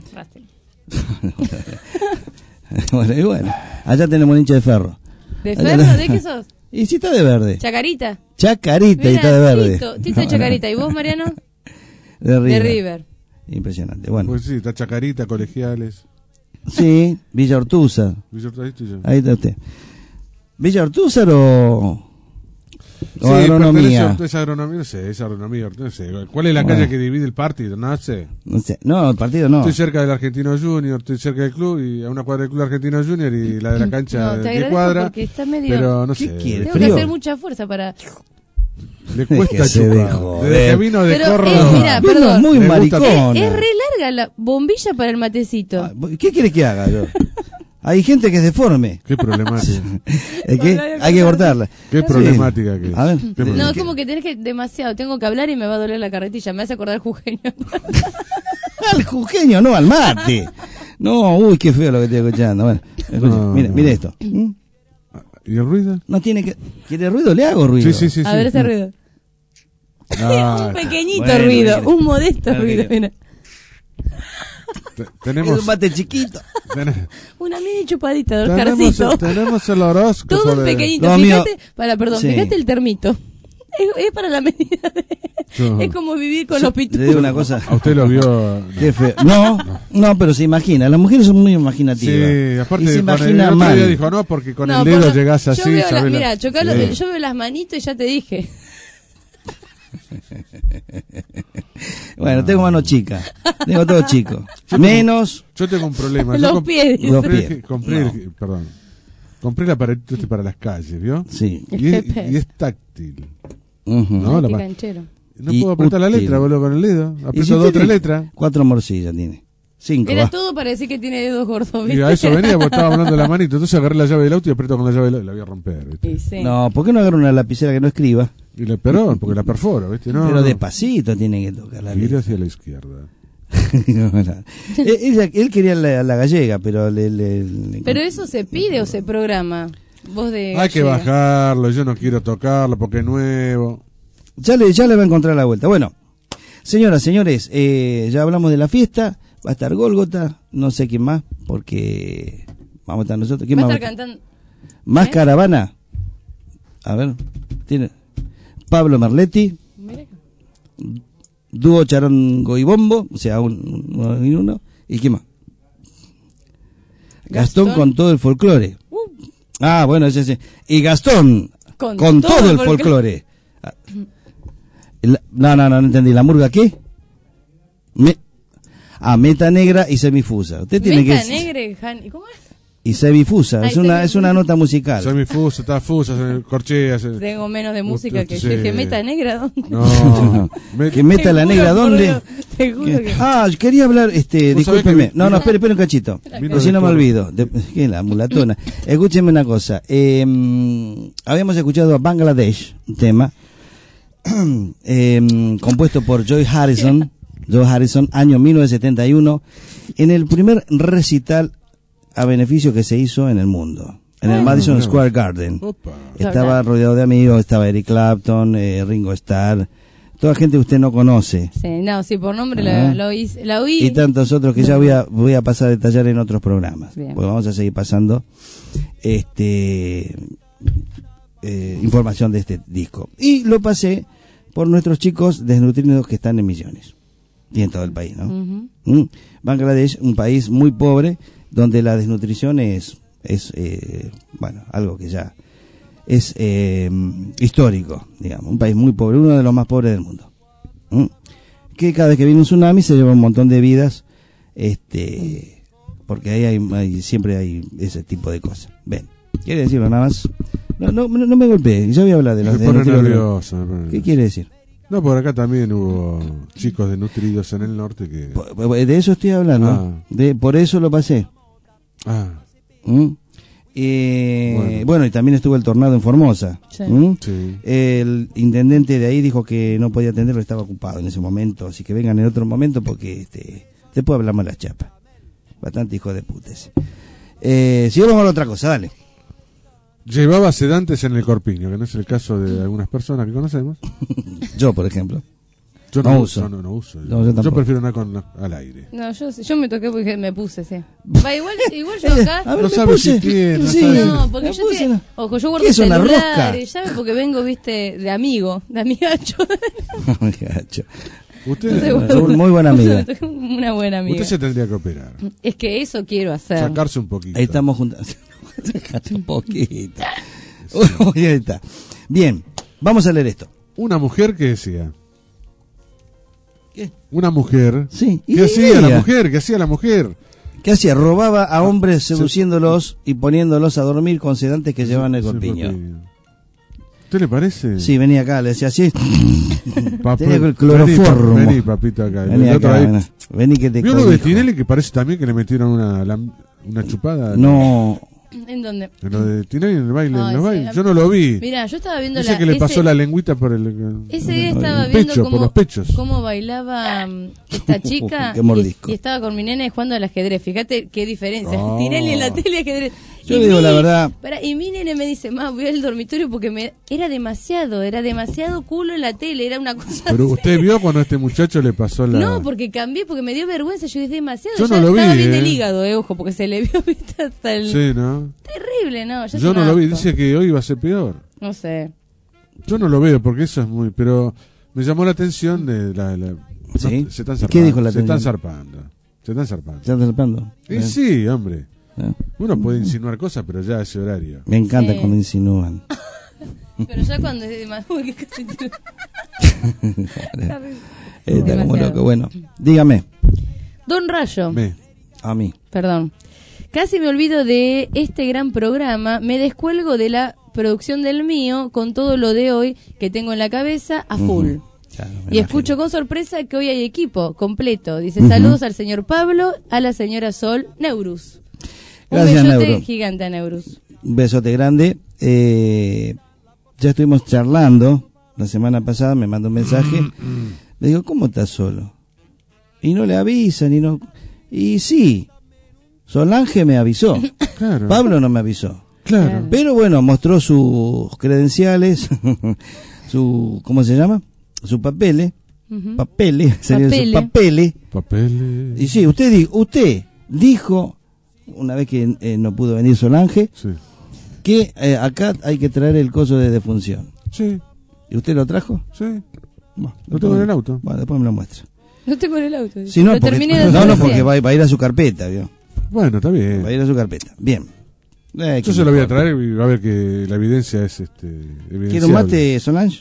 Bueno, y bueno, allá tenemos un hincha de ferro. ¿De ferro? ¿De qué sos? Y si está de verde. ¿Chacarita? Chacarita y está de verde. Tito de Chacarita. ¿Y vos, Mariano? De River. De River. Impresionante. Bueno. Pues sí, está Chacarita, Colegiales. Sí, Villa Ortúzar. Ahí estoy yo. Ahí está usted. ¿Villa Ortúzar o Sí, agronomía? Es agronomía, no sé, es agronomía, no sé. ¿Cuál es la calle que divide el partido? No sé. No sé. No, el partido no. Estoy cerca del Argentino Junior, estoy cerca del club y a una cuadra del club Argentino Junior y la de la cancha No, te de agradezco cuadra. porque está medio... Pero no ¿Qué sé. quiere? Tengo que hacer mucha fuerza para... Le cuesta Déjese de chupar. joder. Desde que vino de Pero, Córdoba. mira, perdón. muy Le gusta- maricona. Es re larga la bombilla para el matecito. ¿Qué quiere que haga yo? Hay gente que es deforme. Qué problemática. ¿Es que? Hay que cortarla. Qué problemática que es. A ver. No, es como que tenés que demasiado. Tengo que hablar y me va a doler la carretilla. Me hace acordar jujeño. Al jujeño, no, al mate. No, uy, qué feo lo que estoy escuchando. Bueno, escuche, No, mire esto. ¿Y el ruido? No tiene que... ¿Quiere ruido? Le hago ruido. Sí. A ver ese ruido. Ah, Un pequeñito bueno, ruido. mire. Un modesto Bueno, ruido. mire. Mira. Es tenemos, un mate chiquito. Una mini chupadita de Oscarcito. tenemos el horóscopo. Todo un de- pequeñito. Lo mío- Perdón, Sí. fíjate el termito. Es para la medida de... Yo- Es como vivir con los Le pitufos. digo una cosa. A usted lo vio. Qué feo. No, pero se imagina. Las mujeres son muy imaginativas. Sí, aparte y se con el imagina otro mal. día dijo no, porque con No, el dedo por- llegás así. Yo veo sabés la- mira, chocalo, Sí. yo veo las manitos y ya te dije. Bueno, tengo mano chica. Tengo todo chico. Menos... Yo tengo un problema. Los Yo pies. Los pies. Compré el aparatito este para las calles, ¿vio? Sí. Y es, GPS. y es táctil. Ujú. No, Ay, la qué pa- canchero. no Y puedo apretar la útil. letra, boludo, con el dedo. Y si Aprieto 2 o 3 tiene letras. 4 morcillas tiene. 5. Era va. todo para decir que tiene dedos gordos. Y ¿viste? a eso venía porque estaba hablando de la manito. Entonces agarré la llave del auto y aprieto con la llave del auto y la voy a romper, ¿viste? Y sí. No, ¿por qué no agarra una lapicera que no escriba? Y le pero porque la perforo, ¿viste? No, Pero no. despacito tiene que tocar la Gire letra. hacia la izquierda. Él quería la gallega, pero Pero eso se pide o se programa. Vos de Hay que gallega. bajarlo, yo no quiero tocarlo porque es nuevo. ya le va a encontrar la vuelta. Bueno, señoras, señores, ya hablamos de la fiesta. Va a estar Gólgota, no sé quién más, porque vamos a estar nosotros. ¿Quién Va a más? estar cantando. ¿Más caravana? A ver, tiene Pablo Merletti, Mira. dúo charango y bombo, o sea, uno y uno. ¿Y quién más? Gastón con todo el folclore. Ah, bueno, ese. Y Gastón con todo el folclore. No entendí. ¿La murga qué? Meta negra y semifusa. Usted tiene Meta que... negra y ¿cómo es? Y semifusa, Ay, es una nota musical. Semifusa, está fusa, corchea. Tengo menos de música que sí. yo. Dije, meta negra, ¿dónde? No. Que meta la negra, Te juro, ¿dónde? por Dios, te juro que... Ah, quería hablar, discúlpeme. que- No, espere un cachito. Vino Si de no me todo. olvido. ¿Qué? La mulatona. Escúcheme una cosa. Habíamos escuchado a Bangladesh, un tema, compuesto por Joe Harrison, año 1971, en el primer recital a beneficio que se hizo en el mundo, en el Madison Square Garden. Estaba rodeado de amigos, estaba Eric Clapton, Ringo Starr, toda gente que usted no conoce. Sí, por nombre Ah. la oí. Y tantos otros que ya voy a pasar a detallar en otros programas. Bien. Porque vamos a seguir pasando información de este disco. Y lo pasé por nuestros chicos desnutridos que están en Misiones y en todo el país, ¿no? Ujú. Bangladesh, un país muy pobre, donde la desnutrición es bueno, algo que ya es histórico, digamos, un país muy pobre, uno de los más pobres del mundo. Que cada vez que viene un tsunami se lleva un montón de vidas, porque ahí siempre hay ese tipo de cosas. Ven, quiere decirlo nada más. No me golpeé, ya voy a hablar de los me pone nervioso. ¿Qué quiere decir? No, por acá también hubo chicos desnutridos en el norte que... De eso estoy hablando, por eso lo pasé. Bueno, y también estuvo el tornado en Formosa. Sí. Sí. El intendente de ahí dijo que no podía atenderlo, estaba ocupado en ese momento, así que vengan en otro momento porque después hablamos las chapas. Bastante hijo de puta ese. Sigamos con otra cosa, dale. Llevaba sedantes en el corpiño, que no es el caso de algunas personas que conocemos. Yo, por ejemplo. Yo no uso. Yo prefiero andar al aire. No, yo me toqué porque me puse, sí. Va, igual yo acá. No sabes si tiene. No, porque yo estoy, ojo, yo guardo ¿Qué es una celular rosca? y llave porque vengo, viste, de amigacho. Amigacho. Usted es un muy buen amigo. Una buena amiga. Usted se tendría que operar. Es que eso quiero hacer. Sacarse un poquito. Ahí estamos juntando. Sacarse un poquito. Ahí está. Bien, vamos a leer esto. Una mujer que decía. ¿Qué? Una mujer. Sí. ¿Qué hacía la mujer? ¿Qué hacía la mujer? ¿Qué hacía? Robaba a hombres seduciéndolos y poniéndolos a dormir con sedantes que llevaban el corpiño. ¿Usted le parece? Sí, venía acá, le decía así. Tenía el Vení, cloroformo. Vení, papito, acá. Vení acá, vení que te ¿Vio lo de Tinelli que parece también que le metieron una chupada? No. ¿En dónde? Lo de Tinelli en el baile. Ay, en los sí, bailes. Yo no lo vi. Mirá, yo estaba viendo Dice que le pasó la lengüita por el... Ese día estaba el viendo pecho, por los pechos. cómo bailaba esta chica Qué mordisco. y estaba con mi nena jugando al ajedrez. Fíjate qué diferencia. Tinelli en la tele y ajedrez. Yo digo la verdad. Y mi nene me dice, voy al dormitorio porque era demasiado culo en la tele, era una cosa Pero así. usted vio cuando a este muchacho le pasó la... No, porque cambié, porque me dio vergüenza, yo dije demasiado. Yo ya no lo estaba vi, bien del hígado, ojo, porque se le vio ¿viste? Hasta el... Sí, ¿no? Terrible, ¿no? Ya Yo no lo vi, dice que hoy va a ser peor. No sé. Yo no lo veo porque eso es muy... Pero me llamó la atención de la ¿Sí? Se están zarpando. ¿Qué dijo la Se están atención? zarpando. Se están zarpando. ¿Se están zarpando? Y sí, hombre. Uno puede insinuar cosas, pero ya a ese horario. Me encanta cuando insinúan. Pero ya cuando es más... Uy, que casi... Está como loco. Bueno, dígame. Don Rayo. A mí. Perdón. Casi me olvido de este gran programa, me descuelgo de la producción del mío con todo lo de hoy que tengo en la cabeza a full. Claro, Y escucho con sorpresa que hoy hay equipo completo. Dice, saludos al señor Pablo, a la señora Sol, Neurus. Gracias, un besote Neuro. gigante a Neurus. Un besote grande. Ya estuvimos charlando la semana pasada, me mandó un mensaje. Le digo, ¿cómo estás solo? Y no le avisan, y sí, Solange me avisó. Claro. Pablo no me avisó. Claro. Pero bueno, mostró sus credenciales, ¿cómo se llama? Sus papeles. Papeles. Y sí, usted dijo, una vez que no pudo venir Solange, que acá hay que traer el coso de defunción. Sí. ¿Y usted lo trajo? Sí. Bueno, Lo tengo en el auto. Bueno, después me lo muestra. No tengo en el auto. Si no, Lo porque, terminé de no, hacer porque recién. va a ir a su carpeta, ¿vio? Bueno, está bien. Va a ir a su carpeta. Bien. Yo se lo voy a traer y va a ver que la evidencia es evidenciable. ¿Quiere un mate, Solange?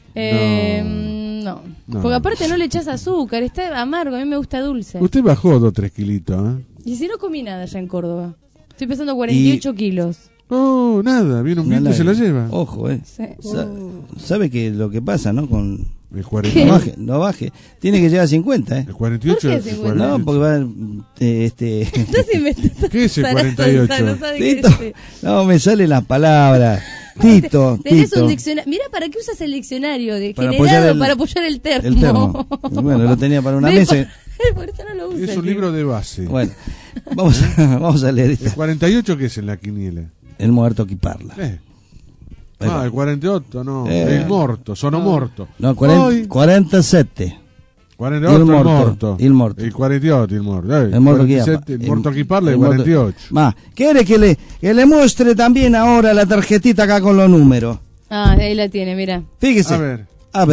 No. Porque aparte no le echas azúcar, está amargo, a mí me gusta dulce. Usted bajó 2-3 kilitos, ¿eh? Y si no comí nada allá en Córdoba. Estoy pesando 48 kilos. No, nada, viene un viento y se la lleva. Ojo, Sí. ¿Sabe que lo que pasa, no? Con el 48. No baje. Tiene que llegar a 50, ¿eh? El 48 ¿Por qué 50? No, porque va Entonces inventando. ¿Qué es el 48? No sabe qué Tito, es. no me salen las palabras. Tito, Tenés Tito. un diccionario. Mira, ¿para qué usas el diccionario? Para Generado apoyar para apoyar el termo. El termo. Bueno, lo tenía para una mesa. Por eso no lo usa. Es un libro de base. Bueno, vamos a leer ¿El esta. 48 qué es en la quiniela? El muerto que parla. El 48 no. El morto, sono morto. No, 47. 48 il morto. Il morto. Il 48 il morto. El muerto que 47, llama. il morto que parla, el El muerto. 48. Ma, ¿quiere que le muestre también ahora la tarjetita acá con los números? Ah, ahí la tiene, mira. Fíjese. A ver. A ver.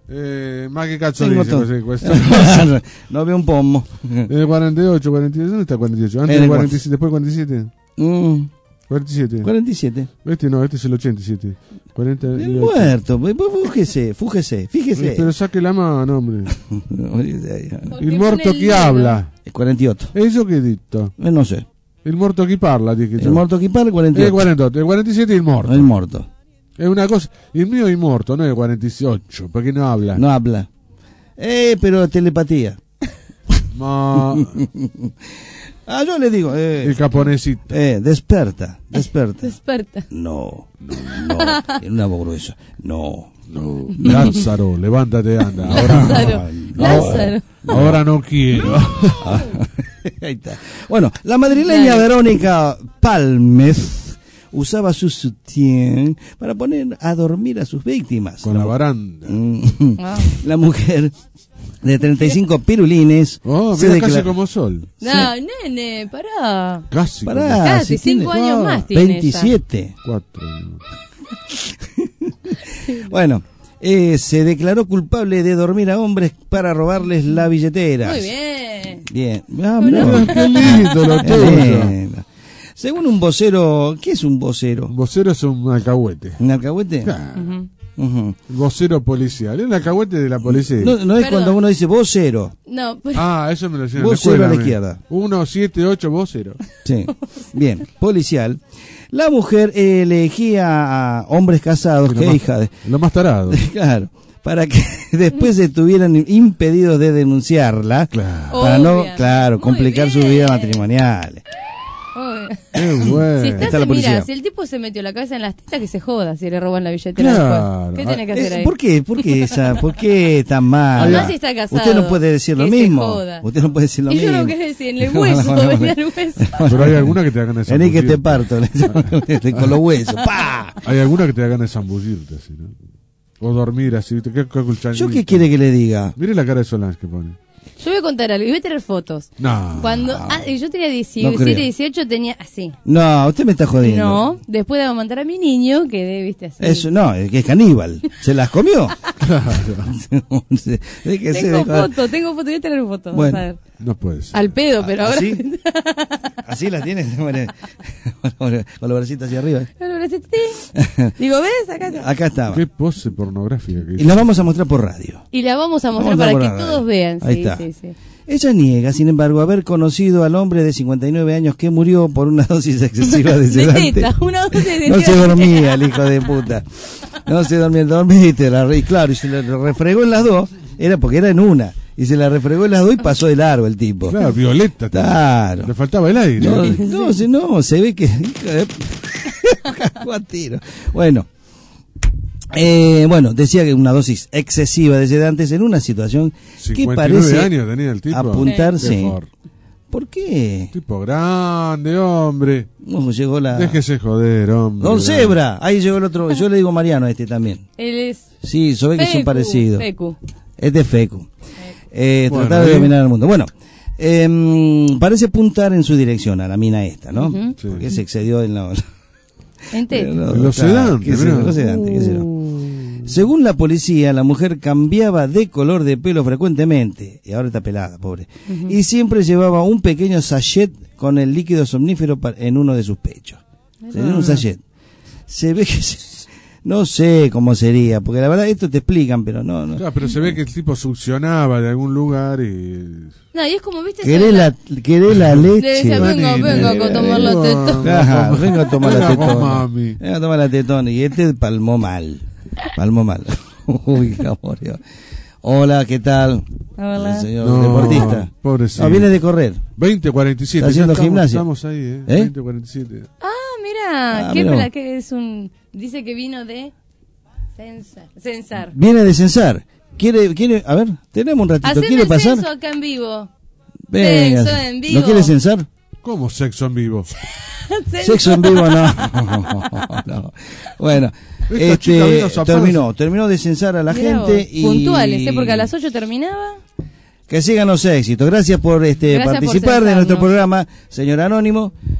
Más que cazzo Tengo dice todo. così, questo. No veo un pomo. 48, 47, ¿dónde está 48? Antes En del el 47, después 47. 47. 47. Este no, este es el 87. 48. El muerto, fújese. Pero saque la mano, hombre. Porque Il morto pone el chi dedo. habla. El 48. Eso che hai detto? No sé. Il morto chi parla, dico El morto chi parla, 48. El 48, el 47 il morto. El morto. È una cosa, il mio è morto, no è il 48, perché no habla. No habla. Pero telepatía. Ma yo le digo. il caponesito. Desperta. Desperta. No. En una voz gruesa. No. Lázaro, levántate, anda. Lázaro. Ahora no quiero. Ahí está. Bueno, la madrileña Verónica Palmes usaba su sutién para poner a dormir a sus víctimas. Con la baranda. La mujer de 35 pirulines Mira, casi como Sol. No, nene, pará. Casi. Casi, 5 años más tiene 27. 4. Bueno, se declaró culpable de dormir a hombres para robarles la billetera. Muy bien. Bien. Qué lindo lo tuyo. Según un vocero, ¿qué es un vocero? Un vocero es un alcahuete. ¿Un alcahuete? Claro. Vocero policial. Es un alcahuete de la policía. No es cuando uno dice vocero. No, pero... Eso me lo decían. Vocero a la izquierda. 178 vocero. Sí. Bien, policial. La mujer elegía a hombres casados, que hija de... Lo más tarado. Claro. Para que después estuvieran impedidos de denunciarla. Claro. Para no, complicar su vida matrimonial. Bueno. Si Está la policía. mira, si el tipo se metió la cabeza en las tetas, que se joda si le roban la billetera Claro. después. ¿Qué tiene que hacer ahí? ¿Por qué tan mal? Además, si está casado, Usted no puede decir lo que se mismo. joda. Usted no puede decir lo Y mismo. yo no quería decir, en el hueso, venía el hueso. Pero hay alguna que te hagan de Vení zambullirte. que te parto con los huesos. ¡Pah! Hay alguna que te hagan de zambullirte así, ¿no? O dormir así. ¿Yo qué quiere que le diga? Mire la cara de Solange que pone. Yo voy a contar algo y voy a tener fotos. No. Cuando yo tenía No 17, creo. 18, tenía así. No, usted me está jodiendo. No, después de amamantar a mi niño, quedé, viste, así. Eso, no, es que es caníbal. ¿Se las comió? Tengo fotos, voy a tener fotos. Bueno, vas a ver. No puede ser. Al pedo, pero ahora. ¿Así? ¿Así las tienes? Con los bracitos hacia arriba. Digo, ¿ves? Acá está. Acá estaba. Qué pose pornográfica que Y la vamos a mostrar por radio. Y la vamos a mostrar Vamos a para que poner todos vean. Ahí Sí, está. sí, sí. Ella niega, sin embargo, haber conocido al hombre de 59 años que murió por una dosis excesiva de sedante. teta, una dosis de No se teta. dormía el hijo de puta. No se dormía, dormiste. Y claro, y se le refregó en las dos. Era porque era en una. Y se la refregó en las dos y pasó de largo el tipo. Claro, violeta. Claro. Le faltaba el aire. No, se ve que... hijo de- Cagó a tiro. Bueno. Decía que una dosis excesiva de sedantes en una situación que 59 parece años tenía el tipo. apuntarse. Qué ¿Por qué? tipo grande, hombre. No, llegó la... Déjese joder, hombre. Don Zebra, ahí llegó el otro. Yo le digo Mariano a este también. Él es. Sí, se ve que son Fecu, parecidos. Fecu. Es de Fecu. Bueno, Tratar de ¿y? dominar el mundo. Bueno, parece apuntar en su dirección a la mina esta, ¿no? Ujú. Sí. Porque se excedió en la... En teta. Los sedantes, qué sé yo, mirá. los sedantes, qué sé yo. Según la policía, la mujer cambiaba de color de pelo frecuentemente, y ahora está pelada, pobre, y siempre llevaba un pequeño sachet con el líquido somnífero en uno de sus pechos. Tenía un sachet. Se ve que... No sé cómo sería, porque la verdad esto te explican, pero no. Claro, pero se ve que el tipo succionaba de algún lugar y... No, y es como, viste, ¿Querés la le leche? decía, venga a tomar la tetón. Ajá, venga a tomar la Venga con tetón. mami. Venga a tomar la tetón. Y este palmó mal. Uy, amor. Hola, ¿qué tal? Hola. El señor No, deportista. pobrecito. No, viene de correr. 20:47. ¿Está haciendo gimnasia? Estamos ahí, ¿Eh? 20:47. Mira, Ah, qué mirá. pela que es un... Dice que vino de... Censar. Viene de censar. ¿Quiere? A ver, tenemos un ratito. Haceme ¿Quiere el pasar? censo acá en vivo. Venga. Sexo en vivo. ¿No quiere censar? ¿Cómo sexo en vivo? Sexo en vivo no. No. Bueno, Esta chica vino zapada. terminó de censar a la Mirá gente vos, y puntuales, porque a las 8 terminaba. que sigan los éxitos. Gracias por Gracias por participar de nuestro censarnos. programa, señor Anónimo.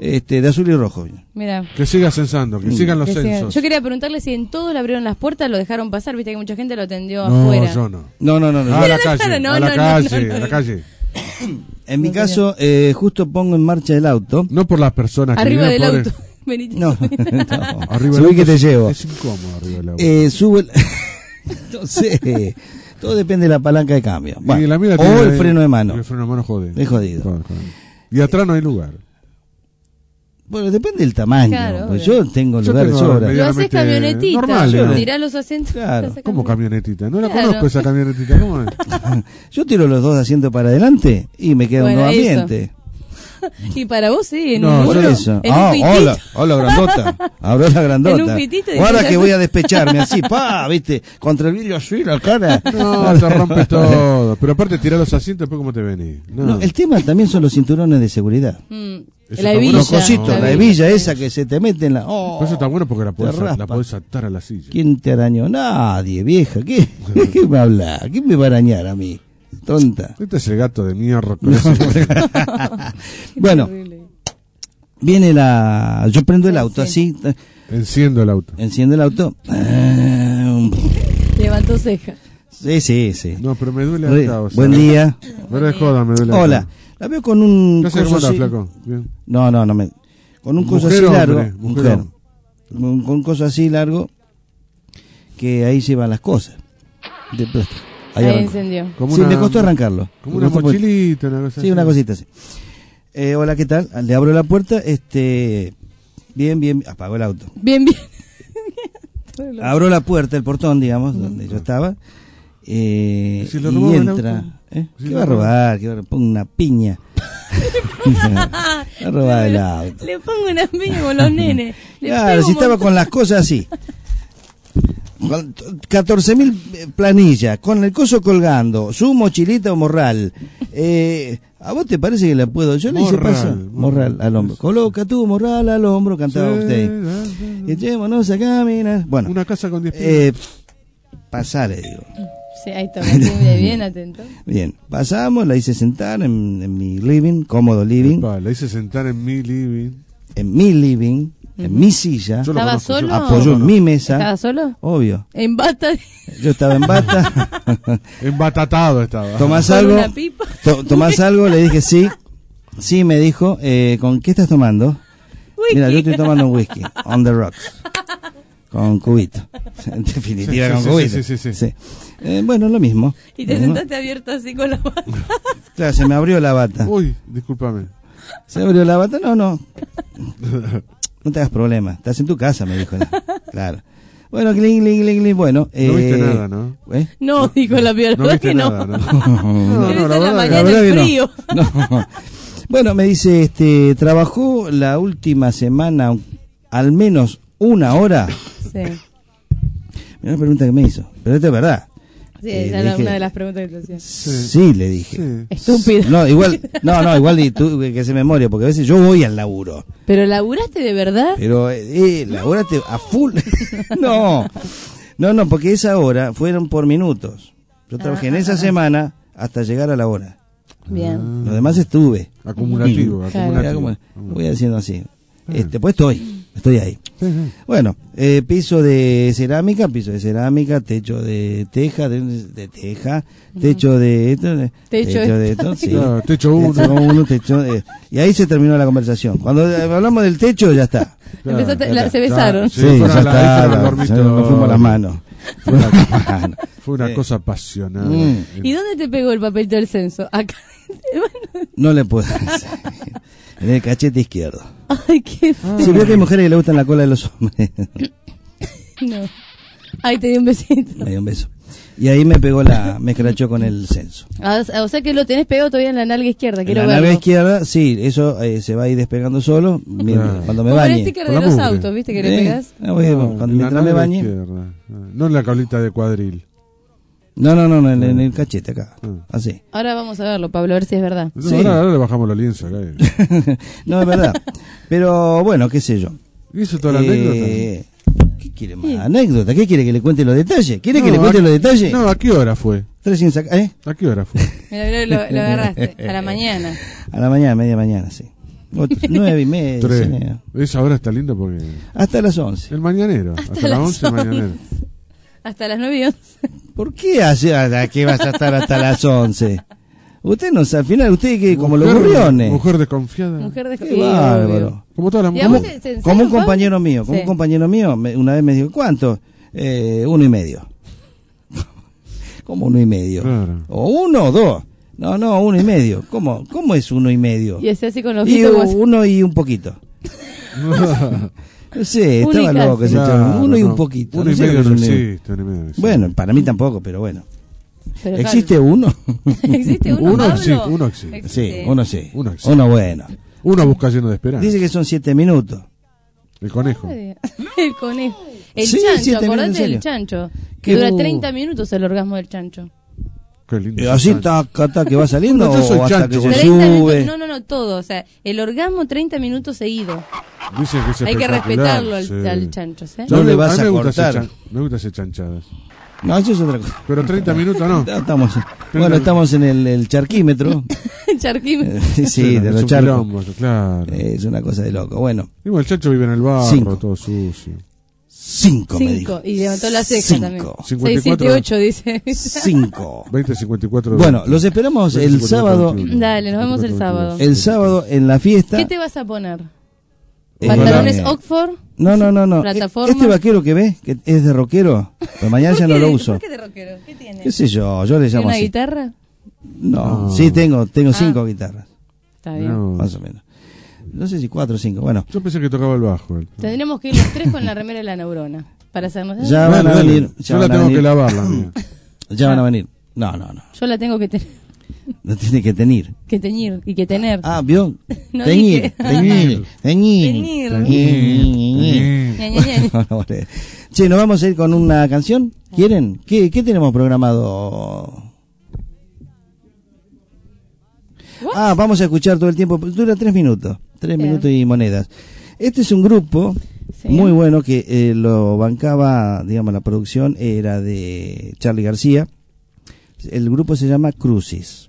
de azul y rojo. Mira. Que siga censando, que sigan los censos. Yo quería preguntarle si en todos le abrieron las puertas, lo dejaron pasar, viste que mucha gente lo atendió No, afuera. yo no. No. A la calle, No, a la no, calle, no. a la calle. En mi caso, justo pongo en marcha el auto. No por las personas que Arriba viven del por auto. Venite. No, Arriba subí del que auto te llevo. Es incómodo arriba del auto. Subo el... No sé. Todo depende de la palanca de cambio. Y Bueno, la mía o tiene el ahí- freno de mano. El freno de mano jode. Es jodido. Joder. Y atrás no hay lugar. Bueno, depende del tamaño. Claro, pues obvio. yo tengo Yo lugar de tengo sobra. medio- Lo haces medianamente camionetita. normal, Yo ¿no? tirá los asientos. Claro. lo haces ¿Cómo camionetita? No la Claro. conozco esa camionetita. ¿Cómo es? Yo tiro los dos asientos para adelante y me queda Bueno, un nuevo eso. ambiente. Y para vos sí, en No, un Por muro, eso. en un pitito. Hola grandota. Abro la grandota. En un pitito y Guarda después que ya- voy a despecharme así, viste, contra el vidrio así, la cara. No, te rompe todo. Pero aparte tirá los asientos, después cómo te venís. No. No, el tema también son los cinturones de seguridad. Eso La está hebilla. bueno. Los cositos, La la hebilla esa que se te mete en la... Pero eso está bueno porque la te raspa. podés atar a la silla. ¿Quién te arañó? Nadie, vieja. ¿Qué me habla? ¿Quién me va a arañar a mí? Tonta. Este es el gato de mierda. Bueno, viene yo prendo el auto así, Enciendo el auto. enciendo el auto. Levantó ceja. Sí. No, pero me duele Re- acá. O sea. Buen día. Pero es joda, me duele Hola. acá. La veo con un ¿Qué haces, coso cómo andás, así. flaco? Bien. No me. Con un coso así ¿Mujer o largo. hombre? ¿Mujer Mujer. o- Con un coso así largo que ahí llevan las cosas. Ahí arrancó. encendió. Como Sí, una- me costó arrancarlo. Como Me una costó porque- mochilita, una cosa Sí, así. una cosita así. Hola, ¿qué tal? Le abro la puerta, bien, apagó el auto. Bien. Abro la puerta, el portón, digamos, donde yo estaba. Si Y le robaban el entra. auto. Si ¿Qué le va a robar? ¿Qué va a robar? Pongo una piña. Va a robar el auto. Le pongo una piña con los nenes. Le Claro, pego si un estaba montón. con las cosas así. Con 14.000 planillas, con el coso colgando, su mochilita o morral. ¿A vos te parece que la puedo? Yo le hice paso. Morral al hombro. Coloca tu morral al hombro, cantaba usted. Echémonos a caminar. Bueno, Una casa con 10 pies. pasale, digo. Sí, ahí está, Matilde, bien atento. Bien, pasamos, la hice sentar en mi living, cómodo living, Epa, la hice sentar en mi living. en mi living, en mi silla, Yo lo ¿Estaba conozco, solo? apoyó en mi mesa, ¿Estaba solo? obvio. En bata. Yo estaba en bata. Embatatado estaba. ¿Tomás ¿Con algo? una pipa? ¿Tomás algo? Le dije sí. Sí, me dijo. ¿Con qué estás tomando? Whisky. Mira, yo estoy tomando un whisky. On the rocks. Con cubito. En definitiva, Sí, con sí, cubito. sí. Bueno, lo mismo. Y te sentaste abierto así con la bata. Claro, se me abrió la bata. Uy, discúlpame. ¿Se abrió la bata? No. No te hagas problema. Estás en tu casa, me dijo. Claro. Bueno, cling. Bueno. No viste nada, ¿no? No, dijo la piel. No viste que no. nada, ¿no? Debe ser la verdad mañana verdad el que no. frío. No. Bueno, me dice, trabajó la última semana al menos una hora. Sí. Mira la pregunta que me hizo. Pero esto es verdad. Sí, Le esa era dije, una de las preguntas que te hacía. Sí, le dije. Sí. Estúpido. No, igual y tú, que se memoria, porque a veces yo voy al laburo. ¿Pero laburaste de verdad? Pero laburaste a full. No, porque esa hora fueron por minutos. Yo trabajé en esa semana hasta llegar a la hora. Bien. Lo demás estuve. Acumulativo, Claro. Era como- voy haciendo así. Pues estoy ahí. Bueno, piso de cerámica, techo de teja, de teja, techo de esto, Techo de esto, sí. Claro, techo uno. Y ahí se terminó la conversación. Cuando hablamos del techo, ya está. Se besaron. Sí, fueron ya a la- ahí fueron al está. dormitorio. Nos fuimos las manos. Fue una cosa apasionada. ¿Y dónde te pegó el papelito del censo? Acá. Bueno. No le puedo decir. En el cachete izquierdo. Ay, qué feo. Si veo que hay mujeres que le gustan la cola de los hombres. No. Ahí te di un besito. Me dio un beso. Y ahí me escrachó con el censo. O sea que lo tenés pegado todavía en la nalga izquierda. Quiero la verlo. nalga izquierda, sí, eso se va a ir despegando solo cuando me Como el bañe. sticker Con de la los mugre. autos, ¿viste? Que le pegas. Mientras me bañe. No en la caulita de cuadril. No, en el cachete acá. Así. Ahora vamos a verlo, Pablo, a ver si es verdad. No, ahora le bajamos la lienza acá. No, es verdad. Pero bueno, qué sé yo. ¿Y eso toda la anécdota? ¿Qué quiere más? ¿Anécdota? ¿Qué quiere que le cuente los detalles? ¿Quiere que le cuente los detalles? No, ¿a qué hora fue? ¿A qué hora fue? Mira, lo agarraste. A la mañana. A la mañana, media mañana, sí. 9:30. 3. sí. Esa hora está linda porque... Hasta las 11. El mañanero. Hasta las 11 el mañanero. Hasta las 9:11. ¿Por qué a qué vas a estar hasta las 11? Usted no sabe, al final usted que como los Mujer- gorriones. Mujer desconfiada. Mujer Qué bárbaro. Como todas las ¿Y a mujeres. vos te ensayan, Como un Pablo? compañero mío, Sí. una vez me dijo, ¿cuánto? 1,5. ¿Cómo 1,5? Claro. O 1 o 2. No, 1,5. ¿Cómo es 1,5? Y ese así con los Y ojitos como- 1 y un poquito. No sé, Uno y estaba loco ese casi. chaval. 1 y un no. poquito. 1 y No sé medio lo que no es un- existe. 1 y medio no existe. Bueno, para mí tampoco, pero bueno. Pero ¿Existe claro. uno? ¿Existe uno, Uno Pablo? existe, uno existe. Sí, uno sí. Uno existe. Uno bueno. Uno busca lleno de esperanza. Dice que son 7 minutos. El conejo. El conejo. El Sí, chancho, 7 minutos, acordate en serio. del chancho. Qué Que dura bu- 30 minutos el orgasmo del chancho. Qué lindo. Así taca, que va saliendo Bueno, yo soy o hasta chancho, que se 30 sube. minutos, no, todo. O sea, el orgasmo 30 minutos seguido. Dicen que es Hay que espectacular, respetarlo sí. al chancho, ¿eh? No le a vas mí a me gusta hacer cortar. me gusta hacer chanchadas. No, eso es otra cosa. Pero 30 minutos no. Estamos en el charquímetro. Charquímetro. Sí, de es los un charcos. quilombo, claro. Es una cosa de loco. Bueno, Digo, el chancho vive en el barro, 5. todo sucio. 5 me dijo. 5. Y levantó la ceja 5. también. 54. 6, 7, 8 dice. 5. 20, 54. Bueno, los esperamos 20, el 54, sábado. 21. Dale, nos vemos el sábado. El sábado en la fiesta. ¿Qué te vas a poner? Eh, ¿Pantalones Oxford? No. ¿Plataforma? Este vaquero que ves, que es de rockero, pero mañana ya no lo uso. ¿Por qué de rockero? ¿Qué tiene? ¿Qué sé yo? Yo le ¿Tiene llamo una así. guitarra? No, No. sí, tengo 5 guitarras. Está bien. No. Más o menos. No sé si 4 o 5. Bueno, Yo pensé que tocaba el bajo. Él. Tendremos que ir los 3 con la remera de la neurona. Para hacernos. ya van a Dale, venir. yo la tengo que lavar, la mía. Ya van a venir. No. Yo la tengo que tener. No tiene que tener. Que teñir y que tener. Ah, ¿vio? No Teñir. dije. Teñir. Ña, ña, ña. Che, nos vamos a ir con una canción. ¿Quieren? ¿Qué tenemos programado? Ah, vamos a escuchar todo el tiempo. Dura 3 minutos. 3 Bien. minutos y monedas. Este es un grupo Sí. muy bueno que lo bancaba, digamos, la producción era de Charly García. El grupo se llama Crucis.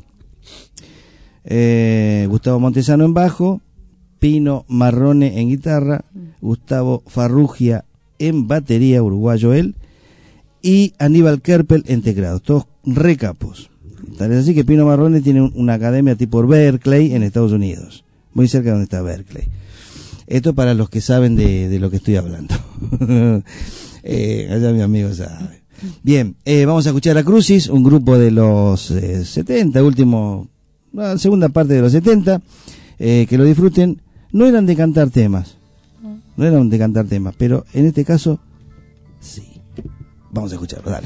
Gustavo Montesano en bajo, Pino Marrone en guitarra, Gustavo Farrugia en batería, uruguayo él, y Aníbal Kerpel en teclados, todos recapos. Tal es así que Pino Marrone tiene una academia tipo Berkeley en Estados Unidos, muy cerca de donde está Berkeley. Esto para los que saben de lo que estoy hablando. Allá mi amigo sabe. Bien, vamos a escuchar a Crucis, un grupo de los 70, la segunda parte de los 70, que lo disfruten. No eran de cantar temas, pero en este caso, sí. Vamos a escucharlo, dale.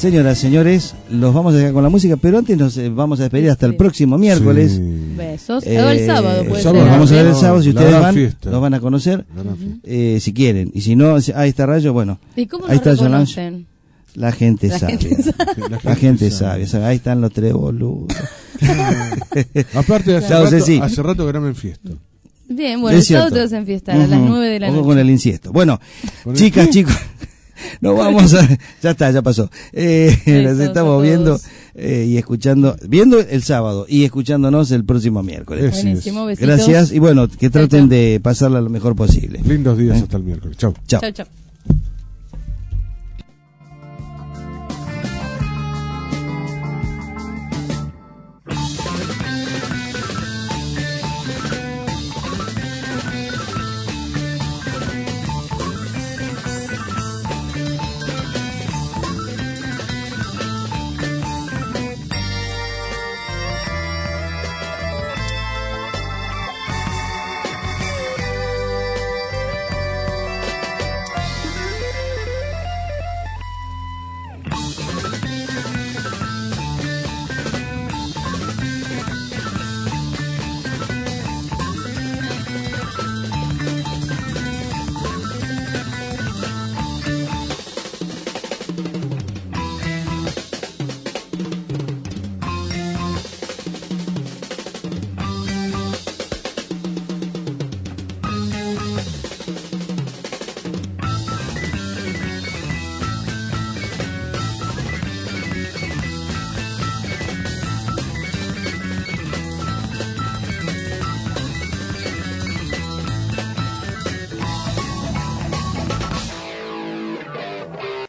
Señoras, señores, los vamos a dejar con la música, pero antes nos vamos a despedir hasta el próximo miércoles. Sí. Besos. O el sábado puede ser. Vamos a ver el ¿no? sábado, si La ustedes gran van, fiesta. los van a conocer, si quieren. Y si no, ahí está Rayo, bueno. ¿Y cómo ahí nos está Solange. reconocen? La gente sabe. La gente sabe. Ahí están los tres boludos. Aparte, Chao, Ceci. hace rato que no me enfiesto. Bien, bueno, el sábado te vas a enfiestar a las 9 de la Ojo noche. con el inciesto. Bueno, chicas, chicos, nos vamos a... Ya está, ya pasó. Nos estamos viendo y escuchando, viendo el sábado y escuchándonos el próximo miércoles. Buenísimo, besitos. Gracias y bueno, que traten de pasarla lo mejor posible. Lindos días hasta el miércoles. Chau. Chao. Chau, chau.